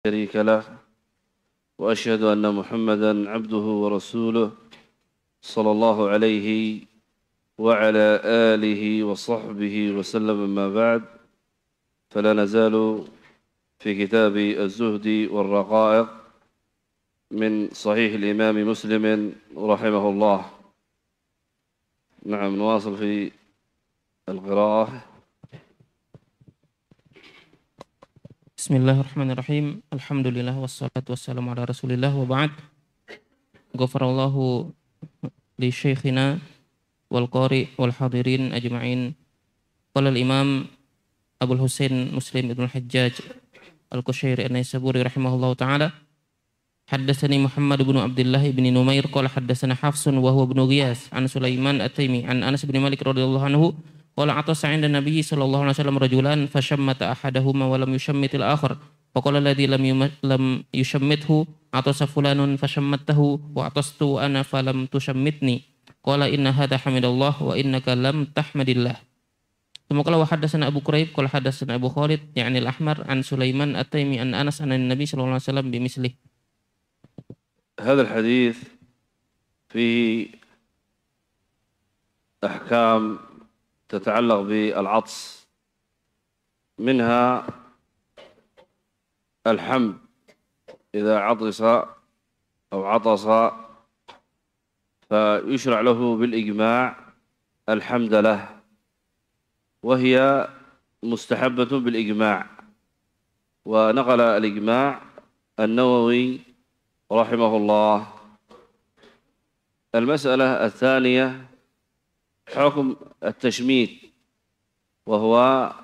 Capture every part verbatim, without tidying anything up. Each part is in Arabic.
شريك له، وأشهد أن محمدًا عبده ورسوله صلى الله عليه وعلى آله وصحبه وسلم. أما بعد، فلا نزال في كتاب الزهد والرقائق من صحيح الإمام مسلم رحمه الله. نعم، نواصل في القراءة. Bismillahirrahmanirrahim. Alhamdulillah wassalatu wassalamu ala Rasulillah wa ba'd. Ghafarallahu li syekhina wal qari wal hadirin ajma'in. Qala al-Imam Abul Husain Muslim ibn al-Hajjaj al-Qushairi an-Naisaburi rahimahullahu ta'ala. Haddatsani Muhammad ibn Abdullah ibn Numair qala haddatsana Hafsun wa huwa ibn Ghiyas an Sulaiman at-Taimi an Anas bin Malik radhiyallahu anhu qala atasa 'inda Nabi sallallahu alaihi wasallam rajulan fashammata ahadahuma wa lam yushammitil akhar. Faqala alladhi lam lam yushammithu atasa fulanun fashammattahu wa atastu ana falam tushammitni. Qala inna hadha hamidallah wa innaka lam tahmadillah. Tsumma qala wa haddatsana Abu Quraib qala haddatsana Abu Khalid ya'ni al-Ahmar an Sulaiman at-Taimi an Anas an Nabi sallallahu alaihi wasallam bimislih. هذا الحديث فيه أحكام تتعلق بالعطس، منها الحمد إذا عطس أو عطس فيشرع له بالإجماع الحمد له، وهي مستحبة بالإجماع. ونقل الإجماع النووي رحمه الله. المسألة الثانية حكم التشميت، وهو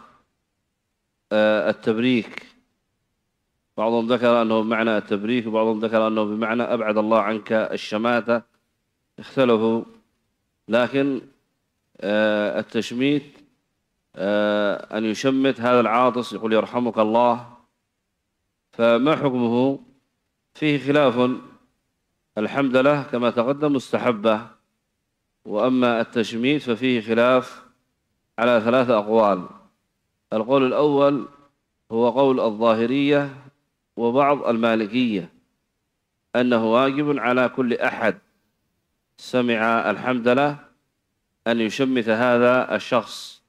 التبريك. بعضهم ذكر أنه بمعنى التبريك، وبعضهم ذكر أنه بمعنى أبعد الله عنك الشماتة، اختلفوا. لكن التشميت أن يشمت هذا العاطس، يقول يرحمك الله، فما حكمه؟ فيه خلاف. الحمد لله كما تقدم مستحبة، وأما التشميت ففيه خلاف على ثلاثة أقوال. القول الأول هو قول الظاهرية وبعض المالكية، أنه واجب على كل أحد سمع الحمد لله أن يشمت هذا الشخص.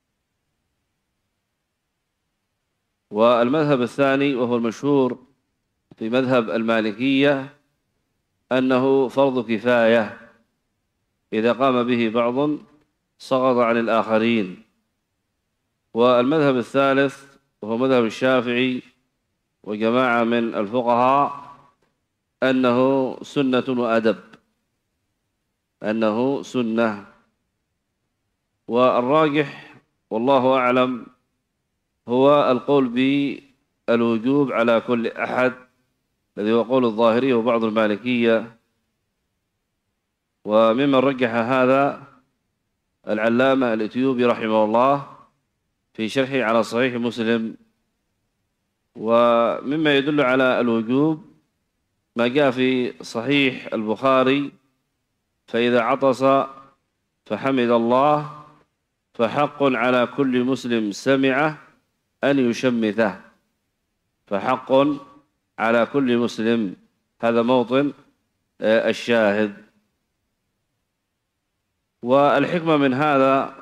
والمذهب الثاني وهو المشهور في مذهب المالكية أنه فرض كفاية، إذا قام به بعض سقط عن الآخرين. والمذهب الثالث وهو مذهب الشافعي وجماعة من الفقهاء أنه سنة وأدب، أنه سنة. والراجح والله أعلم هو القول بالوجوب على كل أحد، الذي هو قول الظاهرية وبعض المالكية. وممن رجح هذا العلامة الإثيوبي رحمه الله في شرحه على صحيح مسلم. ومما يدل على الوجوب ما جاء في صحيح البخاري: فإذا عطس فحمد الله فحق على كل مسلم سمعه أن يشمته. فحق على كل مسلم، هذا موطن الشاهد. والحكمة من هذا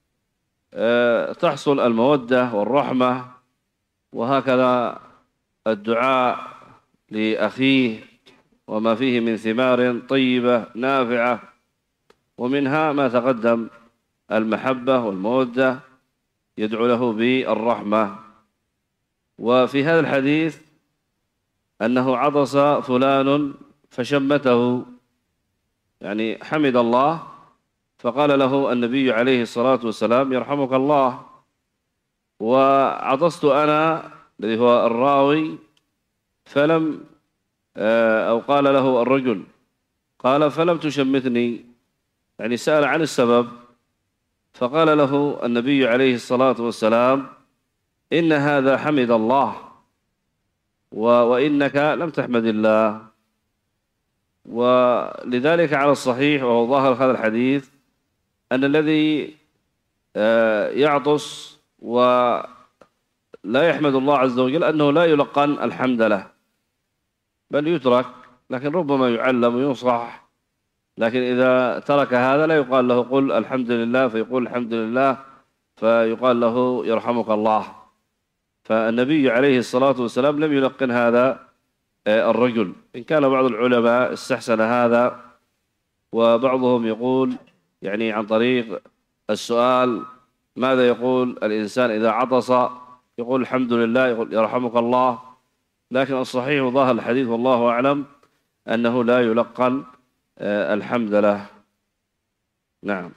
تحصل المودة والرحمة، وهكذا الدعاء لأخيه، وما فيه من ثمار طيبة نافعة، ومنها ما تقدم المحبة والمودة، يدعو له بالرحمة. وفي هذا الحديث أنه عطس فلان فشمته، يعني حمد الله، فقال له النبي عليه الصلاة والسلام يرحمك الله. وعطست أنا الذي هو الراوي فلم، أو قال له الرجل، قال فلم تشمتني، يعني سأل عن السبب. فقال له النبي عليه الصلاة والسلام إن هذا حمد الله وإنك لم تحمد الله. ولذلك على الصحيح وهو ظاهر هذا الحديث أن الذي يعطس و لا يحمد الله عز وجل أنه لا يلقن الحمد له، بل يترك، لكن ربما يعلم وينصح. لكن إذا ترك هذا لا يقال له قل الحمد لله فيقول الحمد لله، فيقال له يرحمك الله. فالنبي عليه الصلاة والسلام لم يلقن هذا الرجل، إن كان بعض العلماء استحسن هذا، وبعضهم يقول يعني عن طريق السؤال ماذا يقول الإنسان إذا عطس، يقول الحمد لله، يقول يرحمك الله. لكن الصحيح وظاهر الحديث والله أعلم أنه لا يلقن الحمد له. نعم.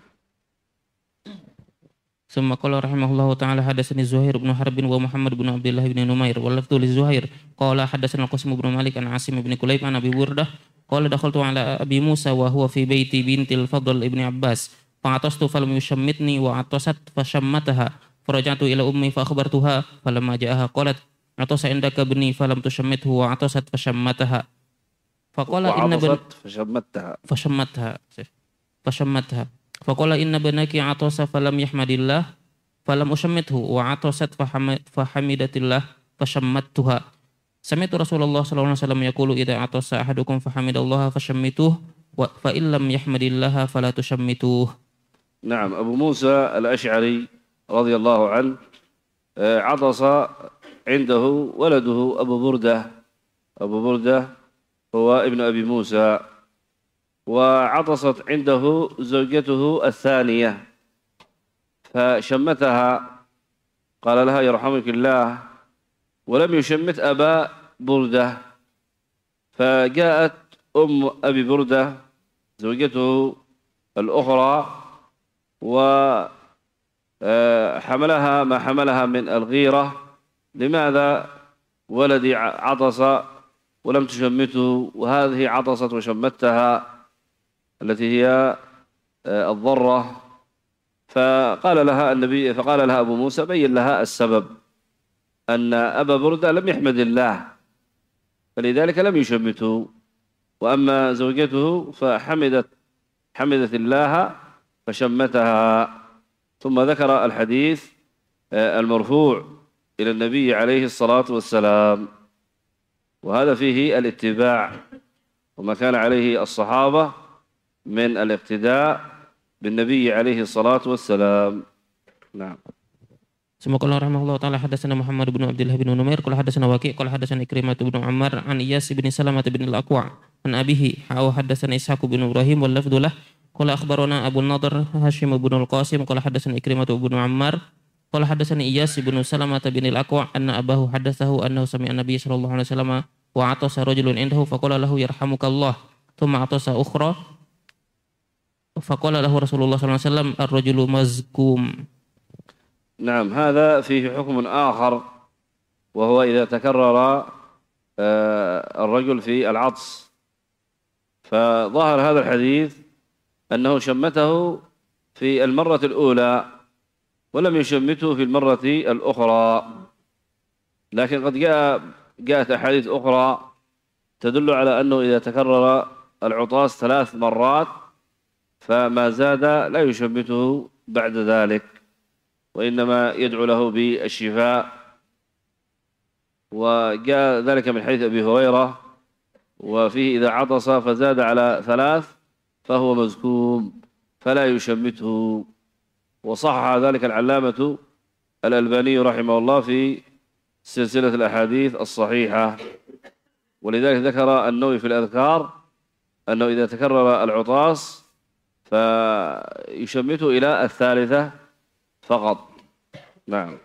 ثم قال رحمه الله تعالى حدثني زهير بن حرب ومحمد بن عبد الله بن نمير واللفظ لزهير قال حدثنا القاسم بن مالك عن عاصم بن كليب عن أبي بردة قال دخلت على أبي موسى وهو في بيت بنت الفضل ابن عباس فعطست فلم يشمتني وعطست فشمتها فرجعت إلى أمي فأخبرتها فلما جاءها قالت عطس عندك ابني فلم تشمته وعطست فشمتها فقال إن ابن فشمتها فشمتها فشمتها فقال إن ابنك عطس فلم يحمد الله فلم أشمته وعطست فحمدت الله فشمتها سمعت رسول الله صلى الله عليه وسلم يقول إذا عطس أحدكم فحمد الله فشمتوه فإن لم يحمد الله فلا تشمتوه. نعم. أبو موسى الأشعري رضي الله عنه عطس عنده ولده أبو بردة، أبو بردة هو ابن أبي موسى، وعطست عنده زوجته الثانية فشمتها، قال لها يرحمك الله، ولم يشمت أبا بردة. فجاءت أم أبي بردة زوجته الأخرى وحملها ما حملها من الغيرة، لماذا ولدي عطس ولم تشمته وهذه عطست وشمتها التي هي الضرة؟ فقال لها النبي فقال لها أبو موسى بين لها السبب، أن أبا بردة لم يحمد الله فلذلك لم يشمته، وأما زوجته فحمدت حمدت الله فشمتها. ثم ذكر الحديث المرفوع إلى النبي عليه الصلاة والسلام، وهذا فيه الاتباع وما كان عليه الصحابة من الاقتداء بالنبي عليه الصلاة والسلام. نعم. ثم قال رحمه الله تعالى حدثنا محمد بن عبد الله بن نمير قال حدثنا وكيع قال حدثنا إكرمة بن عمار عن إياس بن سلمة بن الأكوع عن أبيه أو حدثنا إسحاق بن إبراهيم واللفظ له قال أخبرنا أبو النضر هاشم بن القاسم قال حدثنا إكرمة بن عمار قال حدثني إياس بن سلمة بن الأكوع أن أباه حدثه أنه سمع النبي صلى الله عليه وسلم وعطس رجل عنده فقال له يرحمك الله، ثم عطس أخرى فقال له رسول الله صلى الله عليه وسلم الرجل مزكوم. نعم. هذا فيه حكم آخر، وهو إذا تكرر الرجل في العطس، فظهر هذا الحديث أنه شمته في المرة الأولى ولم يشمته في المرة الأخرى، لكن قد جاء جاءت أحاديث أخرى تدل على أنه إذا تكرر العطاس ثلاث مرات فما زاد لا يشمته بعد ذلك، وإنما يدعو له بالشفاء. وجاء ذلك من حديث أبي هريرة وفيه إذا عطس فزاد على ثلاث فهو مزكوم فلا يشمته، وصحح ذلك العلامة الألباني رحمه الله في سلسلة الأحاديث الصحيحة. ولذلك ذكر النووي في الأذكار أنه إذا تكرر العطاس فيشمته إلى الثالثة فقط. نعم.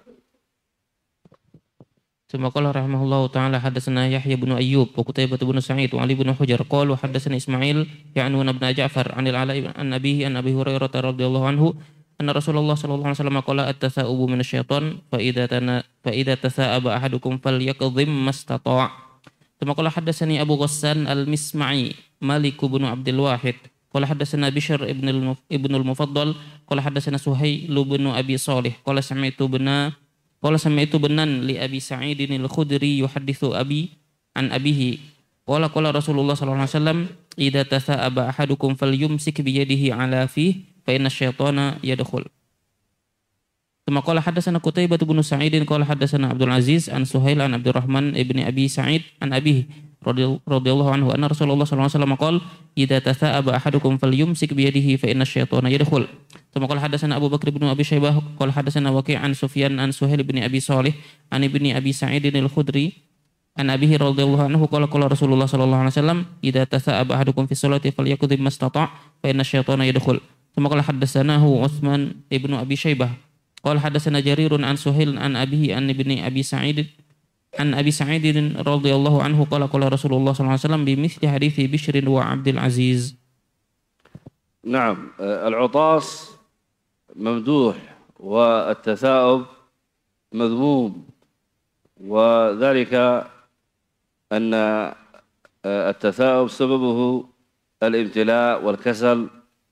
ثم قال رحمه الله تعالى حدثنا يحيى بن أيوب وقتيبة بن سعيد وعلي بن حجر قالوا حدثنا إسماعيل يعنون ابن جعفر عن العلاء عن أبيه عن أبي هريرة رضي الله عنه أن رسول الله صلى الله عليه وسلم قال التثاؤب من الشيطان فإذا تنا فإذا تثاءب أحدكم فليكظم ما استطاع. ثم قال حدثني أبو غسان المسمعي مالك بن عبد الواحد قال حدثنا بشر ابن ابن المفضل قال حدثنا سهيل بن أبي صالح قال سمعت بنا قال سمعت بنان لأبي سعيد الخدري يحدث أبي عن أبيه قال قال رسول الله صلى الله عليه وسلم إذا تثاءب أحدكم فليمسك بيده على فيه فإن الشيطان يدخل. ثم قال حدثنا قتيبة بن سعيد قال حدثنا عبد العزيز عن سهيل عن عبد الرحمن ابن أبي سعيد عن أبيه رضي الله عنه أن رسول الله صلى الله عليه وسلم قال إذا تثاءب أحدكم فليمسك بيده فإن الشيطان يدخل. ثم قال حدثنا أبو بكر بن أبي شيبة قال حدثنا وكيع عن سفيان عن سهيل بن أبي صالح عن ابن أبي سعيد الخدري عن أبيه رضي الله عنه قال قال رسول الله صلى الله عليه وسلم إذا تثاءب أحدكم في الصلاة فليكذب ما استطاع فإن الشيطان يدخل. ثم قال حدثناه عثمان ابن أبي شيبة قال حدثنا جرير عن سهيل عن أبيه عن ابن أبي سعيد عن أبي سعيد رضي الله عنه قال قال رسول الله صلى الله عليه وسلم بمثل حديث بشر وعبد العزيز. نعم، العطاس ممدوح والتثاؤب مذموم، وذلك أن التثاؤب سببه الامتلاء والكسل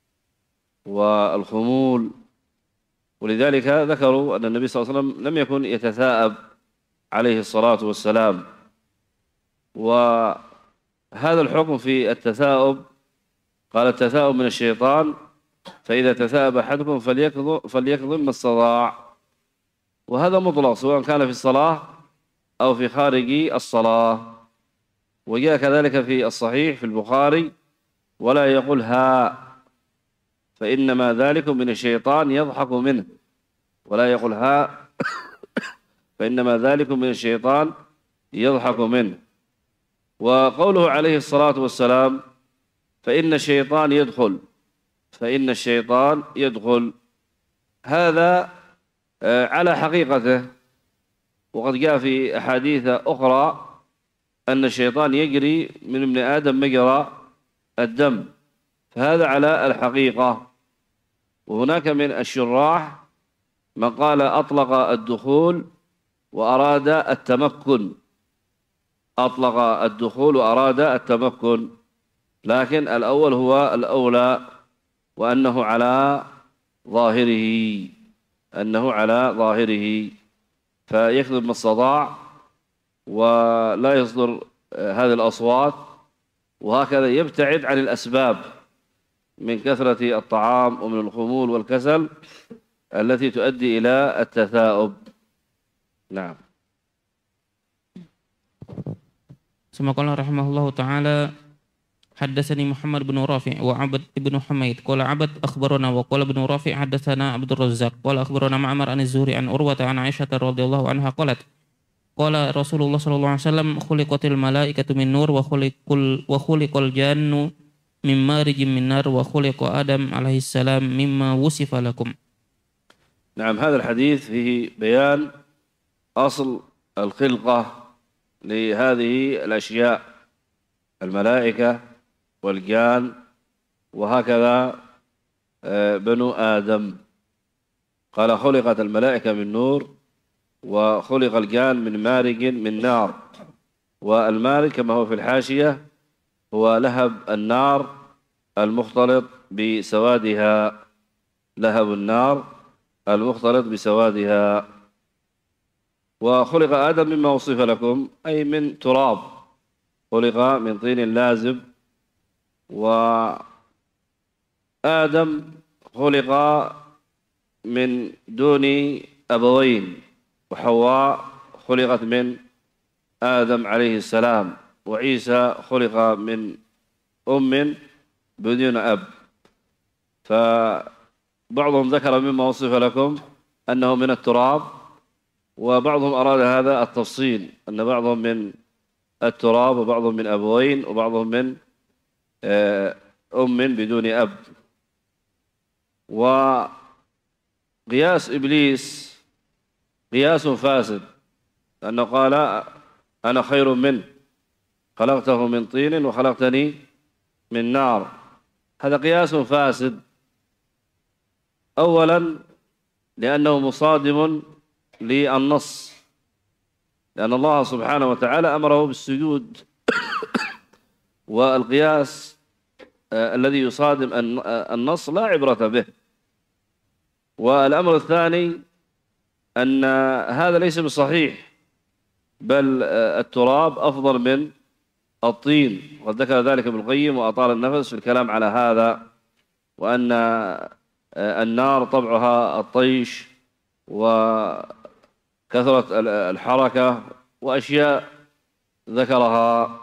والخمول، ولذلك ذكروا أن النبي صلى الله عليه وسلم لم يكن يتثاءب عليه الصلاة والسلام. وهذا الحكم في التثاؤب قال التثاؤب من الشيطان، فإذا تثاءب أحدكم فليكظم ما استطاع، وهذا مطلق سواء كان في الصلاة أو في خارج الصلاة. وجاء كذلك في الصحيح في البخاري ولا يقول ها فإنما ذلك من الشيطان يضحك منه، ولا يقول ها فإنما ذلك من الشيطان يضحك منه. وقوله عليه الصلاة والسلام فإن الشيطان يدخل فإن الشيطان يدخل هذا على حقيقته، وقد جاء في أحاديث أخرى أن الشيطان يجري من ابن آدم مجرى الدم، فهذا على الحقيقة. وهناك من الشراح من قال أطلق الدخول وأراد التمكن أطلق الدخول وأراد التمكن، لكن الأول هو الأولى، وأنه على ظاهره أنه على ظاهره فيكذب ما استطاع ولا يصدر هذه الأصوات، وهكذا يبتعد عن الأسباب من كثرة الطعام ومن الخمول والكسل التي تؤدي إلى التثاؤب. نعم. ثم قال رحمه الله تعالى حدثني محمد بن رافع وعبد بن حميد قال عبد أخبرنا وقال ابن رافع حدثنا عبد الرزاق قال أخبرنا معمر عن الزهري عن عروة عن عائشة رضي الله عنها قالت قال رسول الله صلى الله عليه وسلم خلقت الملائكة من نور وخلق, وخلق الجان من مارج من نار وخلق آدم عليه السلام مما وصف لكم. نعم، هذا الحديث فيه بيان أصل الخلقة لهذه الأشياء، الملائكة والجان وهكذا بنو آدم. قال خلقت الملائكة من نور وخلق الجان من مارج من نار، والمارج كما هو في الحاشية هو لهب النار المختلط بسوادها، لهب النار المختلط بسوادها. وخلق آدم مما وصف لكم أي من تراب، خلق من طين لازب، وآدم خلق من دون أبوين، وحواء خلقت من آدم عليه السلام، وعيسى خلق من أم بدون أب. فبعضهم ذكر مما وصف لكم أنه من التراب، وبعضهم أراد هذا التفصيل أن بعضهم من التراب وبعضهم من أبوين وبعضهم من أم بدون أب. وقياس إبليس قياس فاسد، لأنه قال أنا خير منه خلقته من طين وخلقتني من نار، هذا قياس فاسد. أولا لأنه مصادم للنص، لأن الله سبحانه وتعالى أمره بالسجود والقياس الذي يصادم النص لا عبرة به. والأمر الثاني أن هذا ليس بصحيح، بل التراب أفضل من الطين، وقد ذكر ذلك ابن القيم وأطال النفس في الكلام على هذا، وأن النار طبعها الطيش وكثرة الحركة وأشياء ذكرها.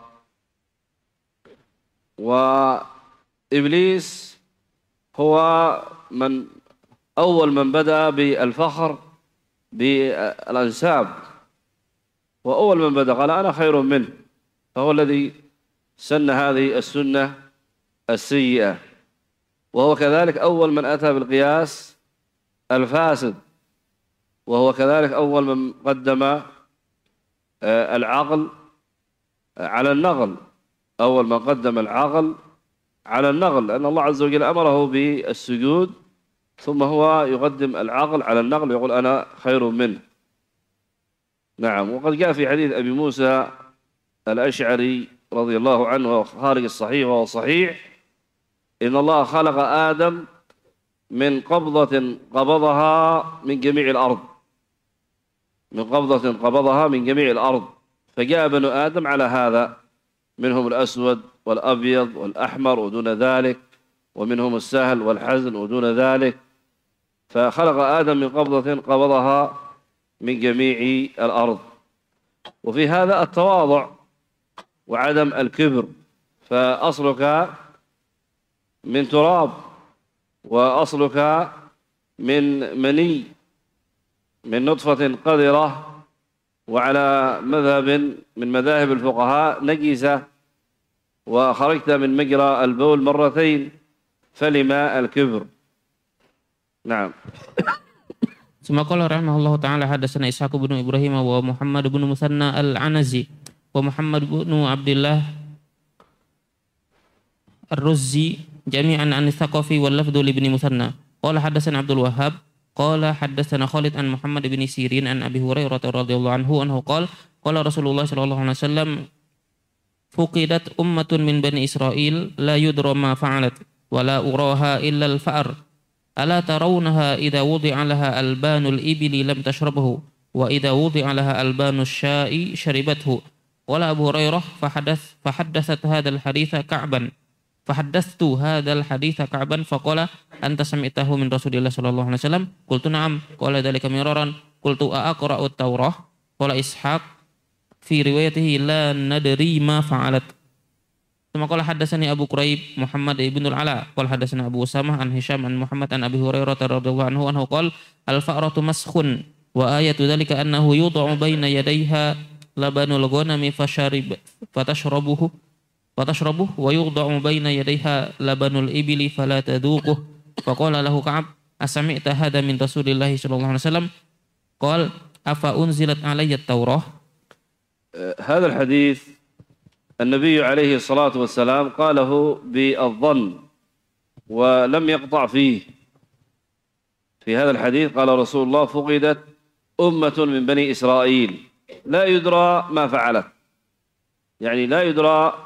وإبليس هو من أول من بدأ بالفخر بالأنساب، وأول من بدأ قال أنا خير منه، فهو الذي سن هذه السنة السيئة. وهو كذلك أول من أتى بالقياس الفاسد، وهو كذلك أول من قدم العقل على النقل، أول من قدم العقل على النقل، لأن الله عز وجل أمره بالسجود ثم هو يقدم العقل على النقل ويقول أنا خير منه. نعم. وقد جاء في حديث أبي موسى الأشعري رضي الله عنه وهو خارج الصحيح وهو صحيح: إن الله خلق آدم من قبضة قبضها من جميع الأرض، من قبضة قبضها من جميع الأرض، فجاء بنو آدم على هذا، منهم الأسود والأبيض والأحمر ودون ذلك، ومنهم السهل والحزن ودون ذلك، فخلق آدم من قبضة قبضها من جميع الأرض. وفي هذا التواضع وعدم الكبر، فأصلك من تراب وأصلك من مني من نطفة قذرة، وعلى مذهب من مذاهب الفقهاء نجسة، وخرجت من مجرى البول مرتين، فلما الكبر؟ نعم. ثم قال رحمه الله تعالى: حدثنا إسحاق بن إبراهيم ومحمد بن مثنى العنزي ومحمد بن عبد الله الرزي جميعا عن الثقفي واللفظ لابن مثنى قال حدثنا عبد الوهاب قال حدثنا خالد عن محمد بن سيرين عن أبي هريرة رضي الله عنه أنه قال قال رسول الله صلى الله عليه وسلم: فقدت أمة من بني إسرائيل لا يدرى ما فعلت ولا أراها إلا الفأر، ألا ترونها إذا وضع لها ألبان الإبل لم تشربه وإذا وضع لها ألبان الشاء شربته. قال أبو هريرة: فحدث فحدثت هذا الحديث كعبا فحدثت هذا الحديث كعبا فقال: أنت سمعته من رسول الله صلى الله عليه وسلم؟ قلت: نعم. قال: ذلك مرارا. قلت: أقرأ التوراة؟ قال إسحاق في روايته: لا ندري ما فعلت. ثم قال حدثني أبو كريب محمد بن العلاء قال حدثنا أبو أسامة عن هشام عن محمد عن أبي هريرة رضي الله عنه أنه قال: الفأرة مسخ وآية ذلك أنه يوضع بين يديها لبن الغنم فشرب فتشربه فتشربه ويوضع بين يديها لبن الإبل فلا تذوقه. فقال له كعب: أسمعت هذا من رسول الله صلى الله عليه وسلم؟ قال: أفأنزلت علي التوراة؟ هذا الحديث النبي عليه الصلاة والسلام قاله بالظن ولم يقطع فيه. في هذا الحديث قال رسول الله: فقدت أمة من بني إسرائيل لا يدرى ما فعلت، يعني لا يدرى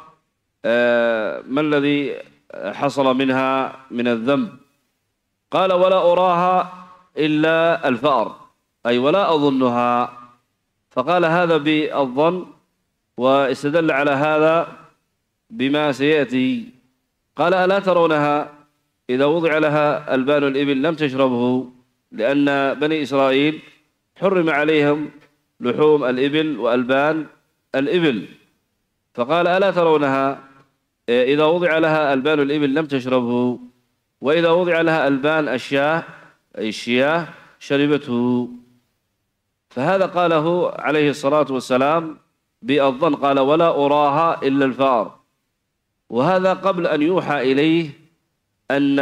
ما الذي حصل منها من الذنب. قال: ولا أراها إلا الفأر، أي ولا أظنها. فقال هذا بالظن، واستدل على هذا بما سيأتي. قال: ألا ترونها إذا وضع لها ألبان الإبل لم تشربه، لأن بني إسرائيل حرم عليهم لحوم الإبل وألبان الإبل. فقال: ألا ترونها إذا وضع لها ألبان الإبل لم تشربه، وإذا وضع لها ألبان الشاه أي الشياه شربته. فهذا قاله عليه الصلاة والسلام بالظن، قال: ولا أراها إلا الفأر. وهذا قبل أن يوحى إليه أن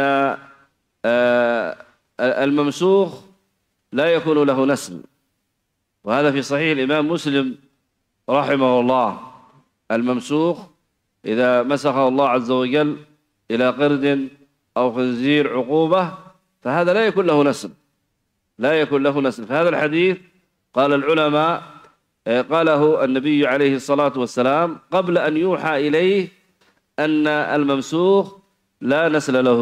الممسوخ لا يكون له نسل، وهذا في صحيح الإمام مسلم رحمه الله. الممسوخ إذا مسخه الله عز وجل إلى قرد أو خنزير عقوبة، فهذا لا يكون له نسل، لا يكون له نسل. فهذا الحديث قال العلماء قاله النبي عليه الصلاة والسلام قبل أن يوحى إليه أن الممسوخ لا نسل له.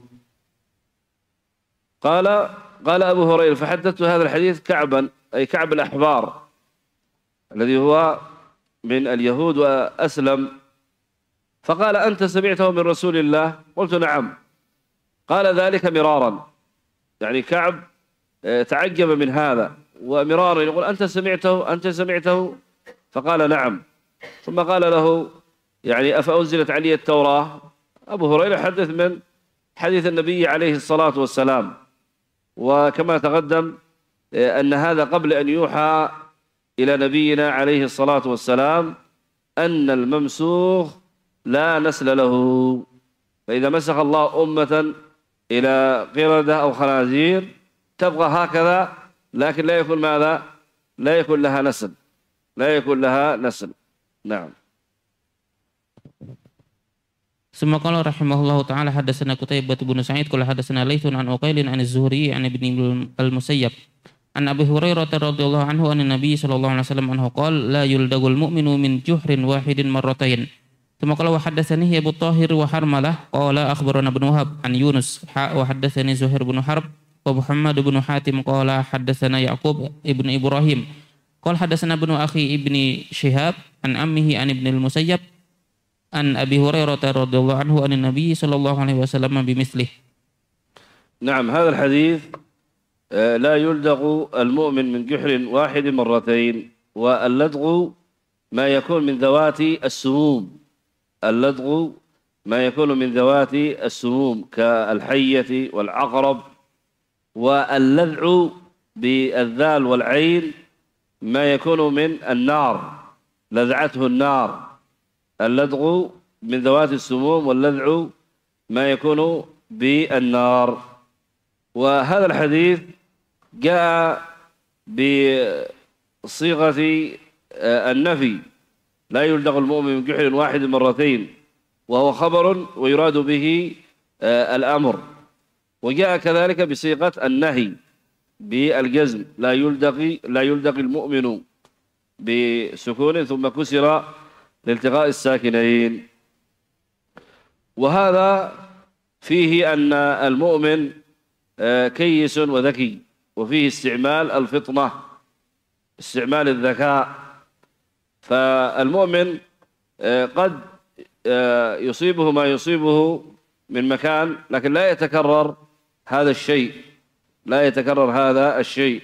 قال قال أبو هريرة: فحدثت هذا الحديث كعبا، أي كعب الأحبار الذي هو من اليهود وأسلم. فقال: أنت سمعته من رسول الله؟ قلت: نعم. قال: ذلك مرارا، يعني كعب تعجب من هذا ومرارا يقول أنت سمعته أنت سمعته فقال نعم. ثم قال له يعني أفأنزلت علي التوراة؟ أبو هريرة حدث من حديث النبي عليه الصلاة والسلام، وكما تقدم أن هذا قبل أن يوحى إلى نبينا عليه الصلاة والسلام أن الممسوخ لا نسل له، فإذا مسخ الله أمة إلى قردة أو خنازير تبقى هكذا، لكن لا يكون ماذا؟ لا يكون لها نسل، لا يكون لها نسل. نعم. ثم قال رحمه الله تعالى حدثنا قتيبة بن سعيد قال حدثنا ليث عن عقيل عن الزهري عن ابن المسيب عن أبي هريرة رضي الله عنه أن النبي صلى الله عليه وسلم عنه قال لا يلدغ المؤمن من جحر واحد مرتين. ثم قال وحدثني أبو الطاهر وحرملة قال أخبرنا ابن وهب عن يونس وحدثني زهير بن حرب ومحمد بن حاتم قال حدثنا يعقوب ابن إبراهيم قال حدثنا ابن أخي ابن شهاب عن أمه عن ابن المسيب عن أبي هريرة رضي الله عنه أن النبي صلى الله عليه وسلم بمثله. نعم. هذا الحديث لا يلدغ المؤمن من جحر واحد مرتين، واللدغ ما يكون من ذوات السموم، اللدغ ما يكون من ذوات السموم كالحية والعقرب، واللذع بالذال والعين ما يكون من النار، لذعته النار. اللدغ من ذوات السموم واللذع ما يكون بالنار. وهذا الحديث جاء بصيغة النفي لا يلدغ المؤمن من جحر واحد مرتين، وهو خبر ويراد به الأمر، وجاء كذلك بصيغة النهي بالجزم لا يلدغ لا يلدغ المؤمن بسكون ثم كسر لالتقاء الساكنين. وهذا فيه أن المؤمن كيس وذكي، وفيه استعمال الفطنة، استعمال الذكاء. فالمؤمن قد يصيبه ما يصيبه من مكان، لكن لا يتكرر هذا الشيء، لا يتكرر هذا الشيء.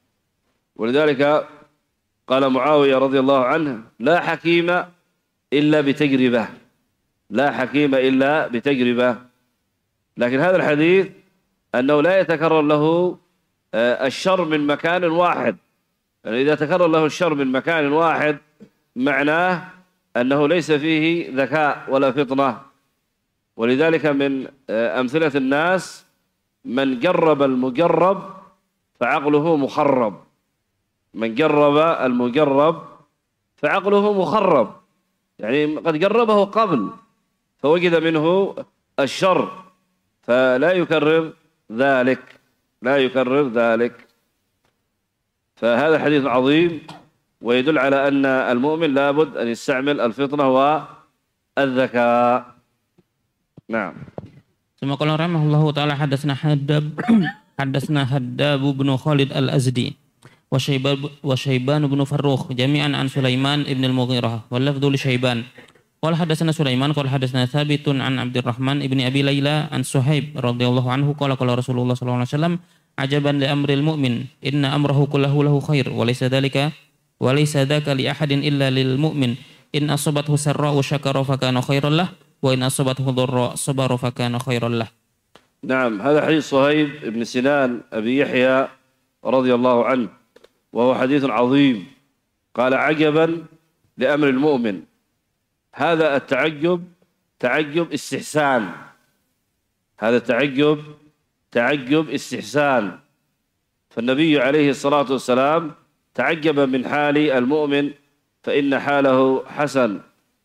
ولذلك قال معاوية رضي الله عنه لا حكيم إلا بتجربة، لا حكيم إلا بتجربة. لكن هذا الحديث أنه لا يتكرر له الشر من مكان واحد، يعني إذا تكرر له الشر من مكان واحد معناه أنه ليس فيه ذكاء ولا فطنة. ولذلك من أمثلة الناس من جرب المجرب فعقله مخرب، من جرب المجرب فعقله مخرب، يعني قد جربه قبل فوجد منه الشر فلا يكرر ذلك، لا يكرر ذلك. فهذا حديث عظيم ويدل على أن المؤمن لابد أن يستعمل الفطنة والذكاء. نعم. ثم قال رحمه الله تعالى حدثنا حداب حدثنا هداب بن خالد الأزدي وشيبان وشيبان بن فروخ جميعا عن سليمان بن المغيرة واللفظ لشيبان قال حدثنا سليمان قال حدثنا ثابت عن عبد الرحمن بن أبي ليلى عن صهيب رضي الله عنه قال قال رسول الله صلى الله عليه وسلم عجبا لأمر المؤمن إن أمره كله له خير وليس ذلك وليس ذاك لأحد إلا للمؤمن إن أصابته سراء شكر فكان خيرا له وإن أصابته ضراء صبر فكان خيرا له. نعم. هذا حديث صهيب بن سنان أبي يحيى رضي الله عنه وهو حديث عظيم. قال عجبا لأمر المؤمن، هذا التعجب تعجب استحسان، هذا التعجب تعجب استحسان. فالنبي عليه الصلاة والسلام تعجب من حال المؤمن فإن حاله حسن.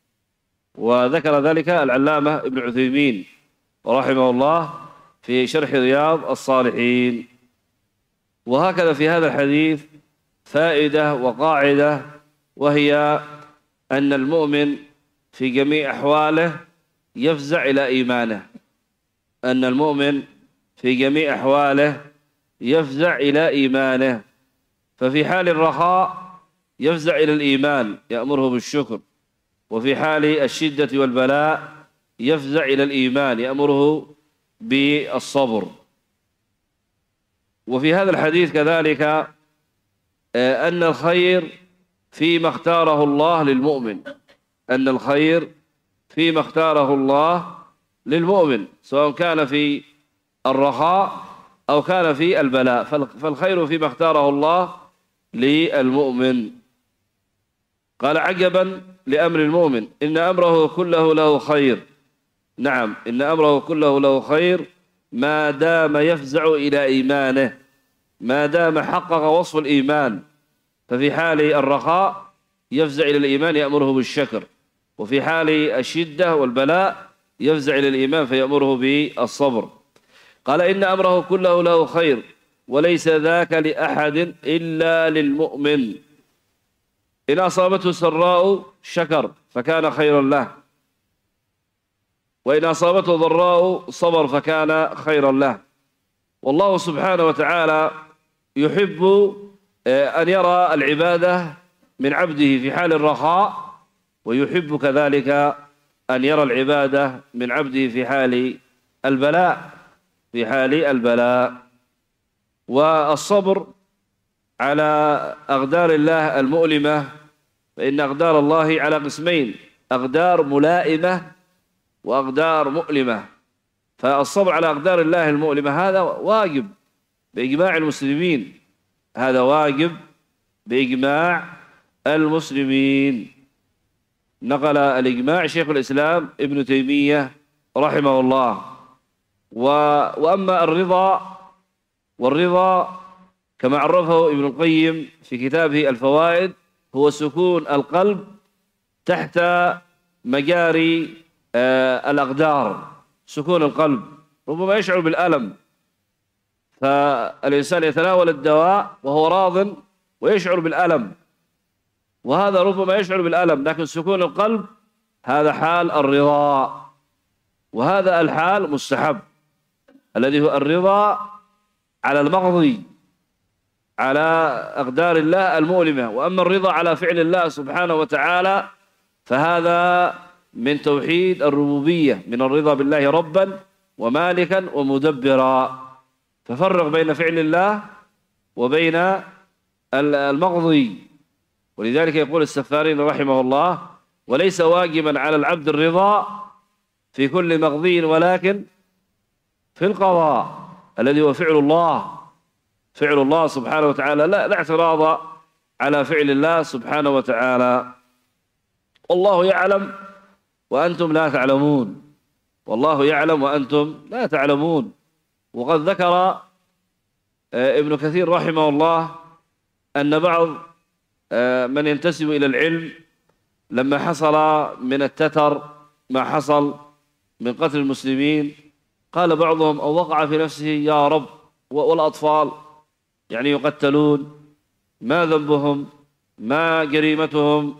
وذكر ذلك العلامة ابن عثيمين رحمه الله في شرح رياض الصالحين. وهكذا في هذا الحديث فائدة وقاعدة، وهي أن المؤمن في جميع أحواله يفزع إلى إيمانه، أن المؤمن في جميع أحواله يفزع إلى إيمانه. ففي حال الرخاء يفزع إلى الإيمان يأمره بالشكر، وفي حال الشدة والبلاء يفزع إلى الإيمان يأمره بالصبر. وفي هذا الحديث كذلك أن الخير فيما اختاره الله للمؤمن، أن الخير فيما اختاره الله للمؤمن سواء كان في الرخاء أو كان في البلاء، فالخير فيما اختاره الله للمؤمن. قال عجبا لأمر المؤمن إن أمره كله له خير. نعم، إن أمره كله له خير ما دام يفزع إلى إيمانه، ما دام حقق وصف الإيمان. ففي حال الرخاء يفزع إلى الإيمان يأمره بالشكر، وفي حال الشدة والبلاء يفزع إلى الإيمان فيأمره بالصبر. قال إن أمره كله له خير وليس ذاك لأحد إلا للمؤمن. إن أصابته سراء شكر فكان خيرا له، وإن أصابته ضراء صبر فكان خيرا له. والله سبحانه وتعالى يحب أن يرى العبادة من عبده في حال الرخاء، ويحب كذلك أن يرى العبادة من عبده في حال البلاء، في حال البلاء. والصبر على أقدار الله المؤلمة، فإن أقدار الله على قسمين: أقدار ملائمة وأقدار مؤلمة. فالصبر على أقدار الله المؤلمة هذا واجب بإجماع المسلمين، هذا واجب بإجماع المسلمين. نقل الإجماع شيخ الإسلام ابن تيمية رحمه الله. وأما الرضا، والرضا كما عرفه ابن القيم في كتابه الفوائد هو سكون القلب تحت مجاري الأقدار. سكون القلب، ربما يشعر بالألم، فالإنسان يتناول الدواء وهو راض ويشعر بالألم، وهذا ربما يشعر بالألم، لكن سكون القلب هذا حال الرضا، وهذا الحال مستحب الذي هو الرضا على المقضي، على أقدار الله المؤلمة. وأما الرضا على فعل الله سبحانه وتعالى فهذا من توحيد الربوبية، من الرضا بالله ربا ومالكا ومدبرا. ففرق بين فعل الله وبين المقضي. ولذلك يقول السفارين رحمه الله: وليس واجبا على العبد الرضا في كل مقضي ولكن في القضاء الذي هو فعل الله، فعل الله سبحانه وتعالى، لا, لا اعتراض على فعل الله سبحانه وتعالى. والله يعلم وأنتم لا تعلمون، والله يعلم وأنتم لا تعلمون. وقد ذكر ابن كثير رحمه الله أن بعض من ينتسب إلى العلم لما حصل من التتر ما حصل من قتل المسلمين، قال بعضهم أو وقع في نفسه: يا رب، والأطفال يعني يقتلون، ما ذنبهم، ما جريمتهم؟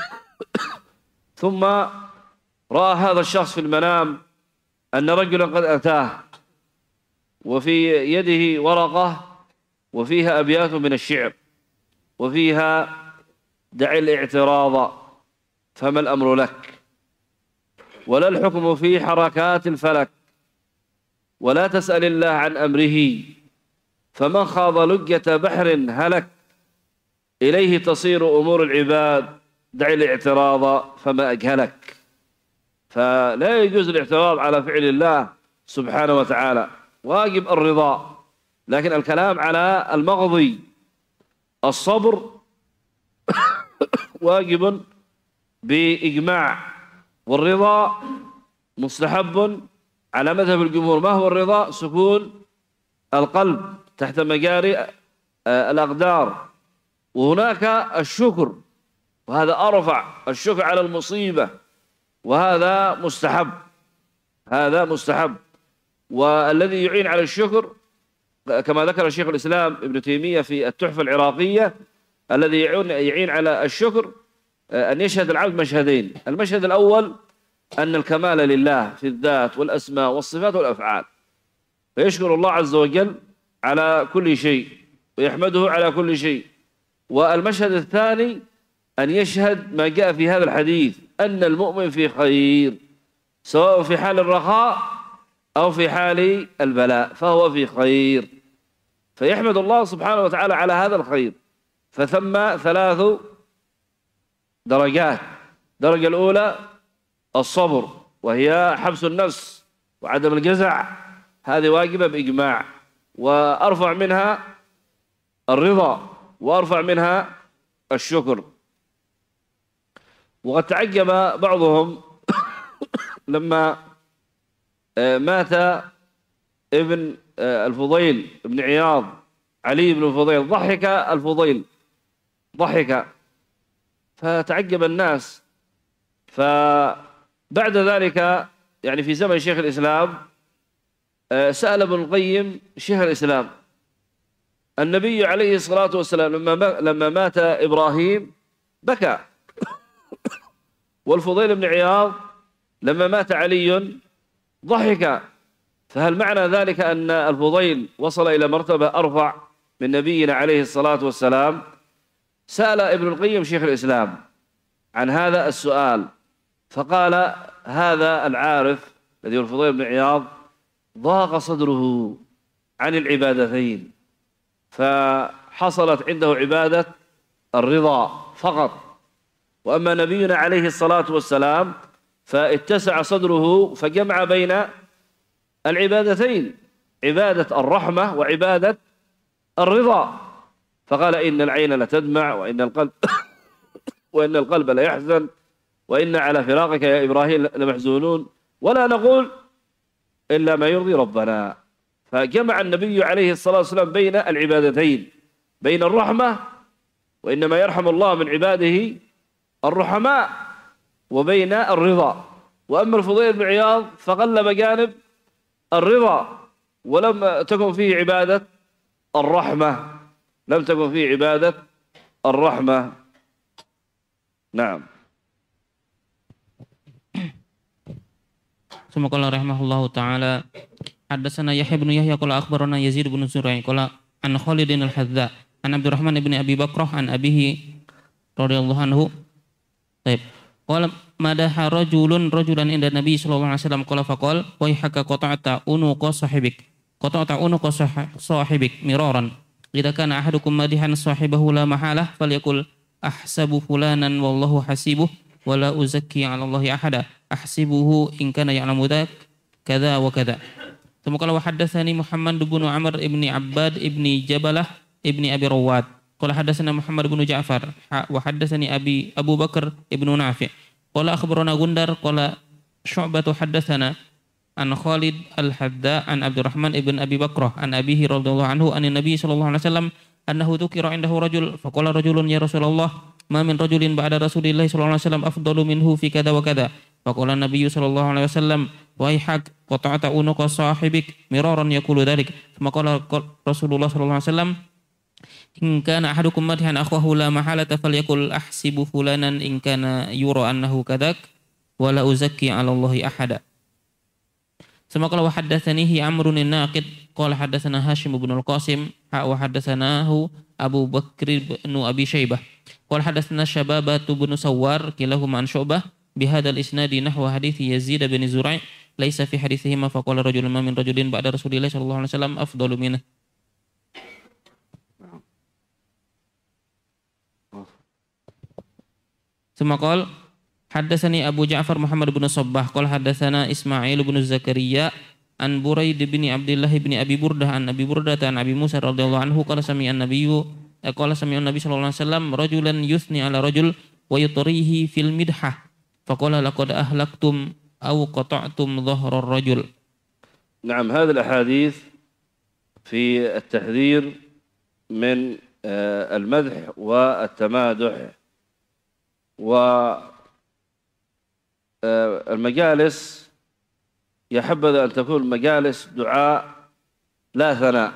ثم رأى هذا الشخص في المنام أن رجلا قد أتاه وفي يده ورقة وفيها أبيات من الشعر وفيها: دع الاعتراض فما الأمر لك، ولا الحكم في حركات الفلك، ولا تسأل الله عن أمره، فمن خاض لجة بحر هلك، إليه تصير أمور العباد، دع الاعتراض فما أجهلك. فلا يجوز الاعتراض على فعل الله سبحانه وتعالى، واجب الرضا، لكن الكلام على المقضي. الصبر واجب بإجماع، والرضا مستحب على مذهب الجمهور. ما هو الرضا؟ سكون القلب تحت مجاري الأقدار. وهناك الشكر، وهذا أرفع، الشكر على المصيبة، وهذا مستحب، هذا مستحب. والذي يعين على الشكر كما ذكر شيخ الإسلام ابن تيمية في التحفة العراقية، الذي يعين على الشكر أن يشهد العبد مشهدين: المشهد الأول أن الكمال لله في الذات والأسماء والصفات والأفعال، فيشكر الله عز وجل على كل شيء ويحمده على كل شيء. والمشهد الثاني أن يشهد ما جاء في هذا الحديث أن المؤمن في خير، سواء في حال الرخاء أو في حال البلاء فهو في خير. فيحمد الله سبحانه وتعالى على هذا الخير. فثم ثلاث درجات. الدرجة الأولى الصبر، وهي حبس النفس وعدم الجزع، هذه واجبة بإجماع. وأرفع منها الرضا، وأرفع منها الشكر. وقد تعجب بعضهم لما مات ابن الفضيل بن عياض، علي بن الفضيل، ضحك الفضيل، ضحك، فتعجب الناس. فبعد ذلك يعني في زمن شيخ الإسلام سأل ابن القيم شيخ الإسلام: النبي عليه الصلاة والسلام لما لما مات إبراهيم بكى، والفضيل بن عياض لما مات علي ضحك، فهل معنى ذلك أن الفضيل وصل إلى مرتبة أرفع من نبينا عليه الصلاة والسلام؟ سأل ابن القيم شيخ الإسلام عن هذا السؤال، فقال: هذا العارف الذي هو الفضيل بن عياض ضاق صدره عن العبادتين، فحصلت عنده عبادة الرضا فقط. وأما نبينا عليه الصلاة والسلام فاتسع صدره فجمع بين العبادتين، عبادة الرحمة وعبادة الرضا، فقال: إن العين لتدمع، وإن القلب وإن القلب ليحزن، وإن على فراقك يا إبراهيم لمحزونون، ولا نقول إلا ما يرضي ربنا. فجمع النبي عليه الصلاة والسلام بين العبادتين، بين الرحمة، وإنما يرحم الله من عباده الرحماء، وبين الرضا. وأما الفضيل بن عياض فغلب جانب الرضا، ولم تكن فيه عبادة الرحمة، لم تكن فيه عبادة الرحمة. نعم. ثم قال رحمه الله تعالى: حدثنا يحيى بن يحيى قال أخبرنا يزيد بن زريع قال عن خالد الحذاء عن عبد الرحمن بن أبي بكر عن أبيه رضي الله عنه. طيب. قال: مدح رجل رجلا عند النبي صلى الله عليه وسلم قال فقال: ويحك قطعت عنق صاحبك قطعت عنق صاحبك مرارا، إذا كان أحدكم مادحا صاحبه لا محالة فليقل: أحسب فلانا والله حسيبه ولا أزكي على الله أحدا، أحسبه إن كان يعلم ذاك كذا وكذا. ثم قال: وحدثني محمد بن عمر بن عباد بن جبلة بن أبي رواد قال حدثنا محمد بن جعفر وحدثني أبي أبو بكر بن نافع قال أخبرنا غندر قال شعبة حدثنا عن خالد الحذاء عن عبد الرحمن بن أبي بكر عن أبيه رضي الله عنه أن النبي صلى الله عليه وسلم أنه ذكر عنده رجل فقال رجل: يا رسول الله ما من رجل بعد رسول الله صلى الله عليه وسلم أفضل منه في كذا وكذا. فقال النبي صلى الله عليه وسلم: ويحك قطعت عنق صاحبك مرارا يقول ذلك. ثم قال رسول الله صلى الله عليه وسلم: إن كان أحدكم مدحا أخوه لا محالة فليقل: أحسب فلانا إن كان يرى أنه كذاك ولا أزكي على الله أحدا. ثم قال: وحدثنيه عمرو الناقد قال حدثنا هاشم بن القاسم وحدثناه أبو بكر بن أبي شيبة قال حدثنا شبابة بن سوار كلاهما عن شعبة بهذا الإسناد نحو حديث يزيد بن زريع ليس في حديثهما. فقال رجل: ما من رجل بعد رسول الله صلى الله عليه وسلم أفضل منه. ثم قال: حدثني أبو جعفر محمد بن صباح قال حدثنا إسماعيل بن زكريا عن بريد بن عبد الله بن أبي بردة عن أبي بردة عن أبي موسى رضي الله عنه قال سمع النبي قال سمع النبي صلى الله عليه وسلم رجلا يثني على رجل ويطريه في المدحة فقال: لقد أهلكتم أو قطعتم ظهر الرجل. نعم. هذه الأحاديث في التحذير من المدح والتمادح، والمجالس يحبذ أن تكون مجالس دعاء لا ثناء،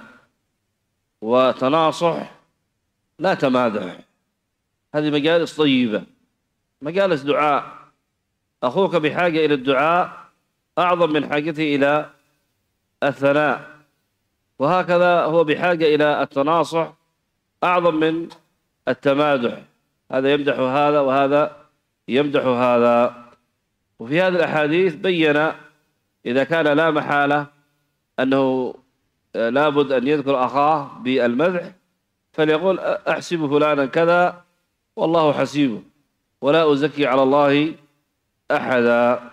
وتناصح لا تمادح. هذه مجالس طيبة، مجالس دعاء. أخوك بحاجة إلى الدعاء أعظم من حاجته إلى الثناء، وهكذا هو بحاجة إلى التناصح أعظم من التمادح. هذا يمدح هذا وهذا يمدح هذا. وفي هذه الأحاديث بين إذا كان لا محالة أنه لابد أن يذكر أخاه بالمدح، فليقول أحسب فلانا كذا والله حسيبه ولا أزكي على الله أحدا.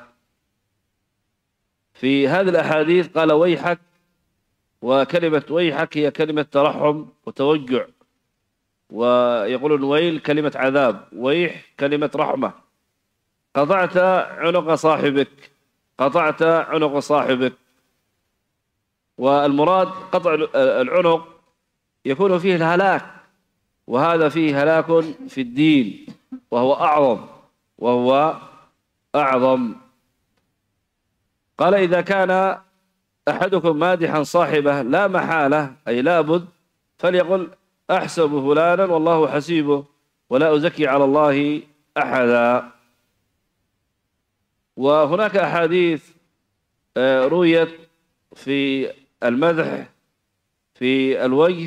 في هذه الأحاديث قال ويحك، وكلمة ويحك هي كلمة ترحم وتوجع، ويقولون ويل كلمة عذاب، ويح كلمة رحمة. قطعت عنق صاحبك، قطعت عنق صاحبك. والمراد قطع العنق يكون فيه الهلاك، وهذا فيه هلاك في الدين وهو أعظم وهو أعظم. قال إذا كان أحدكم مادحا صاحبه لا محالة أي لابد فليقل أحسب فلانا والله حسيبه ولا أزكي على الله أحدا. وهناك أحاديث رويت في المدح في الوجه،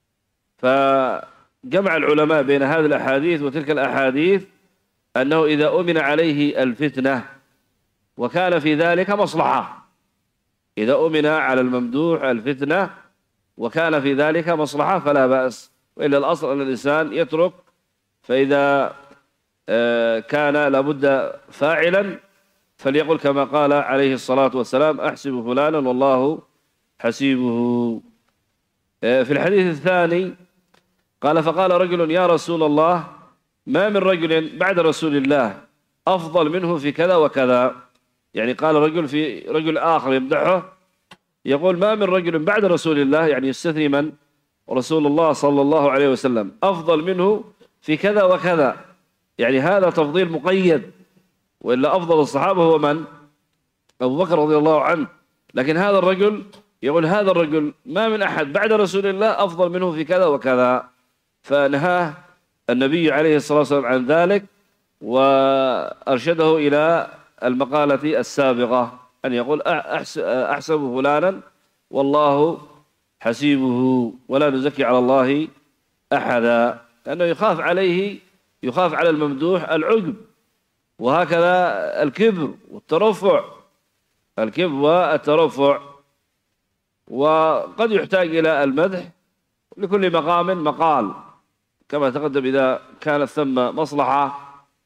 فجمع العلماء بين هذه الأحاديث وتلك الأحاديث أنه إذا أمن عليه الفتنة وكان في ذلك مصلحة، إذا أمن على الممدوح الفتنة وكان في ذلك مصلحة فلا بأس، وإلا الأصل أن الإنسان يترك، فإذا كان لابد فاعلا فليقل كما قال عليه الصلاة والسلام أحسب فلانا والله حسيبه. في الحديث الثاني قال فقال رجل يا رسول الله ما من رجل بعد رسول الله أفضل منه في كذا وكذا، يعني قال رجل في رجل آخر يمدحه يقول ما من رجل بعد رسول الله، يعني يستثني من؟ رسول الله صلى الله عليه وسلم أفضل منه في كذا وكذا، يعني هذا تفضيل مقيد، وإلا أفضل الصحابة هو من؟ أبو بكر رضي الله عنه. لكن هذا الرجل يقول هذا الرجل ما من أحد بعد رسول الله أفضل منه في كذا وكذا، فنهاه النبي عليه الصلاة والسلام عن ذلك وأرشده إلى المقالة السابقة أن يقول أحسب فلانا والله حسيبه ولا نزكي على الله أحدا، لأنه يخاف عليه، يخاف على الممدوح العجب، وهكذا الكبر والترفع، الكبر والترفع. وقد يحتاج إلى المدح لكل مقام مقال كما تقدم، إذا كانت ثم مصلحة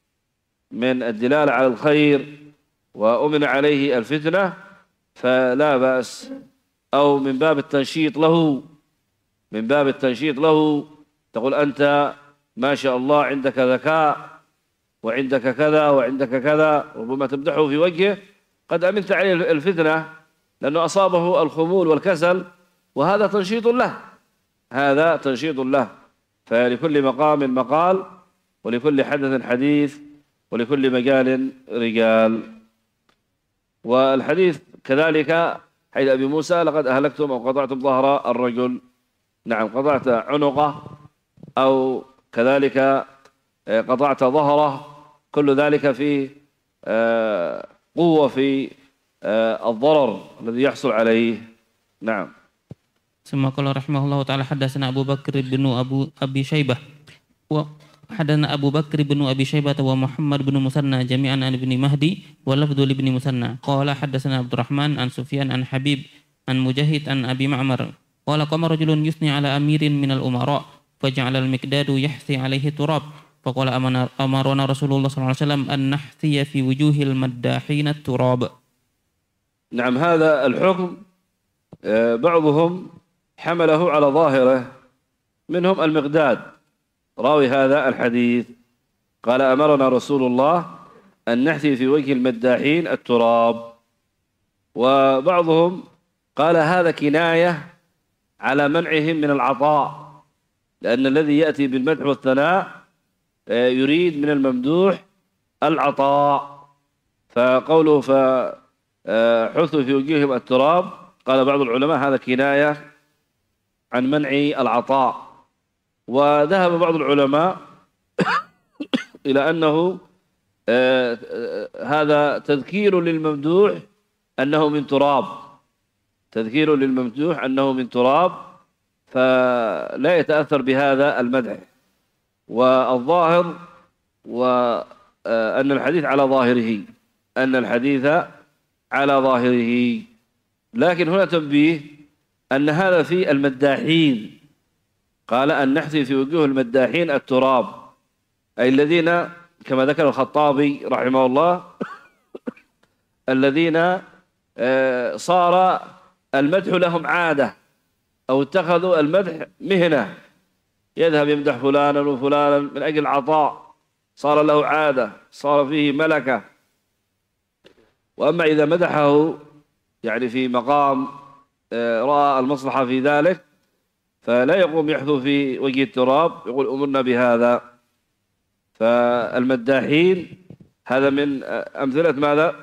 من الدلالة على الخير وأمن عليه الفتنة فلا بأس، أو من باب التنشيط له، من باب التنشيط له تقول أنت ما شاء الله عندك ذكاء وعندك كذا وعندك كذا، ربما تمدحه في وجهه قد أمنت عليه الفتنة لأنه أصابه الخمول والكسل، وهذا تنشيط له، هذا تنشيط له. فلكل مقام مقال ولكل حدث حديث ولكل مجال رجال. والحديث كذلك حيث أبي موسى لقد أهلكتم أو قطعتم ظهر الرجل، نعم قطعت عنقه أو كذلك قطعت ظهره، كل ذلك فيه قوة في الضرر الذي يحصل عليه. نعم. ثم قال رحمه الله تعالى حدثنا أبو بكر بن أبو أبي شيبة وحدثنا أبو بكر بن أبي شيبة ومحمد بن مثنى جميعا عن ابن مهدي ولفظ لابن مثنى قال حدثنا عبد الرحمن عن سفيان عن حبيب عن مجاهد عن أبي معمر قال قام رجل يثني على أمير من الأمراء فجعل المقداد يحثي عليه تراب فقال أمرنا رسول الله صلى الله عليه وسلم أن نحثي في وجوه المداحين التراب. نعم، هذا الحكم بعضهم حمله على ظاهره، منهم المقداد راوي هذا الحديث قال أمرنا رسول الله أن نحثي في وجه المداحين التراب، وبعضهم قال هذا كناية على منعهم من العطاء، لأن الذي يأتي بالمدح والثناء يريد من الممدوح العطاء، فقوله فحثوا في وجوههم التراب قال بعض العلماء هذا كناية عن منع العطاء. وذهب بعض العلماء إلى أنه هذا تذكير للممدوح أنه من تراب، تذكير للممدوح أنه من تراب، فلا يتأثر بهذا المدح. والظاهر وأن الحديث على ظاهره، أن الحديث على ظاهره، لكن هنا تنبيه أن هذا في المداحين، قال أن نحثي في وجوه المداحين التراب، أي الذين كما ذكر الخطابي رحمه الله الذين صار المدح لهم عادة أو اتخذوا المدح مهنة، يذهب يمدح فلانا وفلانا من أجل العطاء، صار له عادة، صار فيه ملكة. وأما إذا مدحه يعني في مقام رأى المصلحة في ذلك فلا يقوم يحثو في وجه التراب يقول أمرنا بهذا. فالمداحين هذا من أمثلة ماذا؟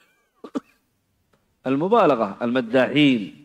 المبالغة. المداحين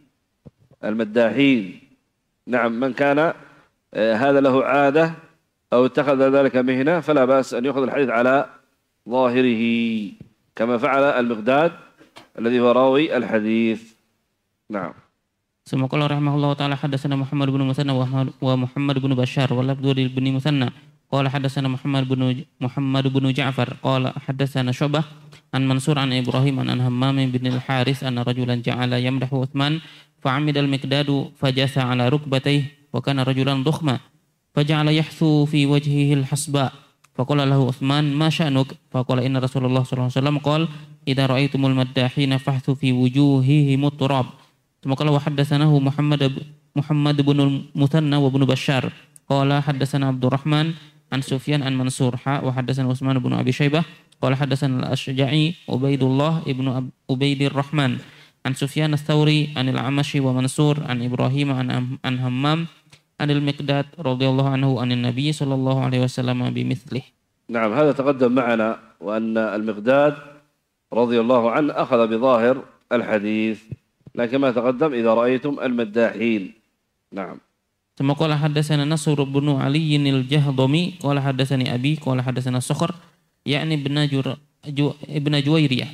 المداحين نعم، من كان هذا له عادة أو اتخذ ذلك مهنة فلا بأس أن يأخذ الحديث على ظاهره كما فعل المقداد الذي هو راوي الحديث. نعم. ثم قال رحمه الله تعالى حدثنا محمد بن مثنى ومحمد بن بشار واللفظ بن مثنى قال حدثنا محمد بن محمد بن جعفر قال حدثنا شعبة عن منصور عن إبراهيم عن همام بن الحارث أن رجلا جعل يمدح عثمان فعمد المقداد فجث على ركبتيه وكان رجلا ضخما فجعل يحثو في وجهه الحصباء فقال له عثمان ما شأنك؟ فقال إن رسول الله صلى الله عليه وسلم قال إذا رأيتم المداحين فاحثوا في وجوههم التراب. ثم قال وحدثناه محمد محمد بن المثنى وابن بشار قال حدثنا عبد الرحمن عن سفيان عن منصور حاء وحدثنا عثمان بن أبي شيبة قال حدثنا الأشجعي عبيد الله ابن عبيد الرحمن عن سفيان الثوري عن الأعمش ومنصور عن إبراهيم عن عن همام عن المقداد رضي الله عنه عن النبي صلى الله عليه وسلم بمثله. نعم، هذا تقدم معنا وأن المقداد رضي الله عنه أخذ بظاهر الحديث، لكن ما تقدم إذا رأيتم المداحين. نعم. ثم قال حدثنا نصر بن علي الجهضمي قال حدثني أبي قال حدثنا صخر يعني ابن جر جو ابن جويرية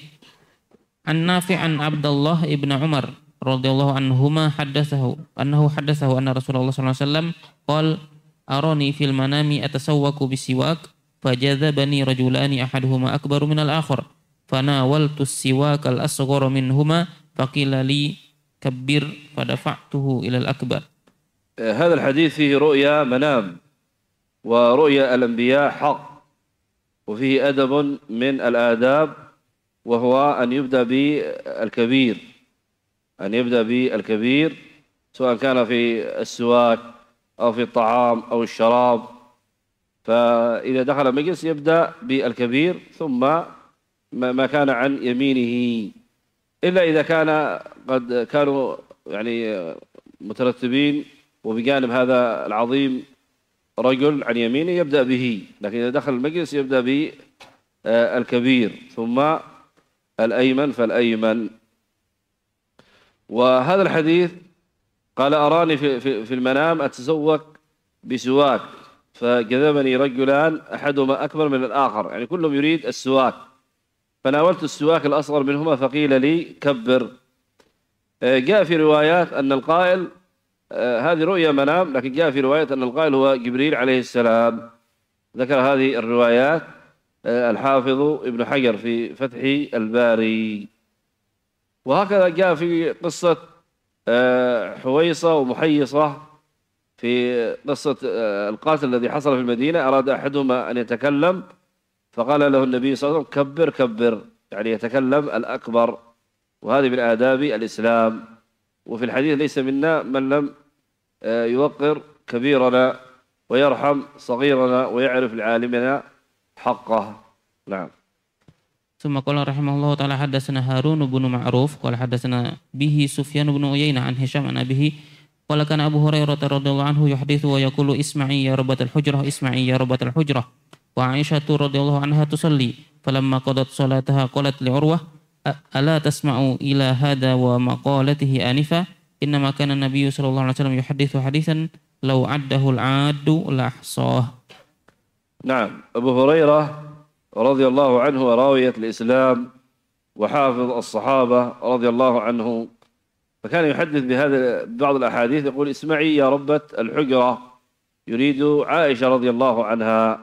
عن نافع عن عبد الله ابن عمر رضي الله عنهما حدثه أنه حدثه أن رسول الله صلى الله عليه وسلم قال أراني في المنام أتسوق بسواك فجذبني رجلان أحدهما أكبر من الآخر فناولت السواك الأصغر منهما فقيل لي كبر فدفعته إلى الأكبر. هذا الحديث فيه رؤيا منام، ورؤيا الأنبياء حق، وفيه أدب من الآداب وهو أن يبدأ بالكبير أن يبدأ بالكبير سواء كان في السواك أو في الطعام أو الشراب. فإذا دخل المجلس يبدأ بالكبير ثم ما كان عن يمينه، إلا إذا كان قد كانوا يعني مترتبين وبجانب هذا العظيم رجل عن يمينه يبدأ به، لكن إذا دخل المجلس يبدأ بالكبير ثم الأيمن فالأيمن. وهذا الحديث قال أراني في, في, في المنام أتسوق بسواك فجذبني رجلان أحدهما أكبر من الآخر، يعني كلهم يريد السواك، فناولت السواك الأصغر منهما فقيل لي كبر. جاء في روايات أن القائل هذه رؤيا منام، لكن جاء في رواية أن القائل هو جبريل عليه السلام. ذكر هذه الروايات الحافظ ابن حجر في فتح الباري. وهكذا جاء في قصة حويصة ومحيصة في قصة القاتل الذي حصل في المدينة، أراد أحدهما أن يتكلم فقال له النبي صلى الله عليه وسلم كبر كبر، يعني يتكلم الأكبر، وهذه من آداب الإسلام. وفي الحديث ليس منا من لم يوقر كبيرنا ويرحم صغيرنا ويعرف لعالمنا حقه. نعم. ثم قال رحمه الله تعالى حدثنا هارون بن معروف قال حدثنا به سفيان بن عيينة عن هشام عن أبيه قال كان أبو هريرة رضي الله عنه يحدث ويقول اسمعي يا ربة الحجرة اسمعي يا ربة الحجرة. وعائشة رضي الله عنها تصلي فلما قضت صلاتها قالت لعروة ألا تسمع إلى هذا ومقالته آنفا إنما كان النبي صلى الله عليه وسلم يحدث حديثا لو عده العاد لأحصاه. نعم. أبو هريرة رضي الله عنه راوية الإسلام وحافظ الصحابة رضي الله عنه، فكان يحدث بهذا بعض الأحاديث يقول اسمعي يا ربة الحجرة، يريد عائشة رضي الله عنها.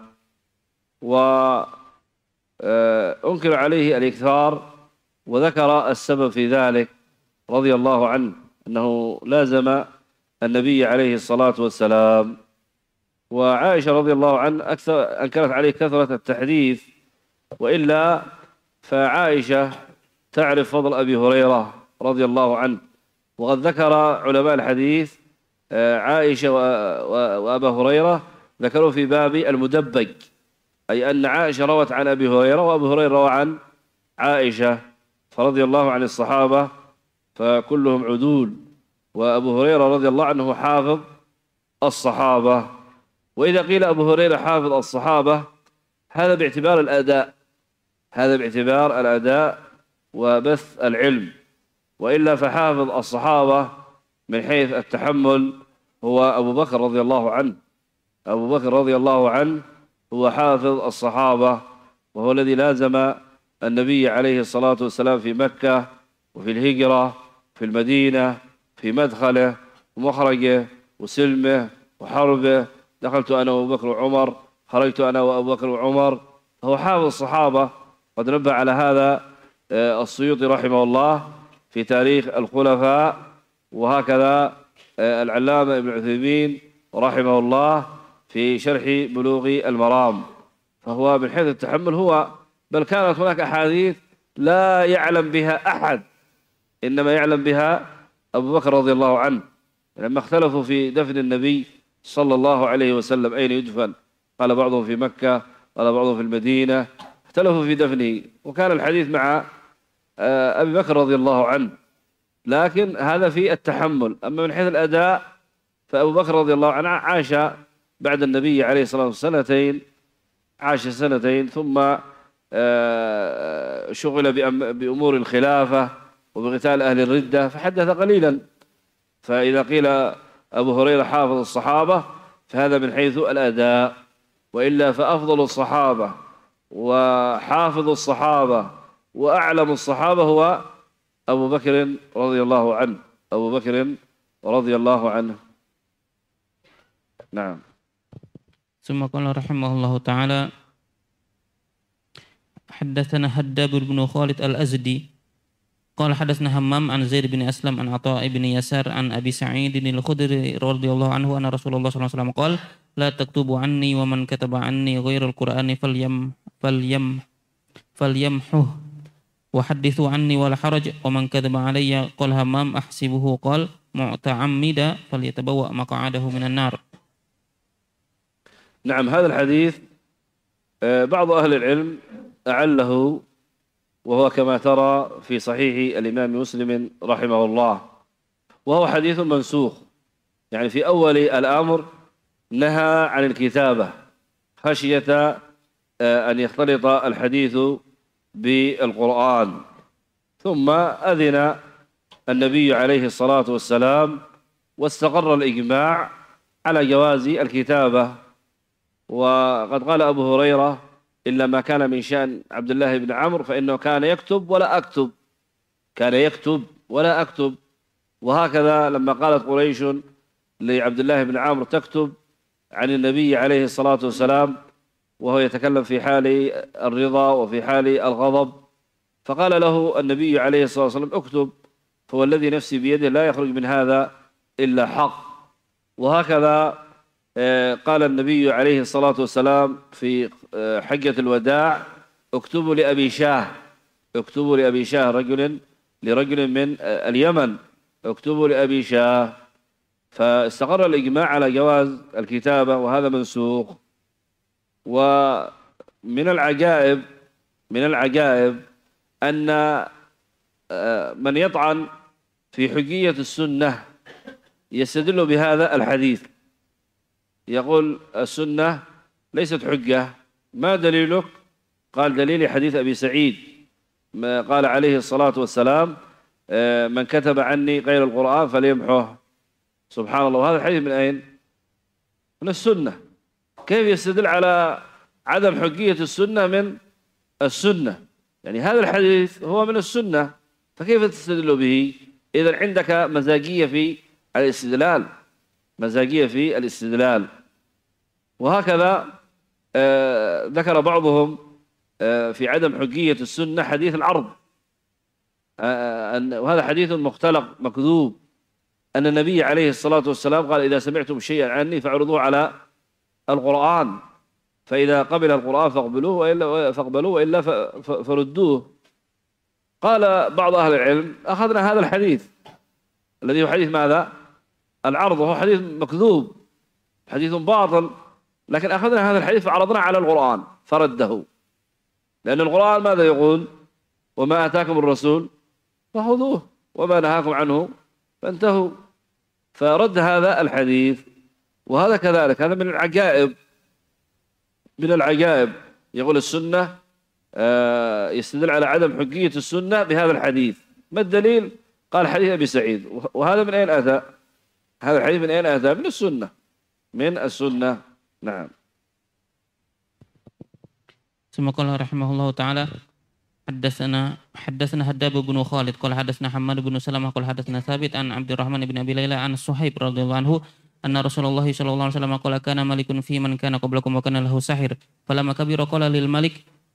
وأنكر عليه الإكثار وذكر السبب في ذلك رضي الله عنه أنه لازم النبي عليه الصلاة والسلام. وعائشة رضي الله عنها أكثر أنكرت عليه كثرة التحديث، وإلا فعائشة تعرف فضل أبي هريرة رضي الله عنه. وقد ذكر علماء الحديث عائشة وأبا هريرة، ذكروا في باب المدبج، أي أن عائشة روت عن أبي هريرة وأبي هريرة روى عن عائشة، فرضي الله عن الصحابة فكلهم عدول، وأبو هريرة رضي الله عنه حافظ الصحابة. وإذا قيل أبو هريرة حافظ الصحابة هذا باعتبار الأداء، هذا باعتبار الأداء وبث العلم، وإلا فحافظ الصحابة من حيث التحمل هو أبو بكر رضي الله عنه. أبو بكر رضي الله عنه هو حافظ الصحابة، وهو الذي لازم النبي عليه الصلاة والسلام في مكة وفي الهجرة، في المدينة، في مدخله ومخرجه وسلمه وحربه. دخلت أنا وأبو بكر وعمر، خرجت أنا وأبو بكر وعمر. هو حافظ الصحابة. قد نبه على هذا السيوطي رحمه الله في تاريخ الخلفاء، وهكذا العلامة ابن عثيمين رحمه الله في شرح بلوغ المرام. فهو من حيث التحمل هو، بل كانت هناك أحاديث لا يعلم بها أحد، إنما يعلم بها أبو بكر رضي الله عنه. لما اختلفوا في دفن النبي صلى الله عليه وسلم أين يدفن، قال بعضهم في مكة، قال بعضهم في المدينة، اختلفوا في دفنه، وكان الحديث مع أبي بكر رضي الله عنه. لكن هذا في التحمل. أما من حيث الأداء فأبو بكر رضي الله عنه عاش بعد النبي عليه الصلاة والسلام سنتين، عاش سنتين ثم شغل بأمور الخلافة وبقتال أهل الردة فحدث قليلا. فإذا قيل أبو هريرة حافظ الصحابة فهذا من حيث الأداء، وإلا فأفضل الصحابة وحافظ الصحابة وأعلم الصحابة هو أبو بكر رضي الله عنه. أبو بكر رضي الله عنه. نعم. ثم قال رحمه الله تعالى: حدثنا هداب بن خالد الأزدي قال حدثنا همام عن زيد بن أسلم عن عطاء بن يسار عن أبي سعيد الخدري رضي الله عنه أن رسول الله صلى الله عليه وسلم قال: لا تكتبوا عني ومن كتب عني غير القرآن فليم فليم فليمحه وحدثوا عني ولا حرج ومن كذب علي. قال همام: أحسبه قال متعمدا فليتبوأ مقعده من النار. نعم. هذا الحديث بعض أهل العلم أعله، وهو كما ترى في صحيح الإمام مسلم رحمه الله، وهو حديث منسوخ. يعني في أول الأمر نهى عن الكتابة خشية أن يختلط الحديث بالقرآن، ثم أذن النبي عليه الصلاة والسلام واستقر الإجماع على جواز الكتابة. وقد قال أبو هريرة: إلا ما كان من شأن عبد الله بن عمرو فإنه كان يكتب ولا أكتب، كان يكتب ولا أكتب. وهكذا لما قالت قريش لعبد الله بن عمرو: تكتب عن النبي عليه الصلاة والسلام وهو يتكلم في حال الرضا وفي حال الغضب، فقال له النبي عليه الصلاة والسلام: اكتب، فهو الذي نفسي بيده لا يخرج من هذا إلا حق. وهكذا قال النبي عليه الصلاة والسلام في حجة الوداع: اكتبوا لأبي شاه، اكتبوا لأبي شاه، رجل لرجل من اليمن، اكتبوا لأبي شاه. فاستقر الإجماع على جواز الكتابة، وهذا منسوخ. ومن العجائب من العجائب أن من يطعن في حجية السنة يستدل بهذا الحديث، يقول: السنة ليست حجة. ما دليلك؟ قال: دليل حديث أبي سعيد، ما قال عليه الصلاة والسلام: من كتب عني غير القرآن فليمحه. سبحان الله. وهذا الحديث من أين؟ من السنة. كيف يستدل على عدم حجية السنة من السنة؟ يعني هذا الحديث هو من السنة، فكيف تستدل به؟ إذن عندك مزاجية في الاستدلال، مزاجية في الاستدلال. وهكذا آه ذكر بعضهم آه في عدم حجية السنة حديث العرض، آه وهذا حديث مختلق مكذوب، أن النبي عليه الصلاة والسلام قال إذا سمعتم شيئا عني فاعرضوه على القرآن، فإذا قبل القرآن فاقبلوه وإلا فاقبلوه وإلا فردوه. قال بعض أهل العلم أخذنا هذا الحديث الذي هو حديث ماذا؟ العرض، وهو حديث مكذوب، حديث باطل، لكن أخذنا هذا الحديث فعرضناه على القرآن فرده، لأن القرآن ماذا يقول؟ وما آتاكم الرسول فخذوه وما نهاكم عنه فانتهوا. فرد هذا الحديث. وهذا كذلك، هذا من العجائب، من العجائب. يقول السنة يستدل على عدم حجية السنة بهذا الحديث. ما الدليل؟ قال حديث أبي سعيد. وهذا من أين أتى؟ هذا الحديث من أين أتى؟ من السنة، من السنة. نعم. ثم قال رحمه الله تعالى حدثنا حدثنا هداب بن خالد قال حدثنا حماد بن سلمة قال حدثنا ثابت عن عبد الرحمن بن أبي ليلى عن صهيب رضي الله عنه أن رسول الله صلى الله عليه وسلم قال كان ملك في من كان قبلكم وكان له ساحر فلما كبر قال للملك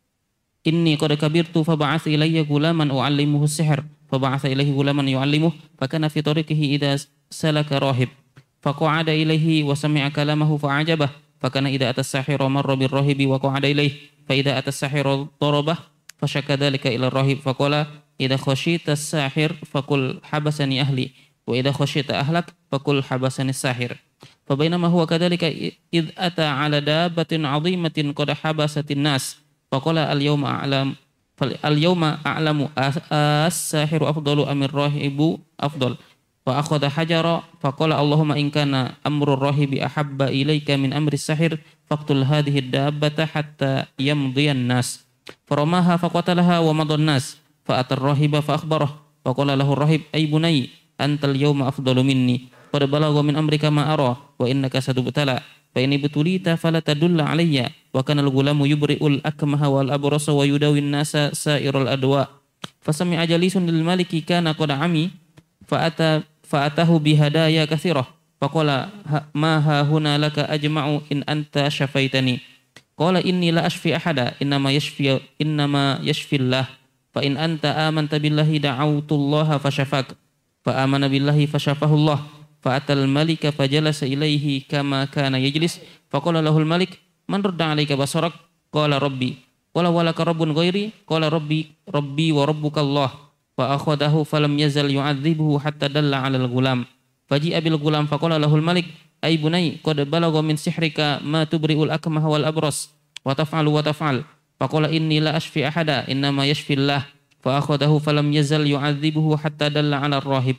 إني قد كبرت فبعث إلي غلاما أعلمه السحر فبعث إليه غلاما يعلمه فكان في طريقه إذا سلك راهب فقعد إليه وسمع كلامه فأعجبه فكان إذا أتى الساحر مر بالراهب وقعد إليه فإذا أتى الساحر ضربه فشكى ذلك إلى الراهب فقال إذا خشيت الساحر فقل حبسني أهلي وإذا خشيت أهلك فقل حبسني الساحر. فبينما هو كذلك إذ أتى على دابة عظيمة قد حبست الناس فقال اليوم أعلم اليوم أعلم الساحر أفضل أم الراهب أفضل فأخذ حجر فقال اللهم إن كان أمر الراهب أحب إليك من أمر الساحر فاقتل هذه الدابة حتى يمضي الناس فرماها فقتلها ومضى الناس فأتى الراهب فأخبره فقال له الراهب أي بني أنت اليوم أفضل مني قد بلغ من أمرك ما أرى وإنك ستبتلى فإن ابتليت فلا تدل علي وكان الغلام يبرئ الأكمه والأبرص ويداوي الناس سائر الأدواء فسمع جليس للملك كان قد عمي فأتى فأتاه بهدايا كثيرة فقال ما ها هنا لك أجمع إن أنت شفيتني قال إني لا أشفي أحدا إنما يشفي إنما يشفي الله فإن أنت آمنت بالله دعوت الله فشفاك فآمن بالله فشفاه الله فأتى الملك فجلس إليه كما كان يجلس فقال له الملك من رد عليك بصرك قال ربي قال ولك رب غيري قال ربي ربي وربك الله فأخذه فلم يزل يعذبه حتى دل على الغلام فجيء بالغلام فقال له الملك أي بني قد بلغ من سحرك ما تبرئ الأكمه والأبرص وتفعل وتفعل فقال إني لا أشفي أحدا إنما يشفي الله فأخذه فلم يزل يعذبه حتى دل على الراهب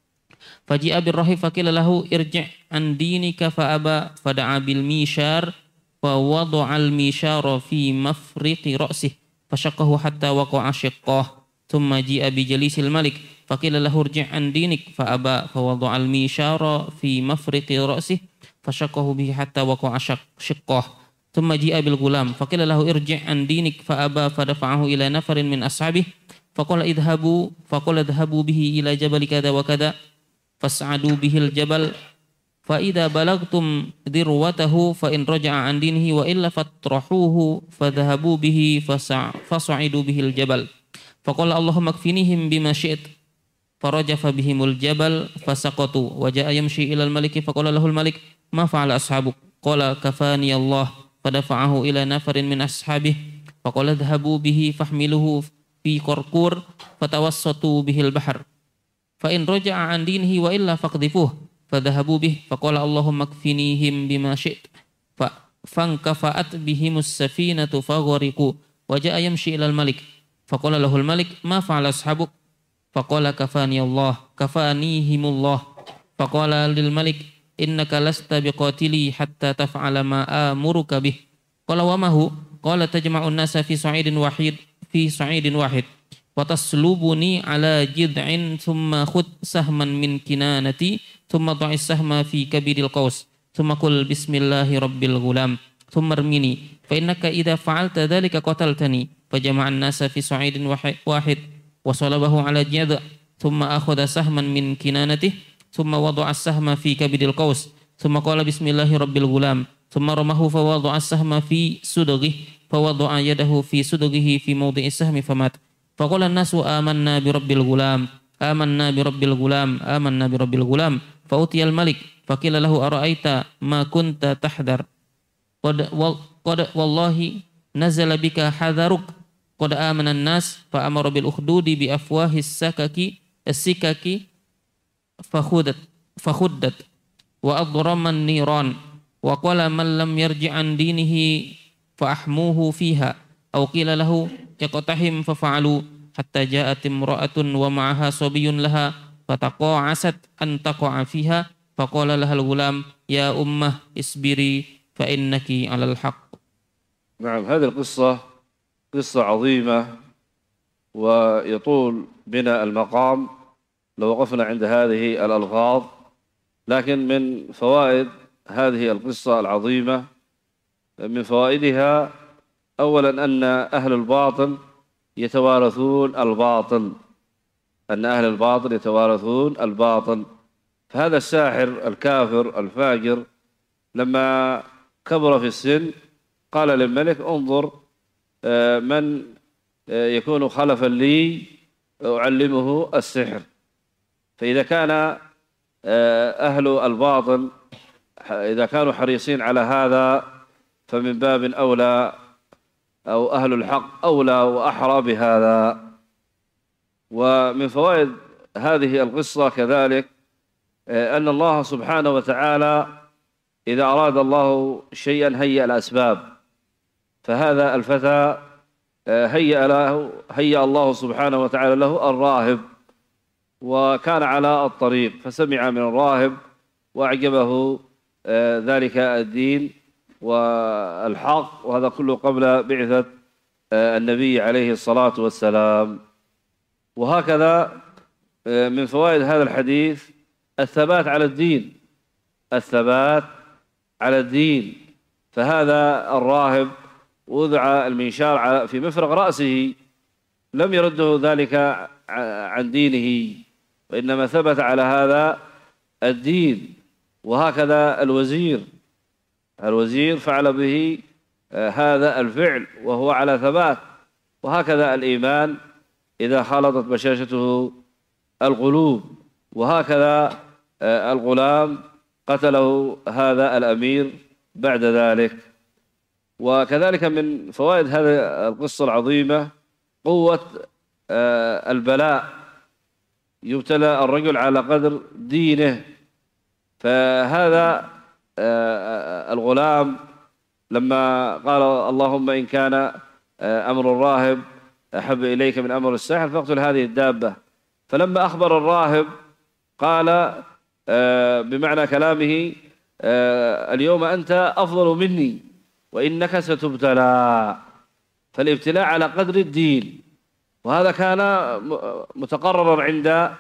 فجيء بالراهب فقيل له ارجع عن دينك فأبى فدعا بالميشار فوضع الميشار في مفرق رأسه فشقه حتى وقع شقاه ثم جيء بجليس الملك فقيل له ارجع عن دينك فأبى فوضع الميشار في مفرق رأسه فشقه به حتى وقع شقاه ثم جيء بالغلام فقيل له ارجع عن دينك فأبى فدفعه إلى نفر من أصحابه فقال اذهبوا فقال اذهبوا به إلى جبل كذا وكذا فاصعدوا به الجبل فإذا بلغتم ذروته فإن رجع عن دينه وإلا فاطرحوه فذهبوا به فصعدوا به الجبل فقال اللهم اكفنيهم بما شئت فرجف بهم الجبل فسقطوا وجاء يمشي إلى الملك فقال له الملك ما فعل أصحابك قال كفاني الله فدفعه إلى نفر من أصحابه فقال اذهبوا به فاحملوه في قرقور فتوسطوا به البحر فإن رجع عن دينه وإلا فاقذفوه فذهبوا به فقال اللهم اكفنيهم بما شئت فانكفأت بهم السفينة فغرقوا وجاء يمشي إلى الملك فقال له الملك ما فعل أصحابك فقال كفاني الله كفانيهم الله فقال للملك إنك لست بقاتلي حتى تفعل ما آمرك به قال وما هو قال تجمع الناس في صعيد واحد في صعيد واحد وتصلبني على جذع ثم خذ سهما من كنانتي ثم ضع السهم في كبد القوس ثم قل بسم الله رب الغلام ثم ارمني فإنك إذا فعلت ذلك قتلتني فجمع الناس في صعيد واحد وصلبه على جذع ثم أخذ سهما من كنانته ثم وضع السهم في كبد القوس ثم قال بسم الله رب الغلام ثم رمه فوضع السهم في سدغه فوضع يده في سدغه في موضع السهم فمات فقال الناس آمنا برب الغلام آمنا برب الغلام آمنا برب الغلام فأتي الملك فقيل له أرأيت ما كنت تحذر قد, قد والله نزل بك حذرك قد آمن الناس فأمر بالأخدود بأفواه السكك السكك فخدت فخدت وأضرم النيران وقال من لم يرجع عن دينه فأحموه فيها أو قيل له اقتحم ففعلوا حتى جاءت امرأة ومعها صبي لها فتقاعست أن تقع فيها فقال لها الغلام يا أمه اصبري فإنك على الحق. نعم، هذه القصة قصة عظيمة ويطول بنا المقام لو وقفنا عند هذه الألفاظ، لكن من فوائد هذه القصة العظيمة من فوائدها أولا أن أهل الباطل يتوارثون الباطل أن أهل الباطل يتوارثون الباطل. فهذا الساحر الكافر الفاجر لما كبر في السن قال للملك انظر من يكون خلفا لي أعلمه السحر. فإذا كان أهل الباطل إذا كانوا حريصين على هذا فمن باب أولى أو أهل الحق أولى وأحرى بهذا. ومن فوائد هذه القصة كذلك أن الله سبحانه وتعالى إذا أراد الله شيئا هيأ الأسباب، فهذا الفتى هيأ له هيأ الله سبحانه وتعالى له الراهب، وكان على الطريق فسمع من الراهب وأعجبه ذلك الدين والحق، وهذا كله قبل بعثة النبي عليه الصلاة والسلام. وهكذا من فوائد هذا الحديث الثبات على الدين الثبات على الدين. فهذا الراهب وضع المنشار في مفرق رأسه لم يرده ذلك عن دينه، وإنما ثبت على هذا الدين. وهكذا الوزير الوزير فعل به هذا الفعل وهو على ثبات. وهكذا الإيمان إذا خلطت بشاشته القلوب. وهكذا الغلام قتله هذا الأمير بعد ذلك. وكذلك من فوائد هذه القصة العظيمة قوة البلاء، يبتلى الرجل على قدر دينه. فهذا الغلام لما قال اللهم إن كان أمر الراهب أحب إليك من أمر الساحر فاقتل هذه الدابة، فلما أخبر الراهب قال بمعنى كلامه اليوم أنت أفضل مني وإنك ستبتلى. فالابتلاء على قدر الدين، وهذا كان متقررا عند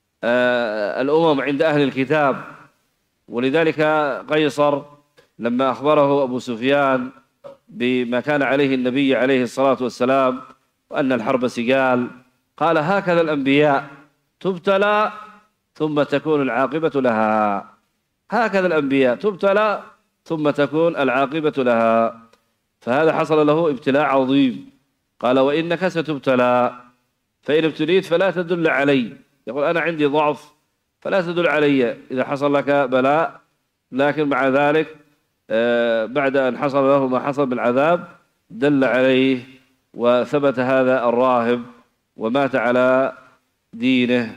الأمم عند أهل الكتاب. ولذلك قيصر لما أخبره أبو سفيان بما كان عليه النبي عليه الصلاة والسلام وأن الحرب سجال قال هكذا الأنبياء تبتلى ثم تكون العاقبة لها. هكذا الأنبياء تبتلى ثم تكون العاقبة لها. فهذا حصل له ابتلاء عظيم. قال وإنك ستبتلى فإن ابتليت فلا تدل علي، يقول أنا عندي ضعف فلا تدل علي إذا حصل لك بلاء. لكن مع ذلك بعد أن حصل له ما حصل بالعذاب دل عليه وثبت هذا الراهب ومات على دينه.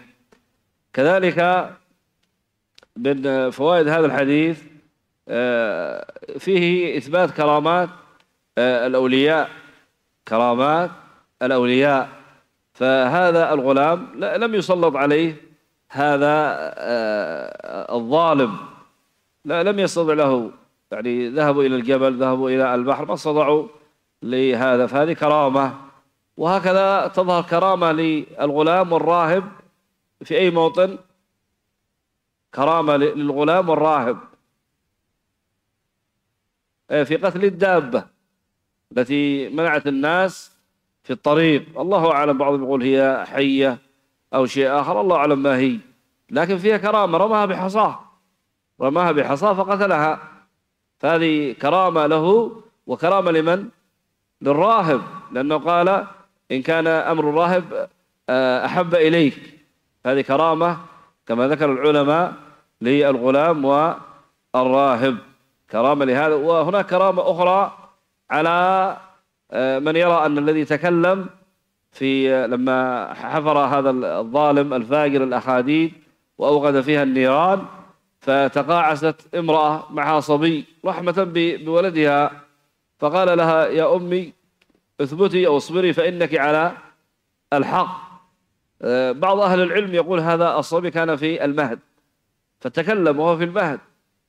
كذلك من فوائد هذا الحديث فيه إثبات كرامات الأولياء كرامات الأولياء. فهذا الغلام لم يسلط عليه هذا الظالم، لا لم يستطع له، يعني ذهبوا إلى الجبل ذهبوا إلى البحر ما استطاعوا لهذا، فهذه كرامة. وهكذا تظهر كرامة للغلام والراهب في أي موطن، كرامة للغلام والراهب في قتل الدابة التي منعت الناس في الطريق. الله أعلم، بعضهم يقول هي حية أو شيء آخر، الله أعلم ما هي، لكن فيها كرامة، رماها بحصاه رماها بحصاه فقتلها. فهذه كرامة له وكرامة لمن؟ للراهب، لأنه قال إن كان أمر الراهب أحب إليك هذه كرامة كما ذكر العلماء للغلام والراهب، كرامة لهذا. وهناك كرامة أخرى على من يرى أن الذي تكلم في لما حفر هذا الظالم الفاجر الأخاديد وأوقد فيها النيران، فتقاعست امرأة معها صبي رحمة بولدها، فقال لها يا أمي اثبتي أو اصبري فإنك على الحق. بعض أهل العلم يقول هذا الصبي كان في المهد فتكلم وهو في المهد،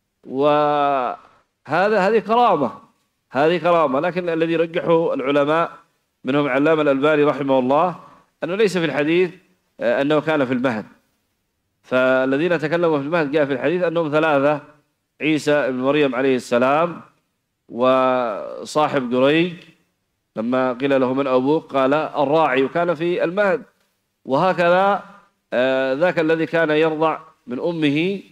وهذا هذه كرامة، هذه كرامة. لكن الذي رجحه العلماء منهم علامة الألباني رحمه الله أنه ليس في الحديث أنه كان في المهد، فالذين تكلموا في المهد جاء في الحديث أنهم ثلاثة: عيسى بن مريم عليه السلام، وصاحب جريج لما قيل له من أبوك قال الراعي وكان في المهد، وهكذا ذاك الذي كان يرضع من أمه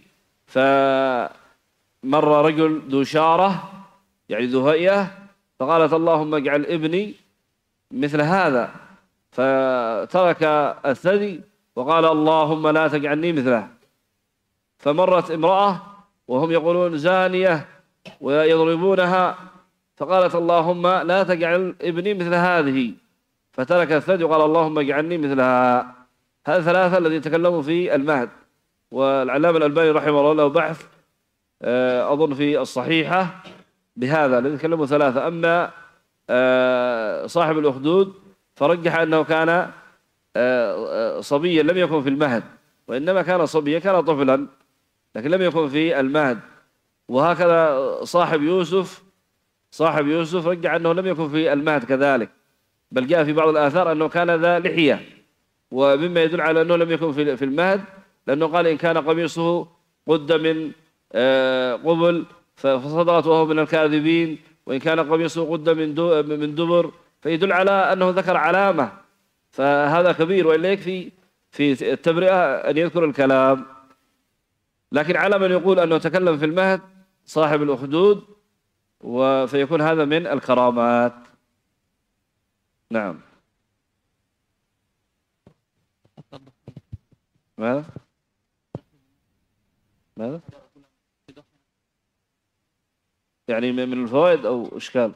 فمر رجل ذو شارة يعني ذو هيئة فقالت اللهم اجعل ابني مثل هذا، فترك الثدي وقال اللهم لا تجعلني مثله. فمرت امرأة وهم يقولون زانية ويضربونها، فقالت اللهم لا تجعل ابني مثل هذه، فترك الثدي وقال اللهم اجعلني مثلها. هذا ثلاثة الذين تكلموا في المهد، والعلامة الألباني رحمه الله له بحث أظن في الصحيحة بهذا الذي تكلموا ثلاثة. أما صاحب الأخدود فرجح أنه كان صبيا لم يكن في المهد، وإنما كان صبيا كان طفلا لكن لم يكن في المهد. وهكذا صاحب يوسف صاحب يوسف رجح أنه لم يكن في المهد كذلك، بل جاء في بعض الآثار أنه كان ذا لحية، ومما يدل على أنه لم يكن في المهد لأنه قال إن كان قميصه قد من قبل فصدرت وهو من الكاذبين، وإن كان قميصه قد من من دبر، فيدل على أنه ذكر علامة، فهذا كبير. وإلا يكفي في التبرئة أن يذكر الكلام. لكن على من يقول أنه تكلم في المهد صاحب الأخدود، فيكون هذا من الكرامات. نعم. ماذا؟ ماذا؟ يعني من الفوائد أو إشكال؟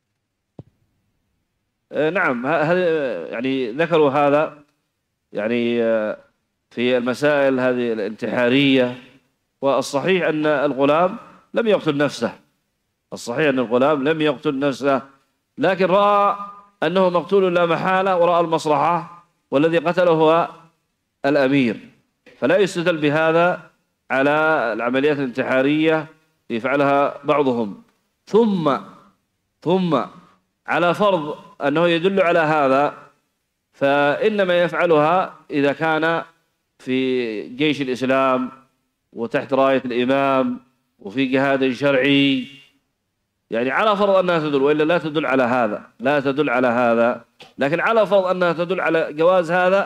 آه نعم، هذا يعني ذكروا هذا يعني آه في المسائل هذه الانتحارية. والصحيح أن الغلام لم يقتل نفسه، الصحيح أن الغلام لم يقتل نفسه، لكن رأى أنه مقتول لا محالة ورأى المصلحة، والذي قتله هو الأمير، فلا يستدل بهذا على العمليات الانتحارية يفعلها بعضهم. ثم ثم على فرض أنه يدل على هذا، فإنما يفعلها إذا كان في جيش الإسلام وتحت راية الإمام وفي جهاد شرعي، يعني على فرض أنها تدل، وإلا لا تدل على هذا، لا تدل على هذا. لكن على فرض أنها تدل على جواز هذا،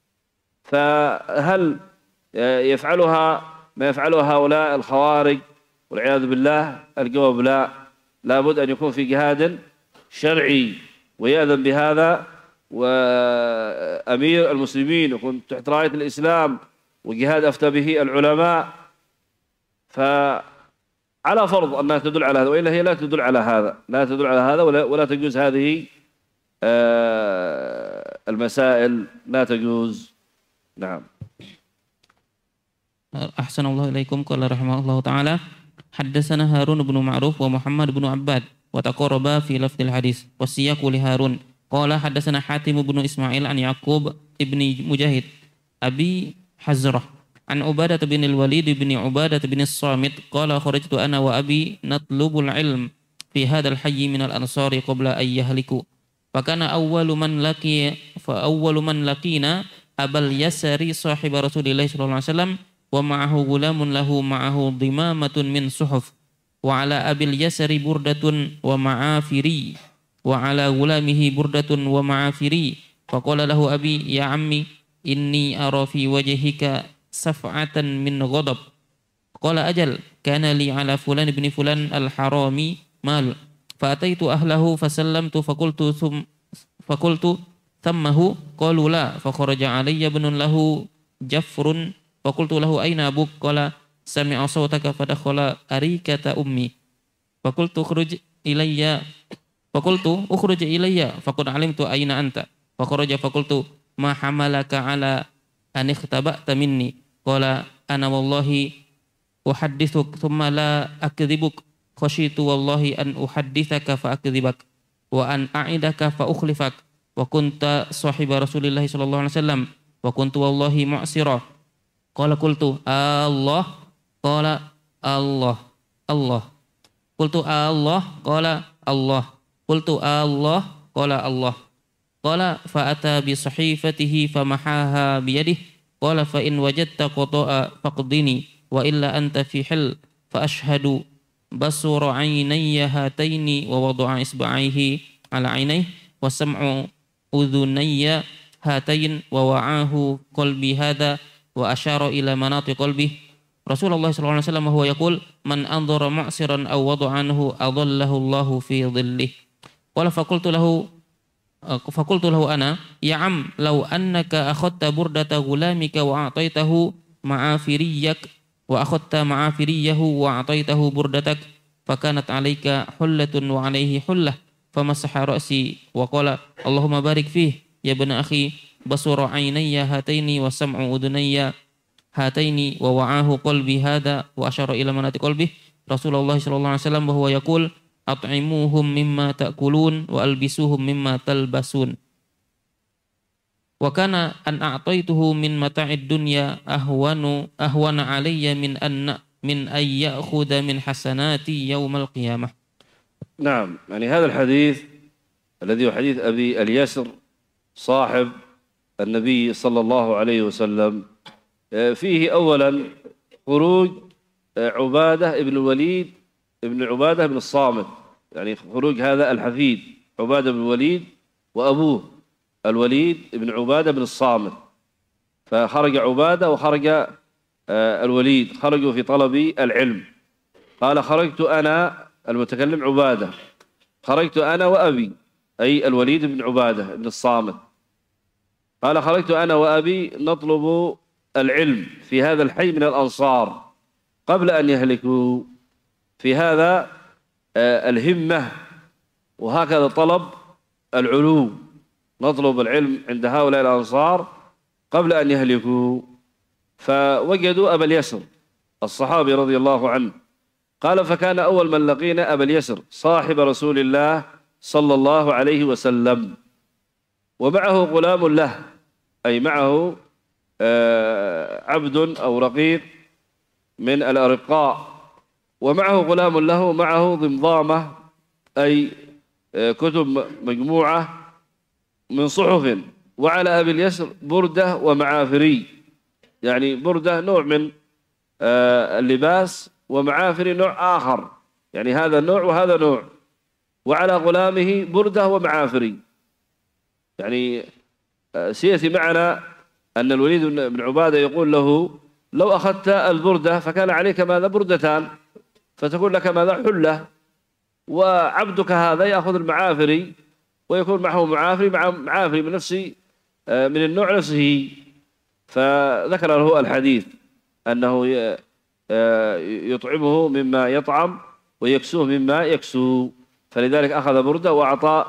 فهل يفعلها ما يفعلها هؤلاء الخوارج والعياذ بالله؟ الجواب لا، لابد أن يكون في جهاد شرعي ويأذن بهذا، وأمير المسلمين يكون تحت راية الإسلام وجهاد أفتى به العلماء، فعلى فرض أنها تدل على هذا، وإلا هي لا تدل على هذا، لا تدل على هذا ولا, ولا تجوز هذه المسائل، لا تجوز. نعم. أحسن الله إليكم. قال رحمه الله تعالى حدثنا هارون بن معروف ومحمد بن عباد وتقربا في لفظ الحديث والسياق لهارون قال حدثنا حاتم بن إسماعيل عن يعقوب ابن مجاهد أبي حزرة عن عبادة بن الوليد بن عبادة بن الصامت قال خرجت أنا وأبي نطلب العلم في هذا الحي من الأنصار قبل أن يهلكوا، فكان أول من لقي فأول من لقينا أبا اليسر صاحب رسول الله صلى الله عليه وسلم ومعه غلام له معه ضمامة من صحف، وعلى أبي اليسر بردة ومعافري وعلى غلامه بردة ومعافري، فقال له أبي يا عمي إني أرى في وجهك سفعة من غضب. قال أجل، كان لي على فلان بن فلان الحرامي مال، فأتيت أهله فسلمت فقلت ثم فقلت ثمه، قالوا لا، فخرج علي ابن له جفر فقلت له أين أبوك؟ قال سمع صوتك فدخل أريكة أمي فقلت اخرج إلي فقلت اخرج إلي فقد علمت أين أنت فخرج فقلت ما حملك على أن اختبأت مني؟ قال أنا والله أحدثك ثم لا أكذبك خشيت والله أن أحدثك فأكذبك وأن أعدك فأخلفك وكنت صاحب رسول الله صلى الله عليه وسلم وكنت والله معسرا. قال قلت الله قال الله الله قلت الله قال الله قلت الله قال الله قال فأتى بصحيفته فمحاها بيده قال فإن وجدت قضاء فاقضني وإلا أنت في حل فأشهد بصر عيني هاتين ووضع إصبعيه على عينيه وسمع أذني هاتين ووعاه قلبي هذا وأشار إلى مناطق قلبه. رسول الله صلى الله عليه وسلم هو يقول من أنظر معسرا أو وضع عنه أظله الله في ظله. قال فقلت له فقلت له أنا يا عم لو أنك أخذت بردة غلامك وأعطيته معافريك وأخذت معافريه وأعطيته بردتك فكانت عليك حلة وعليه حلة فمسح رأسي وقال اللهم بارك فيه يا ابن أخي بصر عيني هاتين وسمع أذني هاتين ووعاه قلبي هذا وأشار إلى مناطق قلبه. رسول الله صلى الله عليه وسلم وهو يقول أطعموهم مما تأكلون وألبسوهم مما تلبسون. وكان أن أعطيته من متاع الدنيا أهون أهون علي من أن من أن يأخذ من حسناتي يوم القيامة. نعم، يعني هذا الحديث الذي هو حديث أبي اليسر صاحب النبي صلى الله عليه وسلم فيه أولا خروج عبادة ابن الوليد ابن عبادة بن الصامت، يعني خروج هذا الحفيد عبادة بن الوليد وأبوه الوليد بن عبادة بن الصامت، فخرج عبادة وخرج الوليد، خرجوا في طلب العلم. قال خرجت أنا المتكلم عبادة، خرجت أنا وأبي أي الوليد بن عبادة بن الصامت، قال خرجت أنا وأبي نطلب العلم في هذا الحي من الأنصار قبل أن يهلكوا. في هذا الهمة وهكذا طلب العلو، نطلب العلم عند هؤلاء الأنصار قبل أن يهلكوا. فوجدوا أبا اليسر الصحابي رضي الله عنه، قال فكان أول من لقينا أبا اليسر صاحب رسول الله صلى الله عليه وسلم، ومعه غلام له أي معه عبد أو رقيق من الأرقاء، ومعه غلام له معه ضمضامة أي كتب مجموعة من صحف، وعلى أبي اليسر بردة ومعافري، يعني بردة نوع من اللباس ومعافري نوع آخر، يعني هذا نوع وهذا نوع، وعلى غلامه بردة ومعافري. يعني سيأتي معنا أن الوليد بن عبادة يقول له لو أخذت البردة فكان عليك ماذا بردتان فتكون لك ماذا حلة، وعبدك هذا يأخذ المعافري ويكون معه معافري مع معافري من نفس من النوع نفسه. فذكر له الحديث أنه يطعمه مما يطعم ويكسوه مما يكسو، فلذلك أخذ بردة وأعطى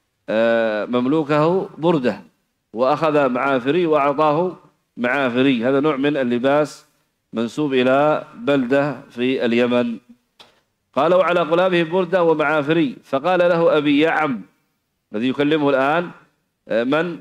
مملوكه بردة، وأخذ معافري وأعطاه معافري، هذا نوع من اللباس منسوب إلى بلدة في اليمن. قال وعلى غلامه بردة ومعافري، فقال له أبي يا عم، الذي يكلمه الآن من؟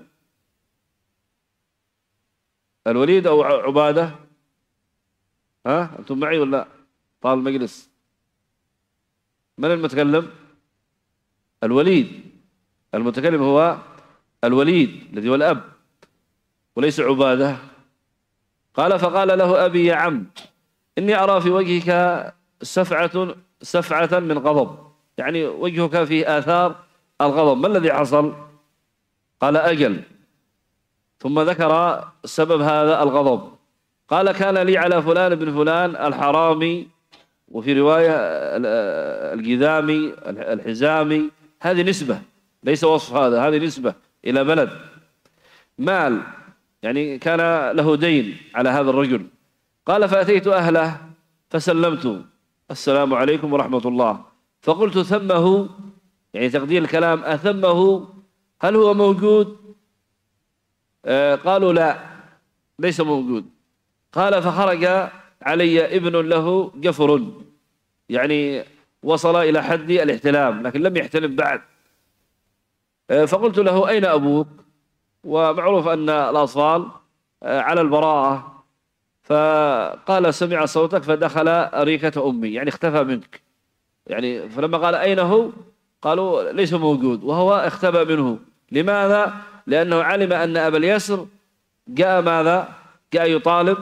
الوليد أو عبادة؟ ها أنتم معي ولا طال المجلس؟ من المتكلم؟ الوليد، المتكلم هو الوليد الذي هو الأب وليس عبادة. قال فقال له أبي يا عم إني أرى في وجهك سفعة سفعة من غضب، يعني وجهك فيه آثار الغضب، ما الذي حصل؟ قال أجل، ثم ذكر سبب هذا الغضب. قال كان لي على فلان بن فلان الحرامي، وفي رواية الجذامي الحزامي، هذه نسبة ليس وصف، هذا هذه نسبة إلى بلد، مال يعني كان له دين على هذا الرجل. قال فأتيت أهله فسلمت السلام عليكم ورحمة الله، فقلت ثمه، يعني تقدير الكلام، أثمه هل هو موجود؟ آه قالوا لا ليس موجود. قال فخرج علي ابن له جفر، يعني وصل إلى حد الاحتلام لكن لم يحتلم بعد. آه فقلت له أين أبوك؟ ومعروف أن الأطفال آه على البراءة. فقال سمع صوتك فدخل أريكة أمي، يعني اختفى منك. يعني فلما قال أين هو؟ قالوا ليس موجود، وهو اختفى منه. لماذا؟ لأنه علم أن أبا اليسر جاء ماذا؟ جاء يطالب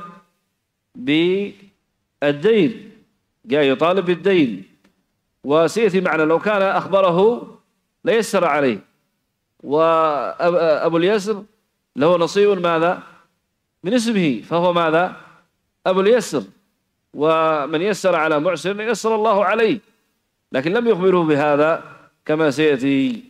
بالدين، جاء يطالب بالدين. وسيأتي معنا لو كان أخبره ليسر عليه، وأبو اليسر له نصيب ماذا؟ من اسمه، فهو ماذا؟ أبو اليسر، ومن يسر على معسر يسر الله عليه، لكن لم يخبره بهذا كما سيأتي.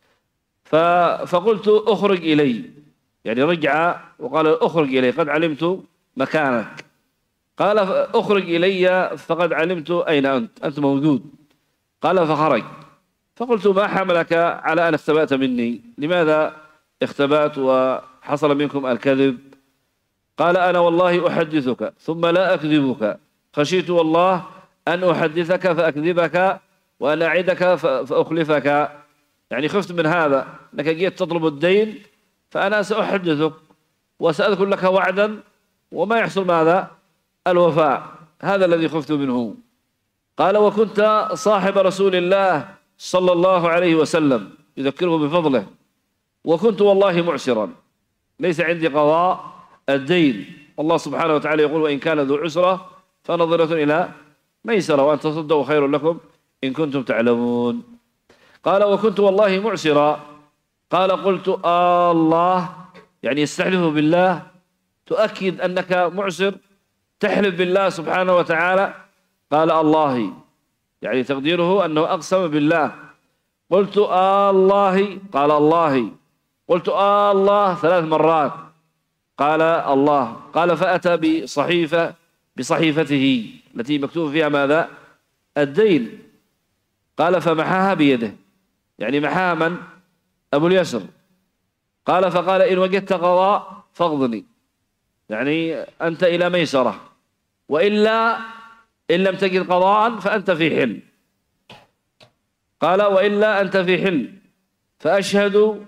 فقلت أخرج إلي، يعني رجع وقال أخرج إلي قد علمت مكانك. قال أخرج إلي فقد علمت أين أنت، أنت موجود. قال فخرج. فقلت ما حملك على أن اختبأت مني؟ لماذا اختبأت وحصل منكم الكذب؟ قال أنا والله أحدثك ثم لا أكذبك، خشيت والله أن أحدثك فأكذبك وأن أعدك فأخلفك. يعني خفت من هذا، أنك جيت تطلب الدين فأنا سأحدثك وسأذكر لك وعدا وما يحصل ماذا؟ الوفاء. هذا الذي خفت منه. قال وكنت صاحب رسول الله صلى الله عليه وسلم، يذكره بفضله، وكنت والله معسرا ليس عندي قضاء الدين. الله سبحانه وتعالى يقول وإن كان ذو عسرة فنظرة إلى ميسرة وأن تصدقوا خير لكم إن كنتم تعلمون. قال وكنت والله معسرا. قال قلت آه الله، يعني يستحلف بالله، تؤكد أنك معسر، تحلف بالله سبحانه وتعالى. قال الله، يعني تقديره أنه أقسم بالله. قلت آه الله، قال الله. قلت آه الله ثلاث مرات، قال الله. قال فأتى بصحيفة بصحيفته التي مكتوب فيها ماذا؟ الدين. قال فمحاها بيده، يعني محاها من؟ أبو اليسر. قال فقال إن وجدت قضاء فاقضني، يعني أنت إلى ميسرة، وإلا إن لم تجد قضاء فأنت في حل. قال وإلا أنت في حل. فأشهد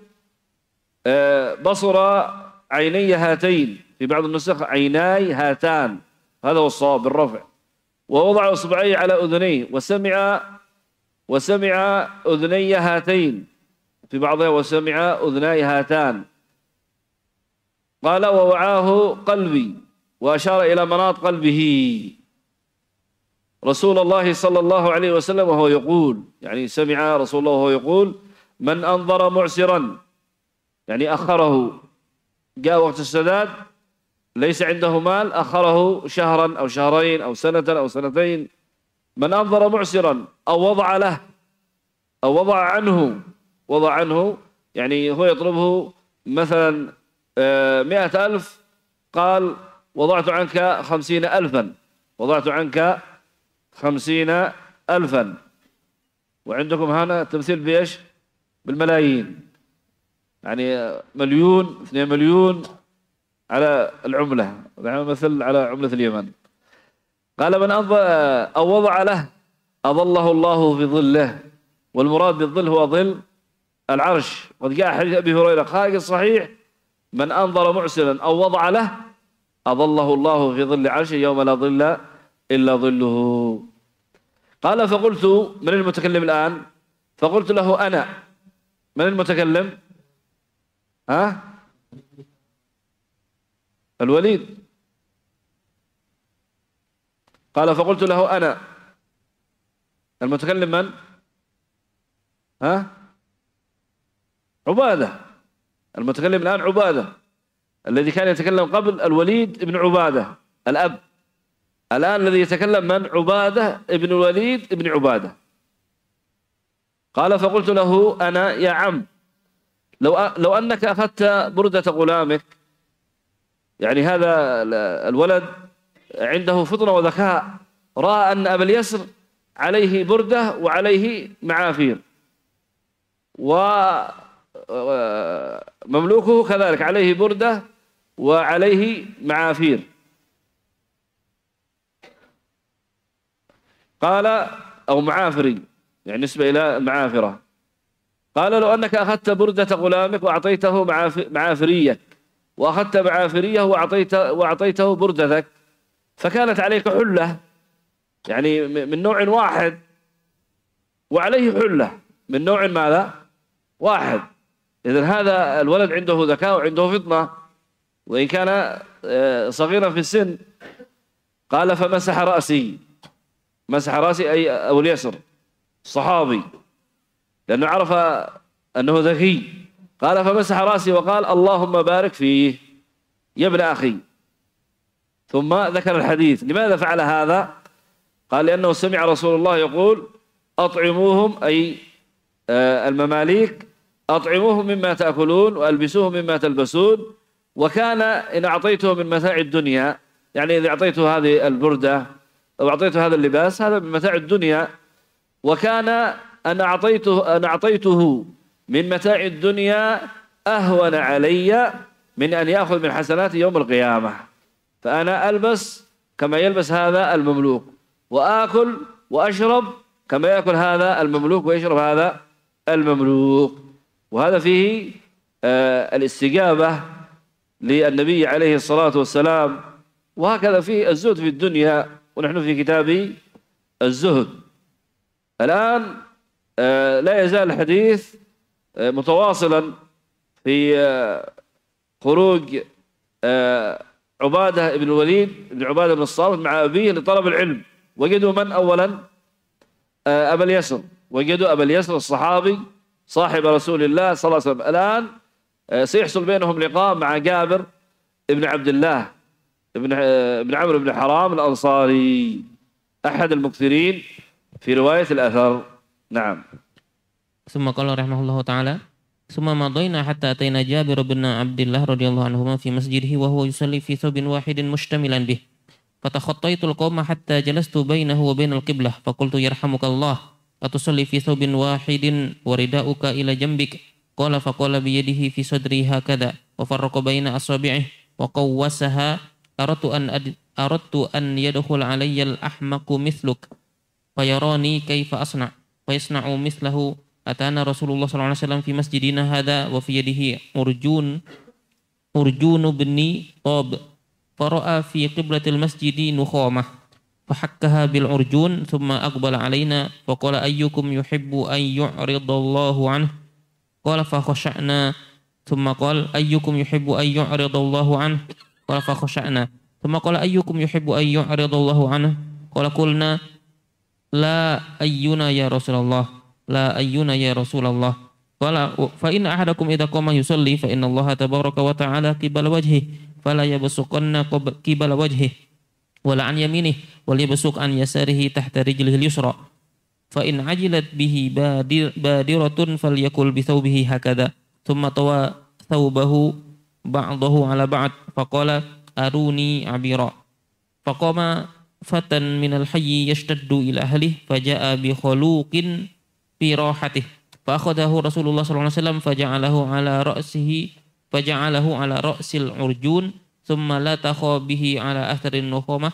بصر عيني هاتين، في بعض النسخ عيناي هاتان، هذا هو الصواب بالرفع. ووضع إصبعيه على أذنيه وسمع وسمع أذني هاتين، في بعضها وسمع أذناي هاتان. قال ووعاه قلبي، وأشار إلى مناط قلبه رسول الله صلى الله عليه وسلم وهو يقول، يعني سمع رسول الله وهو يقول من أنظر معسرا، يعني أخره، جاء وقت السداد ليس عنده مال أخره شهرا أو شهرين أو سنة أو سنتين. من أنظر معسرا أو وضع له أو وضع عنه، وضع عنه يعني هو يطلبه مثلا مئة ألف، قال وضعت عنك خمسين ألفا، وضعت عنك خمسين ألفا. وعندكم هنا التمثيل بإيش؟ بالملايين، يعني مليون اثنين مليون على العملة، مثل على عملة اليمن. قال من أنظر أو وضع له أظله الله في ظله، والمراد بالظل هو ظل العرش. قد جاء حديث أبي هريرة خارج الصحيح من أنظر معسرا أو وضع له أظله الله في ظل عرشه يوم لا ظل إلا ظله. قال فقلت من المتكلم الآن؟ فقلت له أنا. من المتكلم؟ ها؟ الوليد. قال فقلت له أنا. المتكلم من؟ ها؟ عبادة. المتكلم الآن عبادة، الذي كان يتكلم قبل الوليد ابن عبادة الأب. الآن الذي يتكلم من؟ عبادة ابن الوليد ابن عبادة. قال فقلت له أنا يا عم، لو لو أنك أخذت بردة غلامك يعني هذا الولد عنده فطنة وذكاء، رأى أن أبا اليسر عليه بردة وعليه معافير، ومملوكه كذلك عليه بردة وعليه معافير. قال أو معافري، يعني نسبة إلى معافرة. قال لو أنك أخذت بردة غلامك وأعطيته معافريك، وأخذت معافريه وأعطيت وأعطيته بردتك، فكانت عليك حلة، يعني من نوع واحد، وعليه حلة من نوع ماذا؟ واحد. إذن هذا الولد عنده ذكاء وعنده فطنة، وإن كان صغيرا في السن. قال فمسح رأسي، مسح رأسي أي أبو اليسر الصحابي، لأنه عرف أنه ذكي. قال فمسح رأسي وقال اللهم بارك فيه يا ابن أخي. ثم ذكر الحديث. لماذا فعل هذا؟ قال لأنه سمع رسول الله يقول أطعموهم، أي المماليك، أطعموهم مما تأكلون وألبسوهم مما تلبسون. وكان إن أعطيته من متاع الدنيا، يعني إذا أعطيته هذه البردة أو أعطيته هذا اللباس، هذا من متاع الدنيا. وكان أن أعطيته أن أعطيته من متاع الدنيا أهون علي من أن يأخذ من حسنات يوم القيامة. فأنا ألبس كما يلبس هذا المملوك، وآكل وأشرب كما يأكل هذا المملوك ويشرب هذا المملوك. وهذا فيه آه الاستجابة للنبي عليه الصلاة والسلام. وهكذا فيه الزهد في الدنيا، ونحن في كتاب الزهد. الآن آه لا يزال الحديث آه متواصلا في آه خروج آه عبادة بن الوليد بن عبادة بن الصامت مع أبيه لطلب العلم. وجدوا من أولا؟ آه أبا اليسر، وجدوا أبا اليسر الصحابي صاحب رسول الله صلى الله عليه وسلم. الآن آه سيحصل بينهم لقاء مع جابر بن عبد الله بن آه بن عمرو بن حرام الأنصاري، أحد المكثرين في رواية الأثر. نعم. ثم قال رحمه الله تعالى ثم مضينا حتى أتينا جابر بن عبد الله رضي الله عنهما في مسجده وهو يصلي في ثوب واحد مشتملا به، فتخطيت القوم حتى جلست بينه وبين القبلة، فقلت يرحمك الله أتصلي في ثوب واحد ورداؤك إلى جنبك؟ قال فقال بيده في صدري هكذا وفرق بين أصابعه وقوسها، أردت أن أردت أن يدخل علي الأحمق مثلك فيراني كيف أصنع فيصنع مثله. أتانا رسول الله صلى الله عليه وسلم في مسجدنا هذا وفي يده أرجون أرجون بن طاب، فرأى في قبلة المسجد نخامة فحكها بالأرجون ثم أقبل علينا فقال أيكم يحب أن يعرض الله عنه؟ قال فخشعنا. ثم قال أيكم يحب أن يعرض الله عنه؟ قال فخشعنا. ثم قال أيكم يحب أن يعرض الله عنه؟ قال قلنا لا أينا يا رسول الله، لا أينا يا رسول الله. قال فإن أحدكم إذا قام يصلي فإن الله تبارك وتعالى قبل وجهه فلا يبصقن قبل وجهه ولا عن يمينه وليبصق عن يساره تحت رجله اليسرى، فإن عجلت به بادر بادرة فليكل بثوبه هكذا، ثم طوى ثوبه بعضه على بعض فقال أروني عبيرا. فقام فتى من الحي يشتد إلى أهله فجاء بخلوق في راحته فأخذه رسول الله صلى الله عليه وسلم فجعله على رأسه فجعله على رأس العرجون ثم لطخ به على أثر النخامة.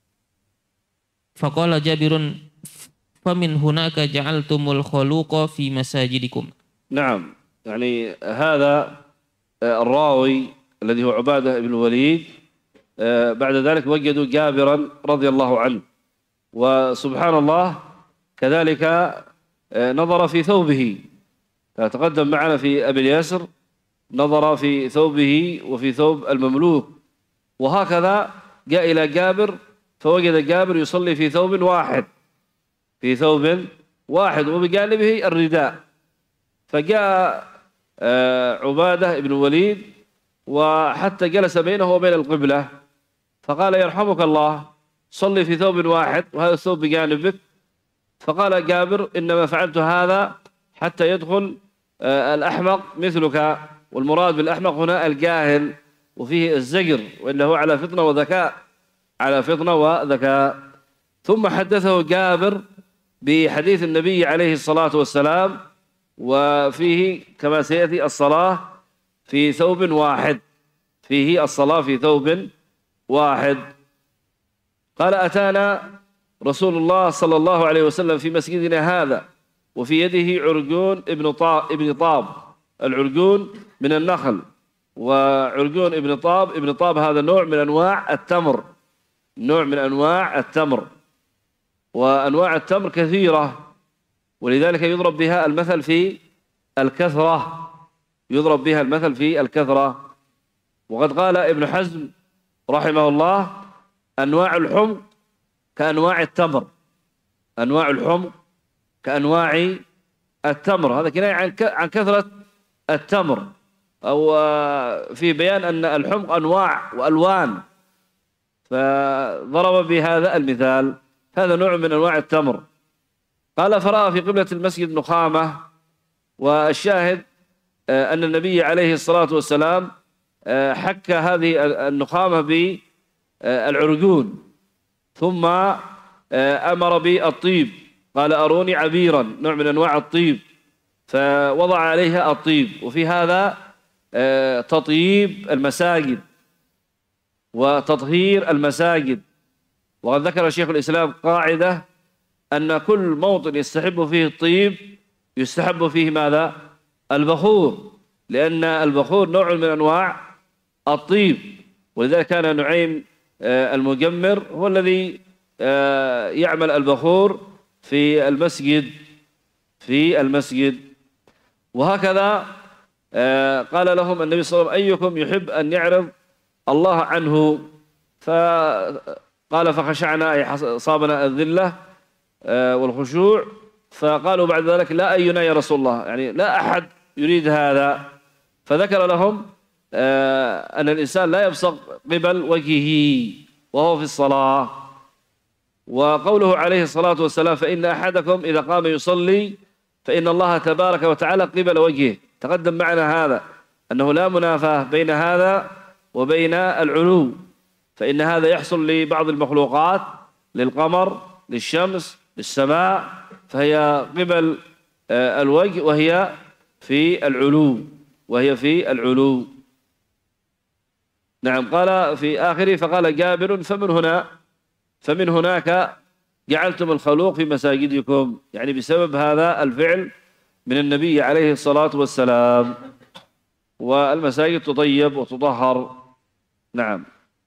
فقال جابر فمن هناك جعلتم الخلوق في مساجدكم. نعم، يعني هذا الراوي الذي هو عبادة بن الوليد بعد ذلك وجدوا جابرا رضي الله عنه، وسبحان الله كذلك نظر في ثوبه. تقدم معنا في أبي اليسر نظر في ثوبه وفي ثوب المملوك، وهكذا جاء إلى جابر فوجد جابر يصلي في ثوب واحد في ثوب واحد وبجانبه الرداء. فجاء عبادة بن الوليد وحتى جلس بينه وبين القبلة فقال يرحمك الله صلي في ثوب واحد وهذا الثوب بجانبك. فقال جابر إنما فعلت هذا حتى يدخل الأحمق مثلك، والمراد بالأحمق هنا الجاهل وفيه الزجر، وإلا هو على فطنة وذكاء، على فطنة وذكاء. ثم حدثه جابر بحديث النبي عليه الصلاة والسلام، وفيه كما سيأتي الصلاة في ثوب واحد، فيه الصلاة في ثوب واحد. قال: أتانا رسول الله صلى الله عليه وسلم في مسجدنا هذا وفي يده عرجون ابن طاب ابن طاب العرجون من النخل، وعرجون ابن طاب ابن طاب هذا نوع من أنواع التمر، نوع من أنواع التمر، وأنواع التمر كثيرة، ولذلك يضرب بها المثل في الكثرة، يضرب بها المثل في الكثرة. وقد قال ابن حزم رحمه الله: أنواع الحمق كأنواع التمر، أنواع الحمق كأنواع التمر. هذا كناية عن عن كثرة التمر، أو في بيان أن الحمق أنواع وألوان، فضرب بهذا المثال. هذا نوع من أنواع التمر. قال: فرأى في قبلة المسجد نخامة، والشاهد أن النبي عليه الصلاة والسلام حك هذه النخامة بالعرجون، ثم أمر بالطيب، قال: أروني عبيرا، نوع من أنواع الطيب، فوضع عليها الطيب. وفي هذا تطييب المساجد وتطهير المساجد. وقد ذكر شيخ الإسلام قاعدة أن كل موطن يستحب فيه الطيب يستحب فيه ماذا؟ البخور، لأن البخور نوع من أنواع الطيب. ولذلك كان نعيم المجمر هو الذي يعمل البخور في المسجد في المسجد وهكذا قال لهم النبي صلى الله عليه وسلم: أيكم يحب أن يعرض الله عنه؟ فقال: فخشعنا، أي أصابنا الذلة والخشوع. فقالوا بعد ذلك: لا أينا يا رسول الله، يعني لا أحد يريد هذا. فذكر لهم أن الإنسان لا يبصق قبل وجهه وهو في الصلاة. وقوله عليه الصلاة والسلام: فإن أحدكم إذا قام يصلي فإن الله تبارك وتعالى قبل وجهه، تقدم معنا هذا أنه لا منافاة بين هذا وبين العلو، فإن هذا يحصل لبعض المخلوقات، للقمر، للشمس، للسماء، فهي قبل الوجه وهي في العلو وهي في العلو نعم. قال في آخره: فقال جابر: فمن هنا فمن هناك جعلتم الخلوق في مساجدكم، يعني بسبب هذا الفعل من النبي عليه الصلاة والسلام، والمساجد تطيب وتطهر. نعم.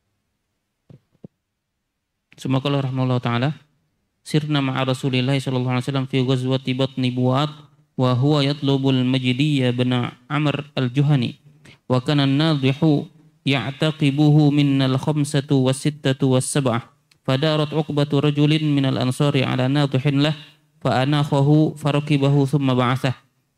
ثم قال رحمه الله تعالى: سرنا مع رسول الله صلى الله عليه وسلم في غزوة بطن بوات وهو يطلب المجدي بن عمرو الجهني، وكان الناضح يعتقبه من الخمسة والستة والسبعة، فدارت عقبة رجل من الأنصار على ناضح له فأناخه فركبه ثم بعثه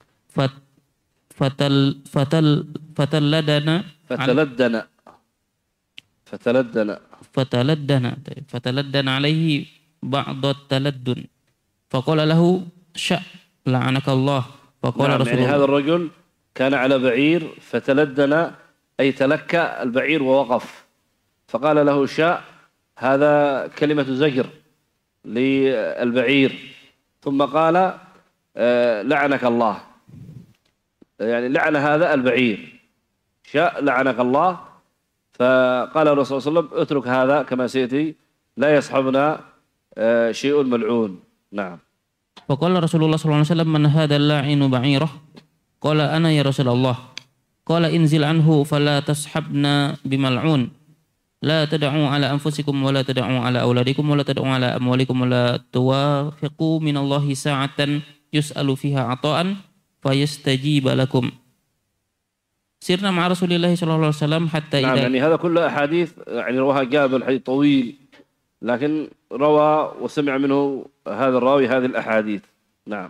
فتل فتل فتلدنا فتلدن فتلدن فتلدن فتلدن عليه بعض التلدن، فقال له: شأ لعنك الله. فقال نعم، رسول يعني الله: هذا الرجل كان على بعير، فتلدن أي تلكى البعير ووقف، فقال له: شاء، هذا كلمة زجر للبعير، ثم قال: لعنك الله، يعني لعن هذا البعير، شاء لعنك الله. فقال الرسول صلى الله عليه وسلم: اترك هذا كما سيأتي، لا يصحبنا شيء ملعون. نعم. فقال رسول الله صلى الله عليه وسلم: من هذا اللاعن بعيره؟ قال: أنا يا رسول الله. قال: انزل عنه فلا تصحبنا بملعون، لا تدعوا على أنفسكم ولا تدعوا على أولادكم ولا تدعوا على أموالكم ولا توافقوا من الله ساعة يسأل فيها عطاء فيستجيب لكم. سرنا مع رسول الله صلى الله عليه وسلم حتى نعم، إذا يعني هذا كله أحاديث يعني رواها جابر، حديث طويل، لكن روى وسمع منه هذا الراوي هذه الأحاديث. نعم.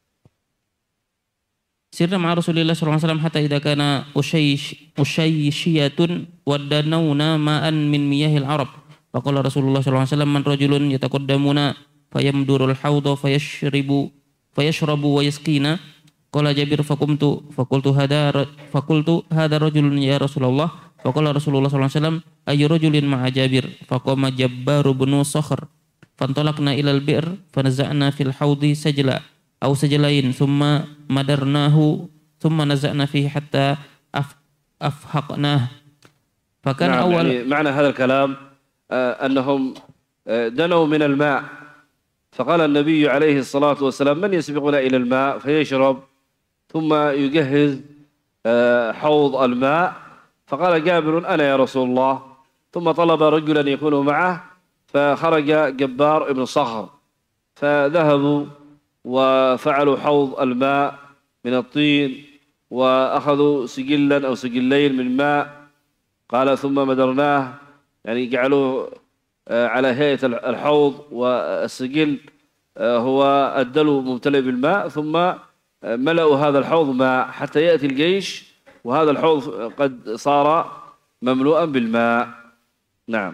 سرنا مع رسول الله صلى الله عليه وسلم حتى إذا كان أشيش أشيشية ودنونا ماء من مياه العرب، فقال رسول الله صلى الله عليه وسلم: من رجل يتقدمنا فيمدر الحوض فيشرب فيشرب ويسقينا. قال جابر: فقمت فقلت هذا فقلت هذا رجل يا رسول الله، Faqala Rasulullah sallallahu alaihi wasallam ayyu rajulin ma'a Jabir faqama Jabbar bin Sakhr fantalaqna ilal bi'r fanaza'na fil haudi sajla aw sajlain thumma madarnahu thumma naza'na fihi hatta af afhaqnah. فكان نعم أول يعني معنى هذا الكلام آه أنهم آه دنوا من الماء، فقال النبي عليه الصلاة والسلام من يسبقنا إلى الماء فيشرب، ثم يجهز آه حوض الماء، فقال جابر أنا يا رسول الله، ثم طلب رجلا يكون معه فخرج جبار بن صخر، فذهبوا وفعلوا حوض الماء من الطين وأخذوا سجلا أو سجلين من ماء، قال ثم مدرناه، يعني جعلوه على هيئة الحوض، والسجل هو الدلو ممتلئ بالماء، ثم ملأوا هذا الحوض ماء حتى يأتي الجيش وهذا الحوض قد صار مملوءا بالماء. نعم.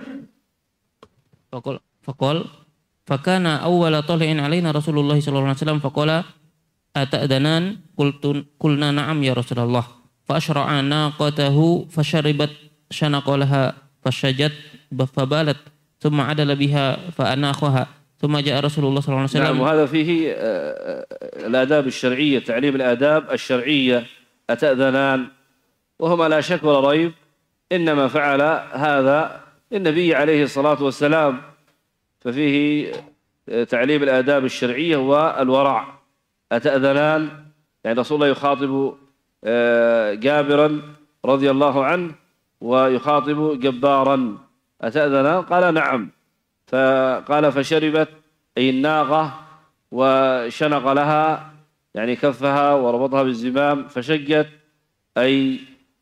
فقال فقال فكان أول طلع علينا رسول الله صلى الله عليه وسلم فقال أتأذنان قلت قلنا نعم يا رسول الله فأشرع ناقته فشربت شنقلها فشجت فبالت ثم عدل بها فأناخها ثم جاء رسول الله صلى الله عليه وسلم. نعم، وهذا فيه الآداب الشرعية، تعليم الآداب الشرعية. أتأذنان، وهما لا شك ولا ريب إنما فعل هذا النبي عليه الصلاة والسلام، ففيه تعليم الآداب الشرعية والورع. أتأذنان يعني رسول الله يخاطب جابرا رضي الله عنه ويخاطب جبارا، أتأذنان؟ قال نعم، فقال فشربت أي الناقة وشنق لها يعني كفها وربطها بالزمام، فشجت أي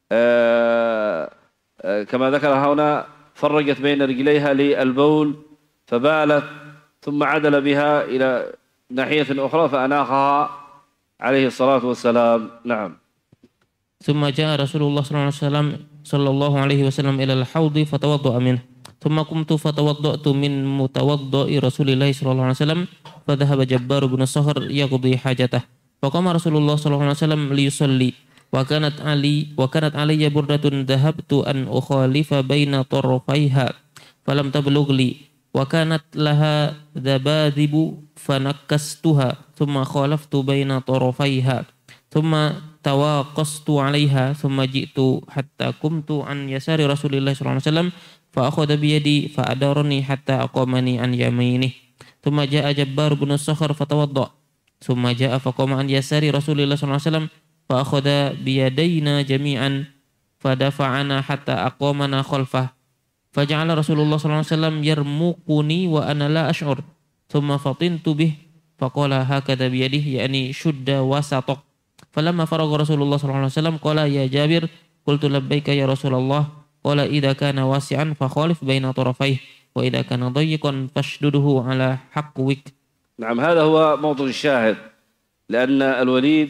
آآ آآ كما ذكر هنا فرجت بين رجليها للبول فبالت، ثم عدل بها إلى ناحية أخرى فأناخها عليه الصلاة والسلام. نعم. ثم جاء رسول الله صلى الله عليه وسلم صلى الله عليه وسلم إلى الحوض فتوضأ منه ثم قمت فتوضأت من متوضأ رسول الله صلى الله عليه وسلم فذهب جبار بن صخر يقضي حاجته فقام رسول الله صلى الله عليه وسلم ليصلي وكانت علي وكانت علي بردة ذهبت أن أخالف بين طرفيها فلم تبلغ لي وكانت لها ذباذب فنكستها ثم خالفت بين طرفيها ثم تواقصت عليها ثم جئت حتى قمت عن يسار رسول الله صلى الله عليه وسلم فأخذ بيدي فأدارني حتى أقامني عن يمينه ثم جاء جبار بن الصخر فتوضأ ثم جاء فقام عن يسار رسول الله صلى الله عليه وسلم فأخذ بيدينا جميعا فدفعنا حتى أقامنا خلفه فجعل رسول الله صلى الله عليه وسلم يرمقني وأنا لا أشعر ثم فطنت به فقال هكذا بيده يعني شد وسطك فلما فرغ رسول الله صلى الله عليه وسلم قال يا جابر قلت لبيك يا رسول الله قال إذا كان واسعا فخالف بين طرفيه وإذا كان ضيقا فاشدده على حقوك. نعم، هذا هو موضوع الشاهد، لأن الوليد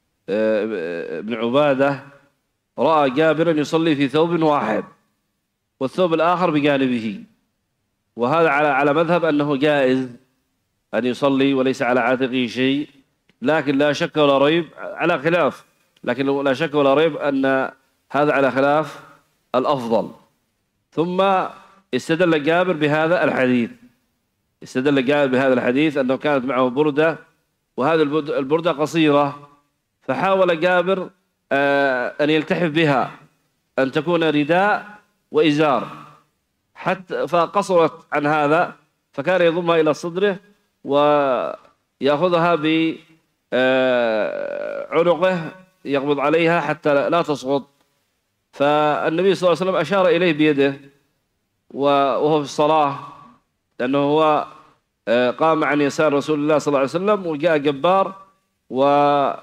بن عبادة رأى جابرا يصلي في ثوب واحد والثوب الآخر بجانبه، وهذا على على مذهب أنه جائز أن يصلي وليس على عاتقه شيء، لكن لا شك ولا ريب على خلاف، لكن لا شك ولا ريب أن هذا على خلاف الأفضل. ثم استدل جابر بهذا الحديث استدل جابر بهذا الحديث أنه كانت معه بردة، وهذه البردة قصيرة، فحاول جابر أن يلتحف بها أن تكون رداء وإزار، حتى فقصرت عن هذا، فكان يضمها إلى صدره ويأخذها بعنقه يقبض عليها حتى لا تسقط. فالنبي صلى الله عليه وسلم أشار إليه بيده وهو في الصلاة، لأنه هو قام عن يسار رسول الله صلى الله عليه وسلم وجاء جبار وهو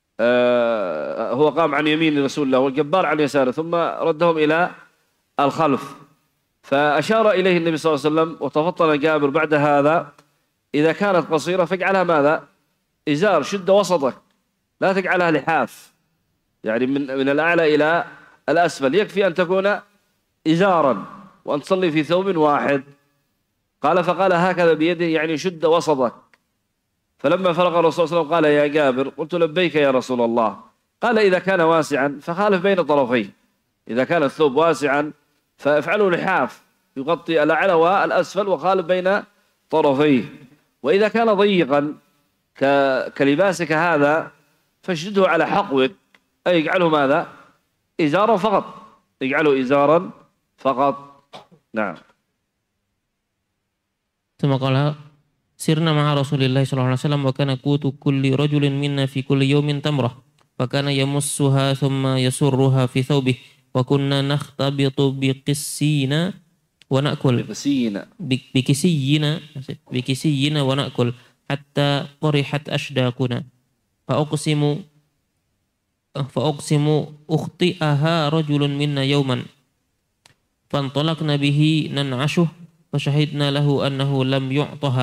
قام عن يمين رسول الله والجبار عن يساره، ثم ردهم إلى الخلف، فأشار إليه النبي صلى الله عليه وسلم وتفطن جابر بعد هذا إذا كانت قصيرة فاجعلها ماذا؟ إزار، شد وسطك، لا تجعلها لحاف، يعني من من الأعلى إلى الأسفل، يكفي أن تكون إزارا وأن تصلي في ثوب واحد. قال فقال هكذا بيده يعني شد وسطك. فلما فرغ الرسول صلى الله عليه وسلم قال يا جابر قلت لبيك يا رسول الله، قال إذا كان واسعا فخالف بين طرفيه، إذا كان الثوب واسعا فافعله لحاف يغطي الأعلى والأسفل وخالف بين طرفيه. وإذا كان ضيقا كلباسك هذا فاشدده على حقوك، أي اجعله ماذا؟ إزارا فقط، اجعله إزارا فقط. نعم. ثم قال سرنا مع رسول الله صلى الله عليه وسلم وكان قوت كل رجل منا في كل يوم تمرة فكان يمسها ثم يسرها في ثوبه وكنا نختبط بقسينا ونأكل بقسينا بكسينا بكسينا ونأكل حتى قرحت أشداقنا فأقسم فأقسم أخطئها رجل منا يوما فانطلقنا به ننعشه فشهدنا له أنه لم يعطها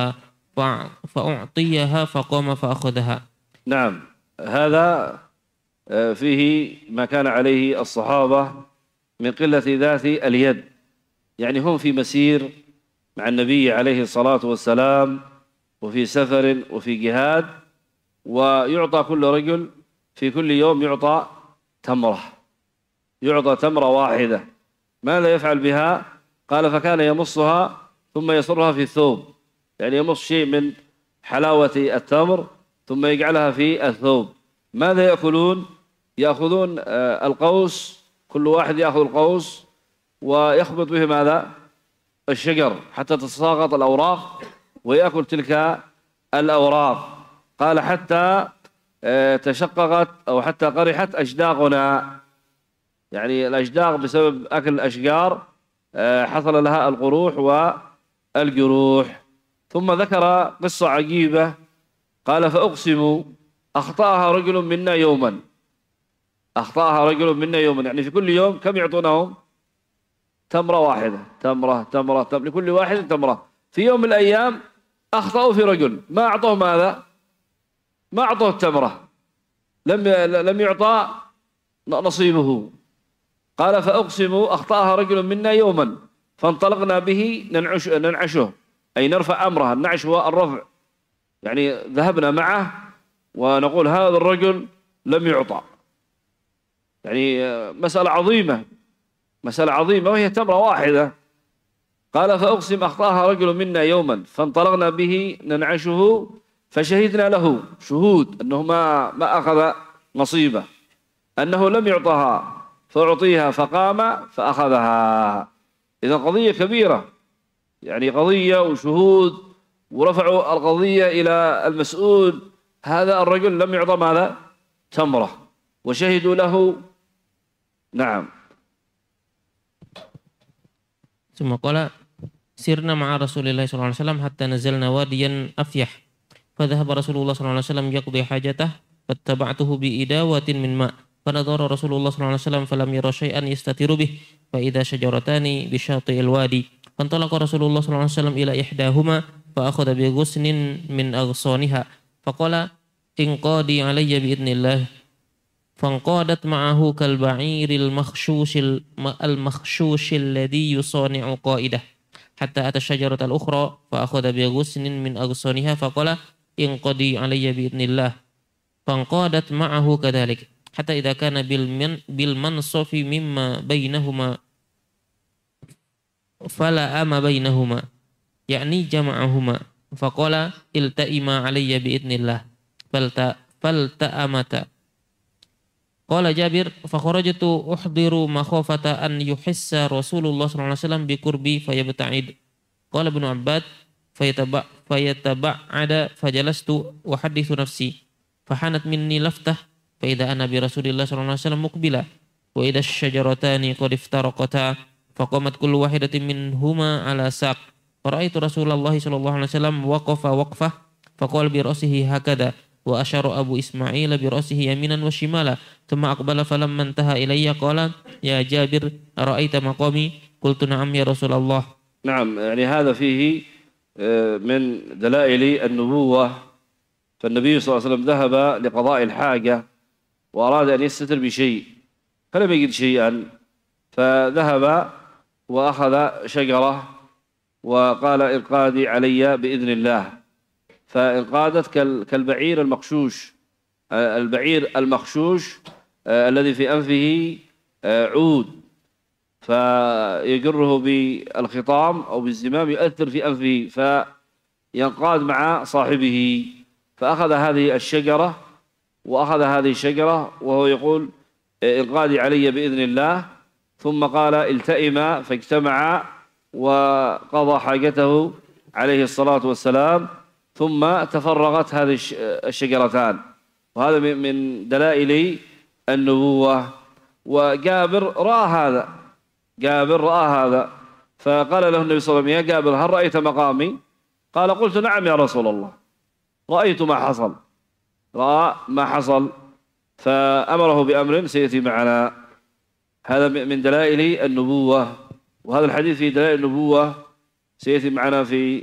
فأعطيها فقام فأخذها. نعم، هذا فيه ما كان عليه الصحابة من قلة ذات اليد، يعني هم في مسير مع النبي عليه الصلاة والسلام وفي سفر وفي جهاد، ويعطى كل رجل في كل يوم يعطى تمرة، يعطى تمرة واحدة. ماذا يفعل بها؟ قال فكان يمصها ثم يصرها في الثوب، يعني يمص شيء من حلاوة التمر ثم يجعلها في الثوب. ماذا يأكلون؟ يأخذون القوس، كل واحد يأخذ القوس ويخبط به ماذا؟ الشجر حتى تتساقط الأوراق ويأكل تلك الأوراق. قال حتى تشققت أو حتى قرحت أشداقنا، يعني الأشداق بسبب أكل الأشجار حصل لها القروح والجروح. ثم ذكر قصة عجيبة، قال فأقسم أخطأها رجل منا يوما، أخطأها رجل منا يوما، يعني في كل يوم كم يعطونهم؟ تمرة واحدة، تمرة تمرة تمرة لكل واحد تمرة. في يوم من الأيام أخطأوا في رجل، ما أعطوه ماذا؟ ما أعطوه التمرة، لم لم يعطى نصيبه. قال فأقسم أخطأها رجل منا يوما فانطلقنا به ننعش ننعشه، أي نرفع أمره. النعش هو الرفع، يعني ذهبنا معه ونقول هذا الرجل لم يعطى، يعني مسألة عظيمة، مسألة عظيمة وهي تمرة واحدة. قال فأقسم أخطأها رجل منا يوما فانطلقنا به ننعشه فشهدنا له شهود أنه ما ما أخذ نصيبه، أنه لم يعطها فأعطيها فقام فأخذها. إذا قضية كبيرة، يعني قضية وشهود ورفعوا القضية إلى المسؤول، هذا الرجل لم يعطى ماذا؟ تمرة، وشهدوا له. نعم. ثم قال سرنا مع رسول الله صلى الله عليه وسلم حتى نزلنا واديا أفيح فذهب رسول الله صلى الله عليه وسلم يقضي حاجته فاتبعته بإداوة من ماء فنظر رسول الله صلى الله عليه وسلم فلم يرى شيئا يستتر به فإذا شجرتان بشاطئ الوادي فانطلق رسول الله صلى الله عليه وسلم إلى إحداهما فأخذ بغصن من أغصانها فقال انقادي علي بإذن الله فانقادت معه كالبعير المخشوش المخشوش الذي يصانع قائده حتى أتى الشجرة الأخرى فأخذ بغصن من أغصانها فقال انقضي علي بإذن الله فانقادت معه كذلك حتى إذا كان بالمن بالمنصف مما بينهما فلأم بينهما يعني جمعهما فقال التئما علي بإذن الله فالتأمتا. قال جابر فخرجت أحضر مخافة أن يحس رسول الله صلى الله عليه وسلم بقربي فيبتعد. قال ابن عباد فيتبع فيتبعد فجلست أحدث نفسي فحانت مني لفتة فإذا أنا برسول الله صلى الله عليه وسلم مقبلا وإذا الشجرتان قد افترقتا فقامت كل واحدة منهما على ساق فرأيت رسول الله صلى الله عليه وسلم وقف وقفة فقال برأسه هكذا وأشار أبو إسماعيل برأسه يمينا وشمالا ثم أقبل فلما انتهى إلي قال يا جابر أرأيت مقامي قلت نعم يا رسول الله. نعم، يعني هذا فيه من دلائل النبوة. فالنبي صلى الله عليه وسلم ذهب لقضاء الحاجة وأراد أن يستتر بشيء فلم يجد شيئا فذهب وأخذ شجرة وقال انقادي علي بإذن الله فانقادت كالبعير المخشوش. البعير المخشوش الذي في أنفه عود فيجره بالخطام أو بالزمام يؤثر في أنفه فينقاد مع صاحبه، فأخذ هذه الشجرة وأخذ هذه الشجرة وهو يقول انقادي علي بإذن الله، ثم قال التئما فاجتمعا وقضى حاجته عليه الصلاة والسلام، ثم تفرغت هذه الشجرتان. وهذا من دلائل النبوة. وجابر رأى هذا، جابر رأى هذا فقال له النبي صلى الله عليه وسلم يا جابر هل رأيت مقامي؟ قال قلت نعم يا رسول الله، رأيت ما حصل، رأى ما حصل، فأمره بأمر سيأتي معنا. هذا من دلائل النبوة، وهذا الحديث في دلائل النبوة سيأتي معنا في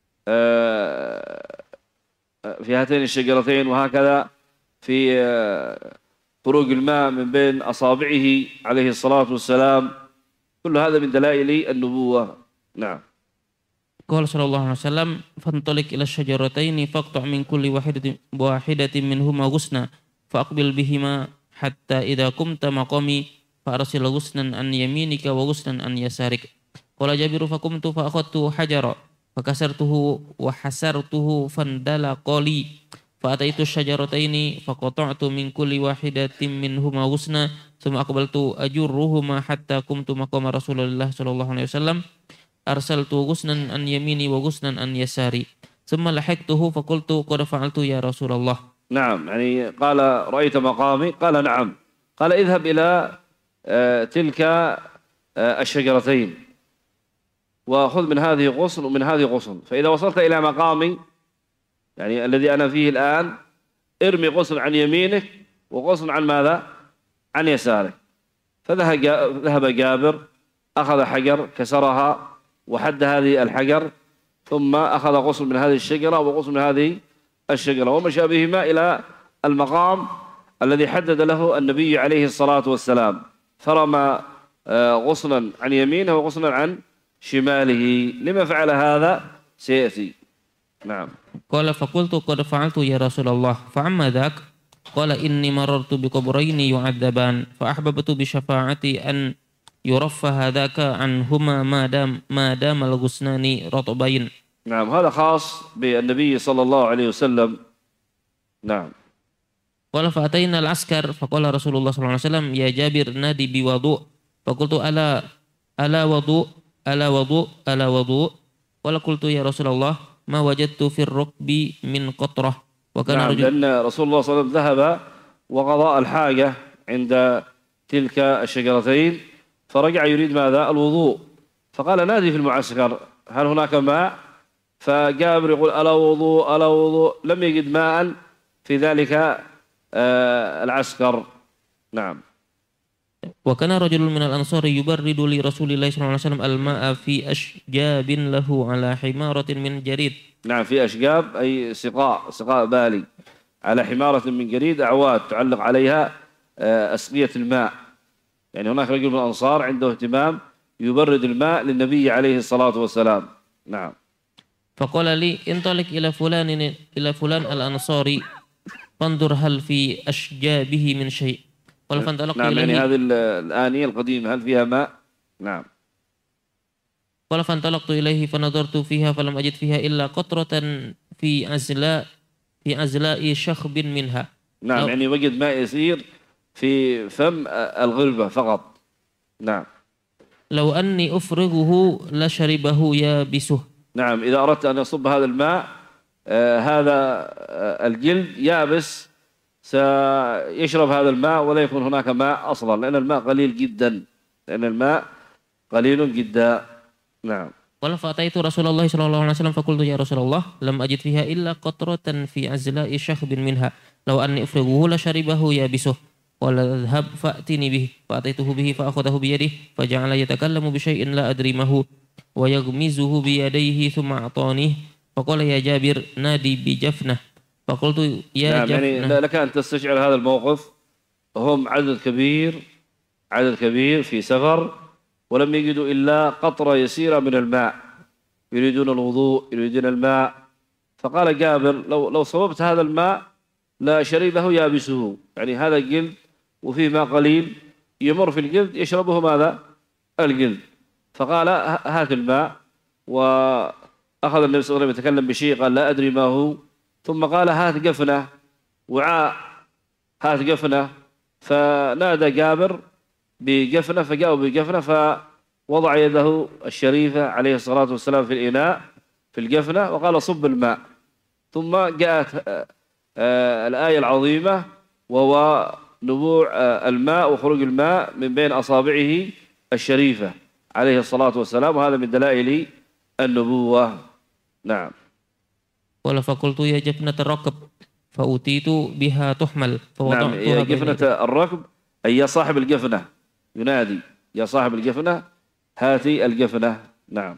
في هاتين الشجرتين، وهكذا في خروج الماء من بين أصابعه عليه الصلاة والسلام. كل هذا من دلائل النبوة. نعم. قال صلى الله عليه وسلم فانطلق إلى الشجرتين فاقطع من كل واحدة واحدة منهما غصنا فأقبل بهما حتى إذا قمت مقامي فأرسل غصنا عن يمينك وغصنا عن يسارك. قال جابر فقمت فأخذت حجرا فكسرته وحسرته فاندلق لي فأتيت الشجرتين فقطعت من كل واحدة منهما غصنا ثم أقبلت أجرهما حتى قمت مقام رسول الله صلى الله عليه وسلم أرسلت غصنا عن يميني وغصنا عن يساري ثم لحقته فقلت قد فعلت يا رسول الله. نعم، يعني قال رأيت مقامي؟ قال نعم. قال اذهب إلى تلك الشجرتين وخذ من هذه غصن ومن هذه غصن، فإذا وصلت إلى مقامي يعني الذي أنا فيه الآن ارمي غصن عن يمينك وغصن عن ماذا؟ عن يسارك. فذهب جابر أخذ حجر كسرها وحد هذه الحجر، ثم أخذ غصن من هذه الشجرة وغصن من هذه الشجرة ومشى بهما إلى المقام الذي حدد له النبي عليه الصلاة والسلام، فرمى غصنا عن يمينه وغصنا عن شماله. لما فعل هذا سيأتي. نعم. قال فقلت قد فعلت يا رسول الله فعما ذاك؟ قال إني مررت بقبرين يعذبان فأحببت بشفاعتي أن يرفه ذاك عنهما ما دام ما دام الغصنان رطبين. نعم، هذا خاص بالنبي صلى الله عليه وسلم. نعم. قال فأتينا العسكر فقال رسول الله صلى الله عليه وسلم يا جابر نادي بوضوء فقلت ألا ألا وضوء ألا وضوء ألا وضوء قال قلت يا رسول الله ما وجدت في الركب من قطرة. وكان نعم، رجل لأن رسول الله صلى الله عليه وسلم ذهب وقضاء الحاجة عند تلك الشجرتين فرجع يريد ماذا؟ الوضوء، فقال نادي في المعسكر هل هناك ماء؟ فجابر يقول ألا وضوء ألا وضوء، لم يجد ماء في ذلك آه العسكر. نعم. وكان رجل من الأنصار يبرد لرسول الله صلى الله عليه وسلم الماء في أشجاب له على حمارة من جريد. نعم، في أشجاب أي سقاء سقاء بالي على حمارة من جريد، أعواد تعلق عليها آه أسقية الماء. يعني هناك رجل من الأنصار عنده اهتمام يبرد الماء للنبي عليه الصلاة والسلام. نعم. فقال لي انطلق إلى فلان إلى فلان الأنصاري فانظر هل في أشجابه من شيء. قال فانطلقت نعم، إليه. يعني هذه الآنية القديمة هل فيها ماء؟ نعم. قال فانطلقت إليه فنظرت فيها فلم أجد فيها إلا قطرة في عزلاء في عزلاء شخب منها. نعم، يعني وجد ماء يسير في فم الغلبة فقط. نعم. لو أني أفرغه لشربه يابسه. نعم، إذا أردت أن يصب هذا الماء آه هذا آه الجلد يابس سيشرب هذا الماء ولا يكون هناك ماء أصلا، لأن الماء قليل جدا لأن الماء قليل جدا. نعم. قال فأتيت رسول الله صلى الله عليه وسلم فقلت يا رسول الله لم أجد فيها إلا قطرة في عزلاء شخب منها لو أني أفرغه لشربه يابسه. قال اذهب فأتني به فأتيته به فأخذه بيده فجعل يتكلم بشيء لا أدري ما هو ويغمزه بيديه ثم أعطانيه فقال يا جابر نادي بجفنة. فقلت يا نعم، جفنة. يعني لك أن تستشعر هذا الموقف، هم عدد كبير عدد كبير في سفر ولم يجدوا إلا قطرة يسيرة من الماء، يريدون الوضوء يريدون الماء. فقال جابر لو لو صببت هذا الماء لا شربه يابسه، يعني هذا الجلد وفيه ماء قليل يمر في الجلد يشربه ماذا؟ الجلد. فقال هات الماء، وأخذ النبي صلى الله عليه وسلم يتكلم بشيء قال لا أدري ما هو، ثم قال هات قفنة، وعاء، هات قفنة. فنادى جابر بقفنة، فجاءوا بقفنة، فوضع يده الشريفة عليه الصلاة والسلام في الإناء في القفنة وقال صب الماء. ثم جاءت الآية العظيمة وهو نبوع الماء وخروج الماء من بين أصابعه الشريفة عليه الصلاة والسلام، وهذا من دلائل النبوة. نعم. قال فقلت يا جفنة الركب فأتيت بها تحمل فوضعتها. نعم، يا جفنة الركب أي يا صاحب الجفنة، ينادي يا صاحب الجفنة هاتي الجفنة. نعم.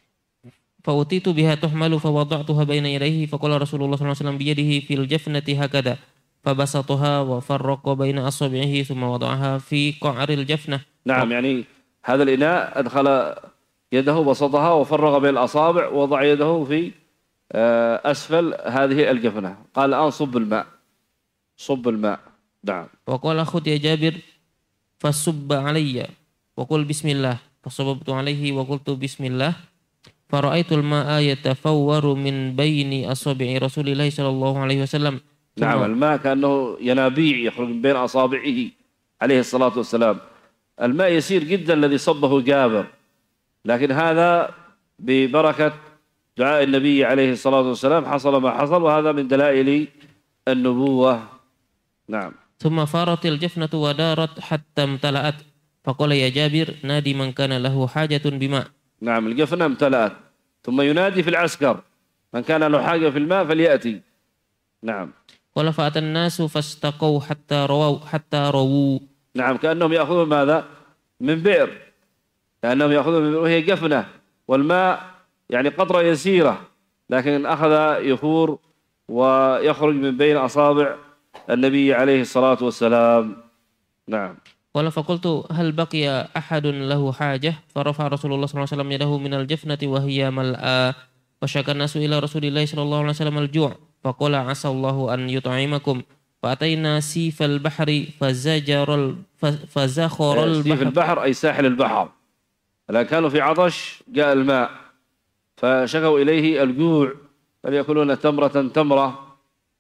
فأتيت بها تحمل فوضعتها بين يديه، فقال رسول الله صلى الله عليه وسلم بيده في الجفنة هكذا، فبسطها وفرق بين أصابعه ثم وضعها في قعر الجفنة. نعم، يعني هذا الإناء أدخل يده بسطها وفرغ بين الأصابع ووضع يده في أسفل هذه الجفنة. قال الآن صب الماء، صب الماء. نعم. وقال خذ يا جابر فصب علي وقل بسم الله، فصببت عليه وقلت بسم الله، فرأيت الماء يتفور من بين أصابع رسول الله صلى الله عليه وسلم. نعم، الماء كأنه ينابيع يخرج من بين أصابعه عليه الصلاة والسلام. الماء يسير جدا الذي صبه جابر، لكن هذا ببركة دعاء النبي عليه الصلاة والسلام حصل ما حصل، وهذا من دلائل النبوة. نعم. ثم فارت الجفنة ودارت حتى امتلأت، فقال يا جابر نادي من كان له حاجة بماء. نعم، الجفنة امتلأت، ثم ينادي في العسكر من كان له حاجة في الماء فليأتي. نعم. قال فأتى الناس فاستقوا حتى رووا حتى رووا. نعم، كأنهم يأخذون ماذا؟ من بئر، كأنهم يأخذون من بئر وهي جفنة، والماء يعني قطرة يسيرة، لكن أخذ يفور ويخرج من بين أصابع النبي عليه الصلاة والسلام. نعم. قال فقلت هل بقي أحد له حاجة؟ فرفع رسول الله صلى الله عليه وسلم يده من الجفنة وهي ملأى، وشكى الناس إلى رسول الله صلى الله عليه وسلم الجوع، فقال عسى الله أن يطعمكم. فأتينا سيف البحر فزجر فزخر البحر. سيف البحر أي ساحل البحر، لأن كانوا في عطش جاء الماء فشكوا إليه الجوع، فليأكلون تمرة تمرة.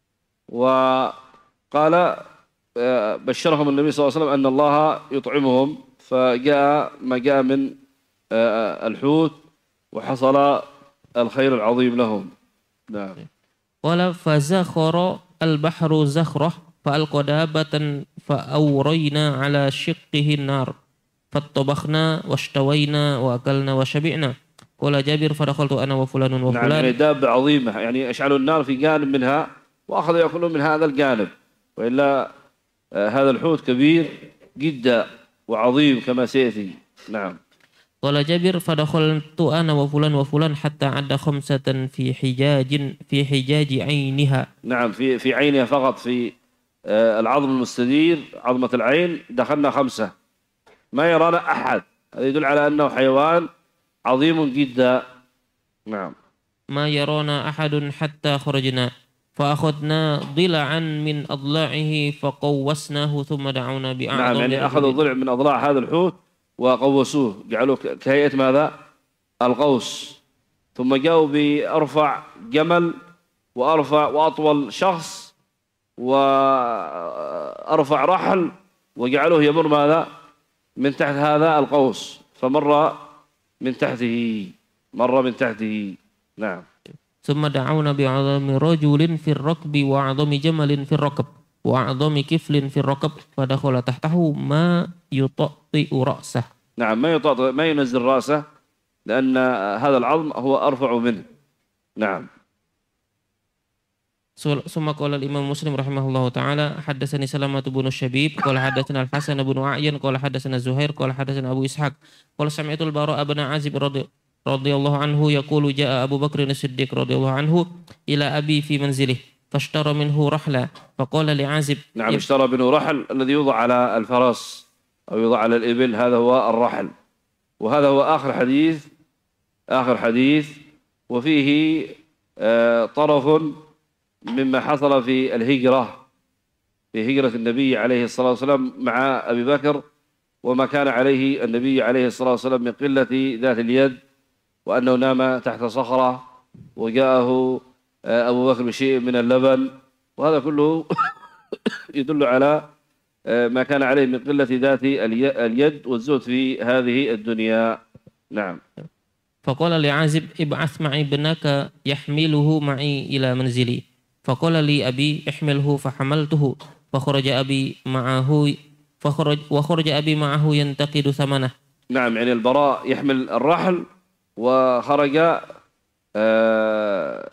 وقال بشرهم النبي صلى الله عليه وسلم أن الله يطعمهم، فجاء ما جاء من الحوت وحصل الخير العظيم لهم. نعم. قال فزخر البحر زخرة فألقى دابة فأورينا على شقه النار فطبخنا واشتوينا وأكلنا وشبعنا. قال جابر فدخلت أنا وفلان وفلان. نعم، يعني دابة عظيمة، يعني أشعلوا النار في جانب منها وأخذوا يأكلون من هذا الجانب، وإلا آه هذا الحوت كبير جدا وعظيم كما سيأتي. نعم. قال جابر فدخلت أنا وفلان وفلان حتى عد خمسة في حجاج في حجاج عينها. نعم، في في عينها فقط، في آه العظم المستدير عظمة العين دخلنا خمسة، ما يرانا أحد. هذا يدل على أنه حيوان عظيم جدا. نعم. ما يرانا أحد حتى خرجنا فأخذنا ضلعا من أضلاعه فقوسناه ثم دعونا بأعظم. نعم، يعني أخذوا ضلع من أضلاع هذا الحوت وقوسوه، جعلوه كهيئة ماذا؟ القوس. ثم جاءوا بأرفع جمل وأرفع وأطول شخص وأرفع رحل، وجعلوه يمر ماذا؟ من تحت هذا القوس، فمر من تحته، مر من تحته. نعم. ثم دعونا بأعظم رجل في الركب وأعظم جمل في الركب وأعظم كفل في الركب فدخل تحته ما يطأطئ رأسه. نعم، ما يطأطئ، ما ينزل رأسه، لأن هذا العظم هو أرفع منه. نعم. ثم قال الإمام مسلم رحمه الله تعالى حدثني سلامة بن الشبيب قال حدثنا الحسن بن أعين قال حدثنا زهير قال حدثنا أبو إسحاق قال سمعت البراء بن عازب رضي رضي الله عنه يقول جاء أبو بكر الصديق رضي الله عنه إلى أبي في منزله فاشترى منه رحلة فقال لعازب. نعم، اشترى منه رحل الذي يوضع على الفرس أو يوضع على الإبل، هذا هو الرحل. وهذا هو آخر حديث آخر حديث وفيه آه طرف مما حصل في الهجرة، في هجرة النبي عليه الصلاة والسلام مع أبي بكر وما كان عليه النبي عليه الصلاة والسلام من قلة ذات اليد، وأنه نام تحت صخرة وجاءه أبو بكر بشيء من اللبن، وهذا كله يدل على ما كان عليه من قلة ذات اليد والزهد في هذه الدنيا. نعم. فقال لعازب ابعث معي ابنك يحمله معي إلى منزلي. فقال لي أبي احمله فحملته فخرج أبي معه فخرج وخرج أبي معه ينتقد ثمنه. نعم، يعني البراء يحمل الرحل وخرج آه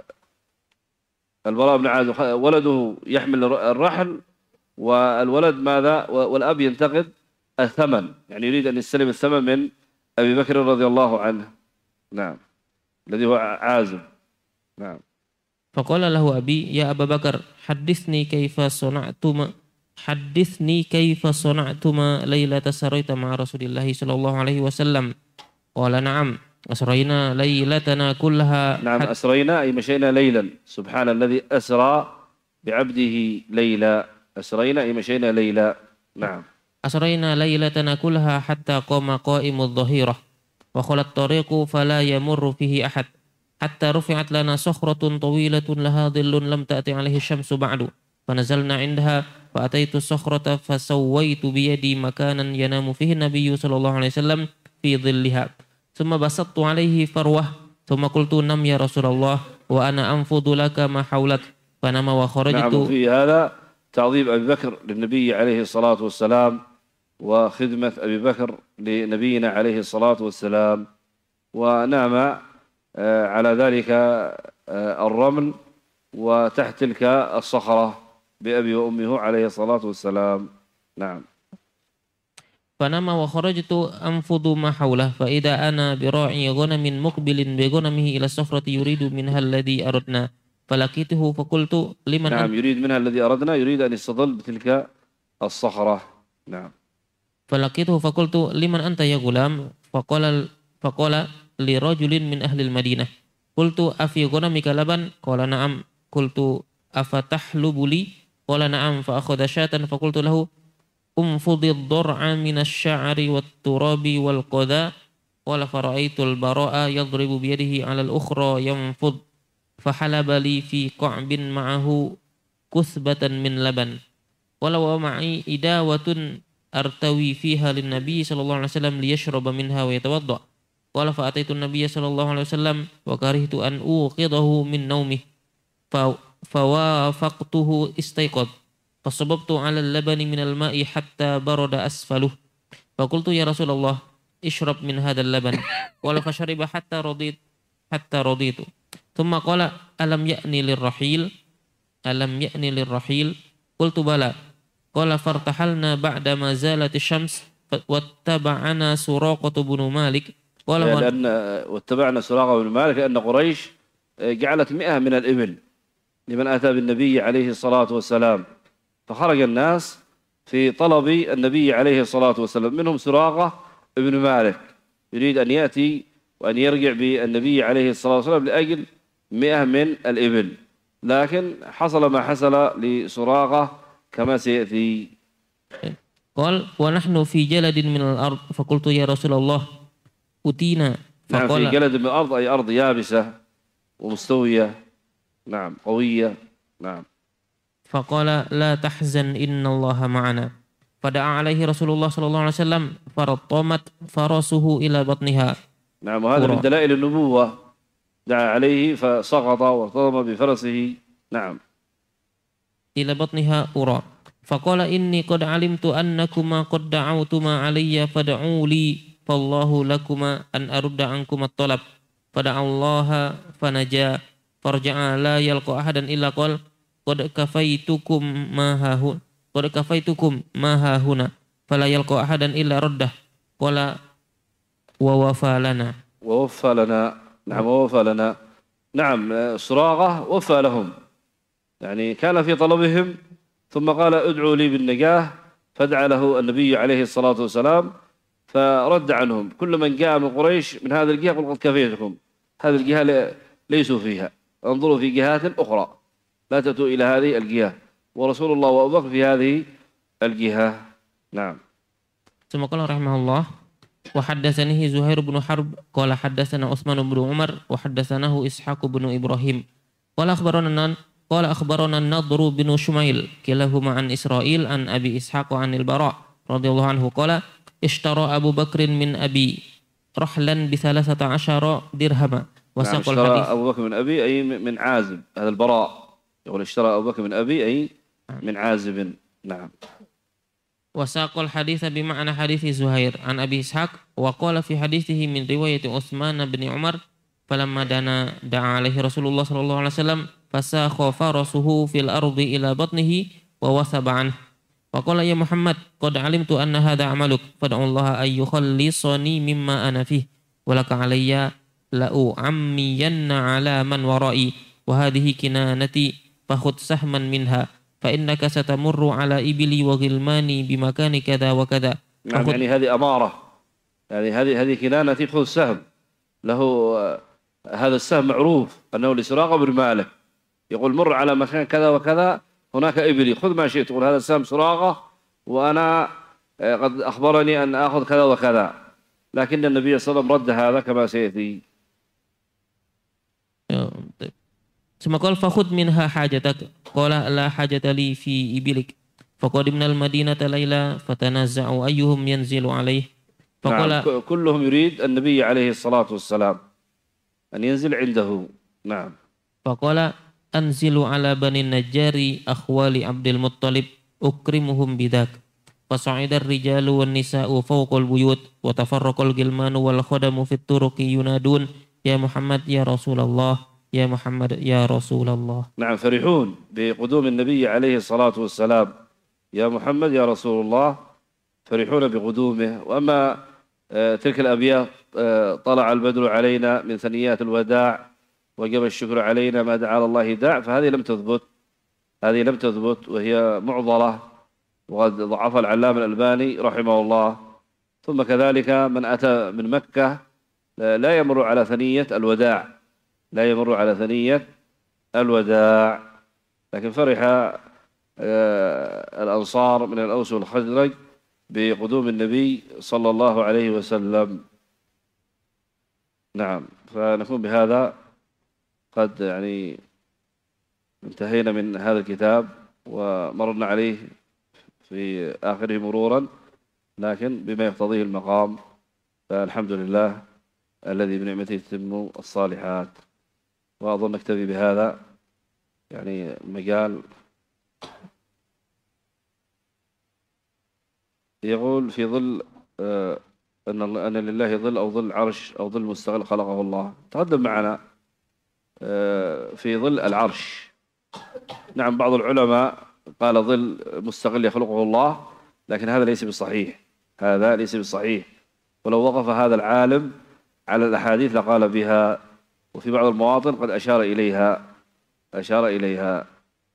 البراء بن عازب ولده يحمل الرحل، والولد ماذا؟ والأب ينتقد الثمن، يعني يريد أن يستلم الثمن من أبي بكر رضي الله عنه. نعم، الذي هو عازب. نعم. فقال له أبي يا أبا بكر حدثني كيف صنعتما حدثني كيف صنعتما ليلة سريت مع رسول الله صلى الله عليه وسلم. قال نعم أسرينا ليلتنا كلها. نعم، أسرينا أي مشينا ليلا. سبحان الذي أسرى بعبده ليلا. أسرينا أي مشينا ليلا. نعم. أسرينا ليلتنا كلها حتى قام قائم الظهيرة وخلى الطريق فلا يمر فيه أحد حتى رفعت لنا صخرة طويلة لها ظل لم تأتي عليه الشمس بعد، فنزلنا عندها فأتيت الصخرة فسويت بيدي مكانا ينام فيه النبي صلى الله عليه وسلم في ظلها، ثم بسطت عليه فروة ثم قلت نم يا رسول الله وأنا أنفض لك ما حولك، فنام وخرجت. نعم، وفي هذا تعظيم أبي بكر للنبي عليه الصلاة والسلام وخدمة أبي بكر لنبينا عليه الصلاة والسلام، ونام على ذلك الرمل وتحت تلك الصخرة بأبي وأمه عليه الصلاة والسلام. نعم. فنام وخرجت أنفض ما حوله فإذا أنا براعي غنم مقبل بغنمه إلى الصخرة يريد منها الذي أردنا، فلقيته فقلت لمن نعم، يريد منها الذي أردنا، يريد أن يستظل بتلك الصخرة. نعم. فلقيته فقلت لمن أنت يا غلام؟ فقال فقال لرجل من أهل المدينة. قلت أفي غنمك لبن؟ قال نعم. قلت أفتحلب لي؟ قال نعم. فأخذ شاة فقلت له انفض الضرع من الشعر والتراب والقذى. قال فرأيت البراء يضرب بيده على الأخرى ينفض، فحلب لي في قعب معه كثبة من لبن. قال ومعي إداوة أرتوي فيها للنبي صلى الله عليه وسلم ليشرب منها ويتوضأ. قال فأتيت النبي صلى الله عليه وسلم وكرهت أن أوقظه من نومه فوافقته استيقظ، فصببت على اللبن من الماء حتى برد أسفله، فقلت يا رسول الله اشرب من هذا اللبن. قال فشرب حتى رضيت حتى رضيت ثم قال ألم يأني للرحيل ألم يأني للرحيل قلت بلى. قال فارتحلنا بعدما زالت الشمس واتبعنا سراقة بن مالك. قال لأن واتبعنا سراقة بن مالك لأن قريش جعلت مئة من الإبل لمن أتى بالنبي عليه الصلاة والسلام، فخرج الناس في طلب النبي عليه الصلاة والسلام، منهم سراقة بن مالك يريد أن يأتي وأن يرجع بالنبي عليه الصلاة والسلام لأجل مئة من الإبل، لكن حصل ما حصل لسراقة كما سيأتي. قال ونحن في جلد من الأرض فقلت يا رسول الله أتينا. نعم، في جلد من الأرض أي أرض يابسة ومستوية. نعم، قوية. نعم. فقال لا تحزن إن الله معنا. فدعا عليه رسول الله صلى الله عليه وسلم فرطمت فرسه إلى بطنها. نعم، وهذا من دلائل النبوة. دعا عليه فسقط وارتطم بفرسه. نعم. إلى بطنها أرى. فقال إني قد علمت أنكما قد دعوتما علي فدعوا لي فالله لكما أن أرد عنكما الطلب. فدعا الله فنجا فرجع لا يلقى أحدا إلا قال قد كفيتكم ما ها هنا قد كفيتكم ما ها هنا فلا يلقى أحدا إلا رده. قال ووفى لنا ووفى لنا. نعم، ووفى لنا. نعم، سراقة وفى لهم، يعني كان في طلبهم ثم قال ادعوا لي بالنجاة، فدعا له النبي عليه الصلاة والسلام فرد عنهم. كل من جاء من قريش من هذه الجهة قل قد كفيتكم، هذه الجهة ليسوا فيها، انظروا في جهات أخرى، لا تأتوا إلى هذه الجهة، ورسول الله وأبو بكر في هذه الجهة. نعم. ثم قال رحمه الله وحدثنيه زهير بن حرب قال حدثنا عثمان بن عمر وحدثناه إسحاق بن إبراهيم قال أخبرنا قال أخبرنا النضر بن شميل كلاهما عن إسرائيل عن أبي إسحاق عن البراء رضي الله عنه قال اشترى أبو بكر من أبي رحلا بثلاثة عشر درهما نعم، وساق اشترى الحديث أبو بكر من أبي أي من عازب، هذا البراء يقول اشترى أبو بكر من أبي أي من عازب. نعم. وساق الحديث بمعنى حديث زهير عن أبي إسحاق وقال في حديثه من رواية عثمان بن عمر فلما دنا دعا عليه رسول الله صلى الله عليه وسلم فساخ فرسه في الأرض إلى بطنه ووثب عنه وقال يا محمد قد علمت أن هذا عملك فادعو الله أن يخلصني مما أنا فيه ولك علي لأعمين على من ورائي وهذه كنانتي فخذ سهما منها فإنك ستمر على إبلي وغلماني بمكان كذا وكذا. نعم، يعني هذه أمارة، يعني هذه هذه كنانتي خذ سهم له. هذا السهم معروف أنه لسراقة بن مالك، يقول مر على مكان كذا وكذا هناك إبلي خذ ما شئت، تقول هذا السهم سراقة وأنا قد أخبرني أن آخذ كذا وكذا، لكن النبي صلى الله عليه وسلم رد هذا كما سيأتي. ثم قال فخذ منها حاجتك قال لا حاجة لي في إبلك فقدمنا المدينة ليلة فتنازعوا أيهم ينزل عليه فقال نعم، كلهم يريد النبي عليه الصلاة والسلام أن ينزل عنده. نعم. فقال أنزل على بني النجار أخوال عبد المطلب أكرمهم بذاك فصعد الرجال والنساء فوق البيوت وتفرق الغلمان والخدم في الطرق ينادون يا محمد يا رسول الله يا محمد يا رسول الله. نعم، فرحون بقدوم النبي عليه الصلاة والسلام، يا محمد يا رسول الله، فرحون بقدومه. وأما تلك الأبيات طلع البدر علينا من ثنيات الوداع وجب الشكر علينا ما دعا الله داع، فهذه لم تثبت، هذه لم تثبت وهي معضلة وقد ضعف العلامة الألباني رحمه الله. ثم كذلك من أتى من مكة لا يمر على ثنية الوداع، لا يمر على ثنية الوداع، لكن فرح الأنصار من الأوس والخزرج بقدوم النبي صلى الله عليه وسلم. نعم، فنكون بهذا قد يعني انتهينا من هذا الكتاب ومرنا عليه في آخره مرورا، لكن بما يقتضيه المقام، فالحمد لله الذي بنعمته تتم الصالحات. وأظن نكتفي بهذا، يعني المجال يقول في ظل آه أن أن لله ظل أو ظل عرش أو ظل مستقل خلقه الله، تقدم معنا آه في ظل العرش. نعم، بعض العلماء قال ظل مستقل يخلقه الله، لكن هذا ليس بالصحيح، هذا ليس بالصحيح. ولو وقف هذا العالم على الأحاديث لقال بها، وفي بعض المواطن قد أشار إليها أشار إليها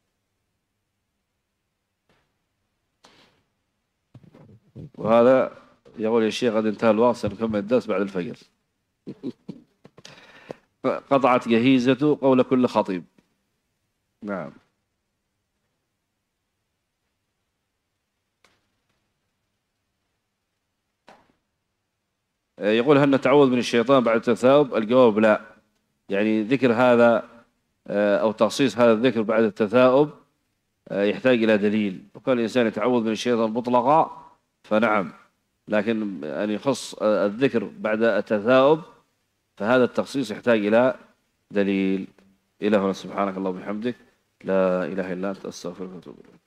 وهذا يقول يا شيخ قد انتهى الوقت، سنكمل الدرس بعد الفجر. قطعت جهيزة قول كل خطيب. نعم. يقول هل نتعوذ من الشيطان بعد التثاؤب؟ الجواب لا، يعني ذكر هذا أو تخصيص هذا الذكر بعد التثاؤب يحتاج إلى دليل. وكان الإنسان يتعوذ من الشيطان مطلقا فنعم، لكن أن يخص الذكر بعد التثاؤب فهذا التخصيص يحتاج إلى دليل. إلى هنا، سبحانك اللهم وبحمدك، لا إله إلا أنت، أستغفرك وأتوب إليك.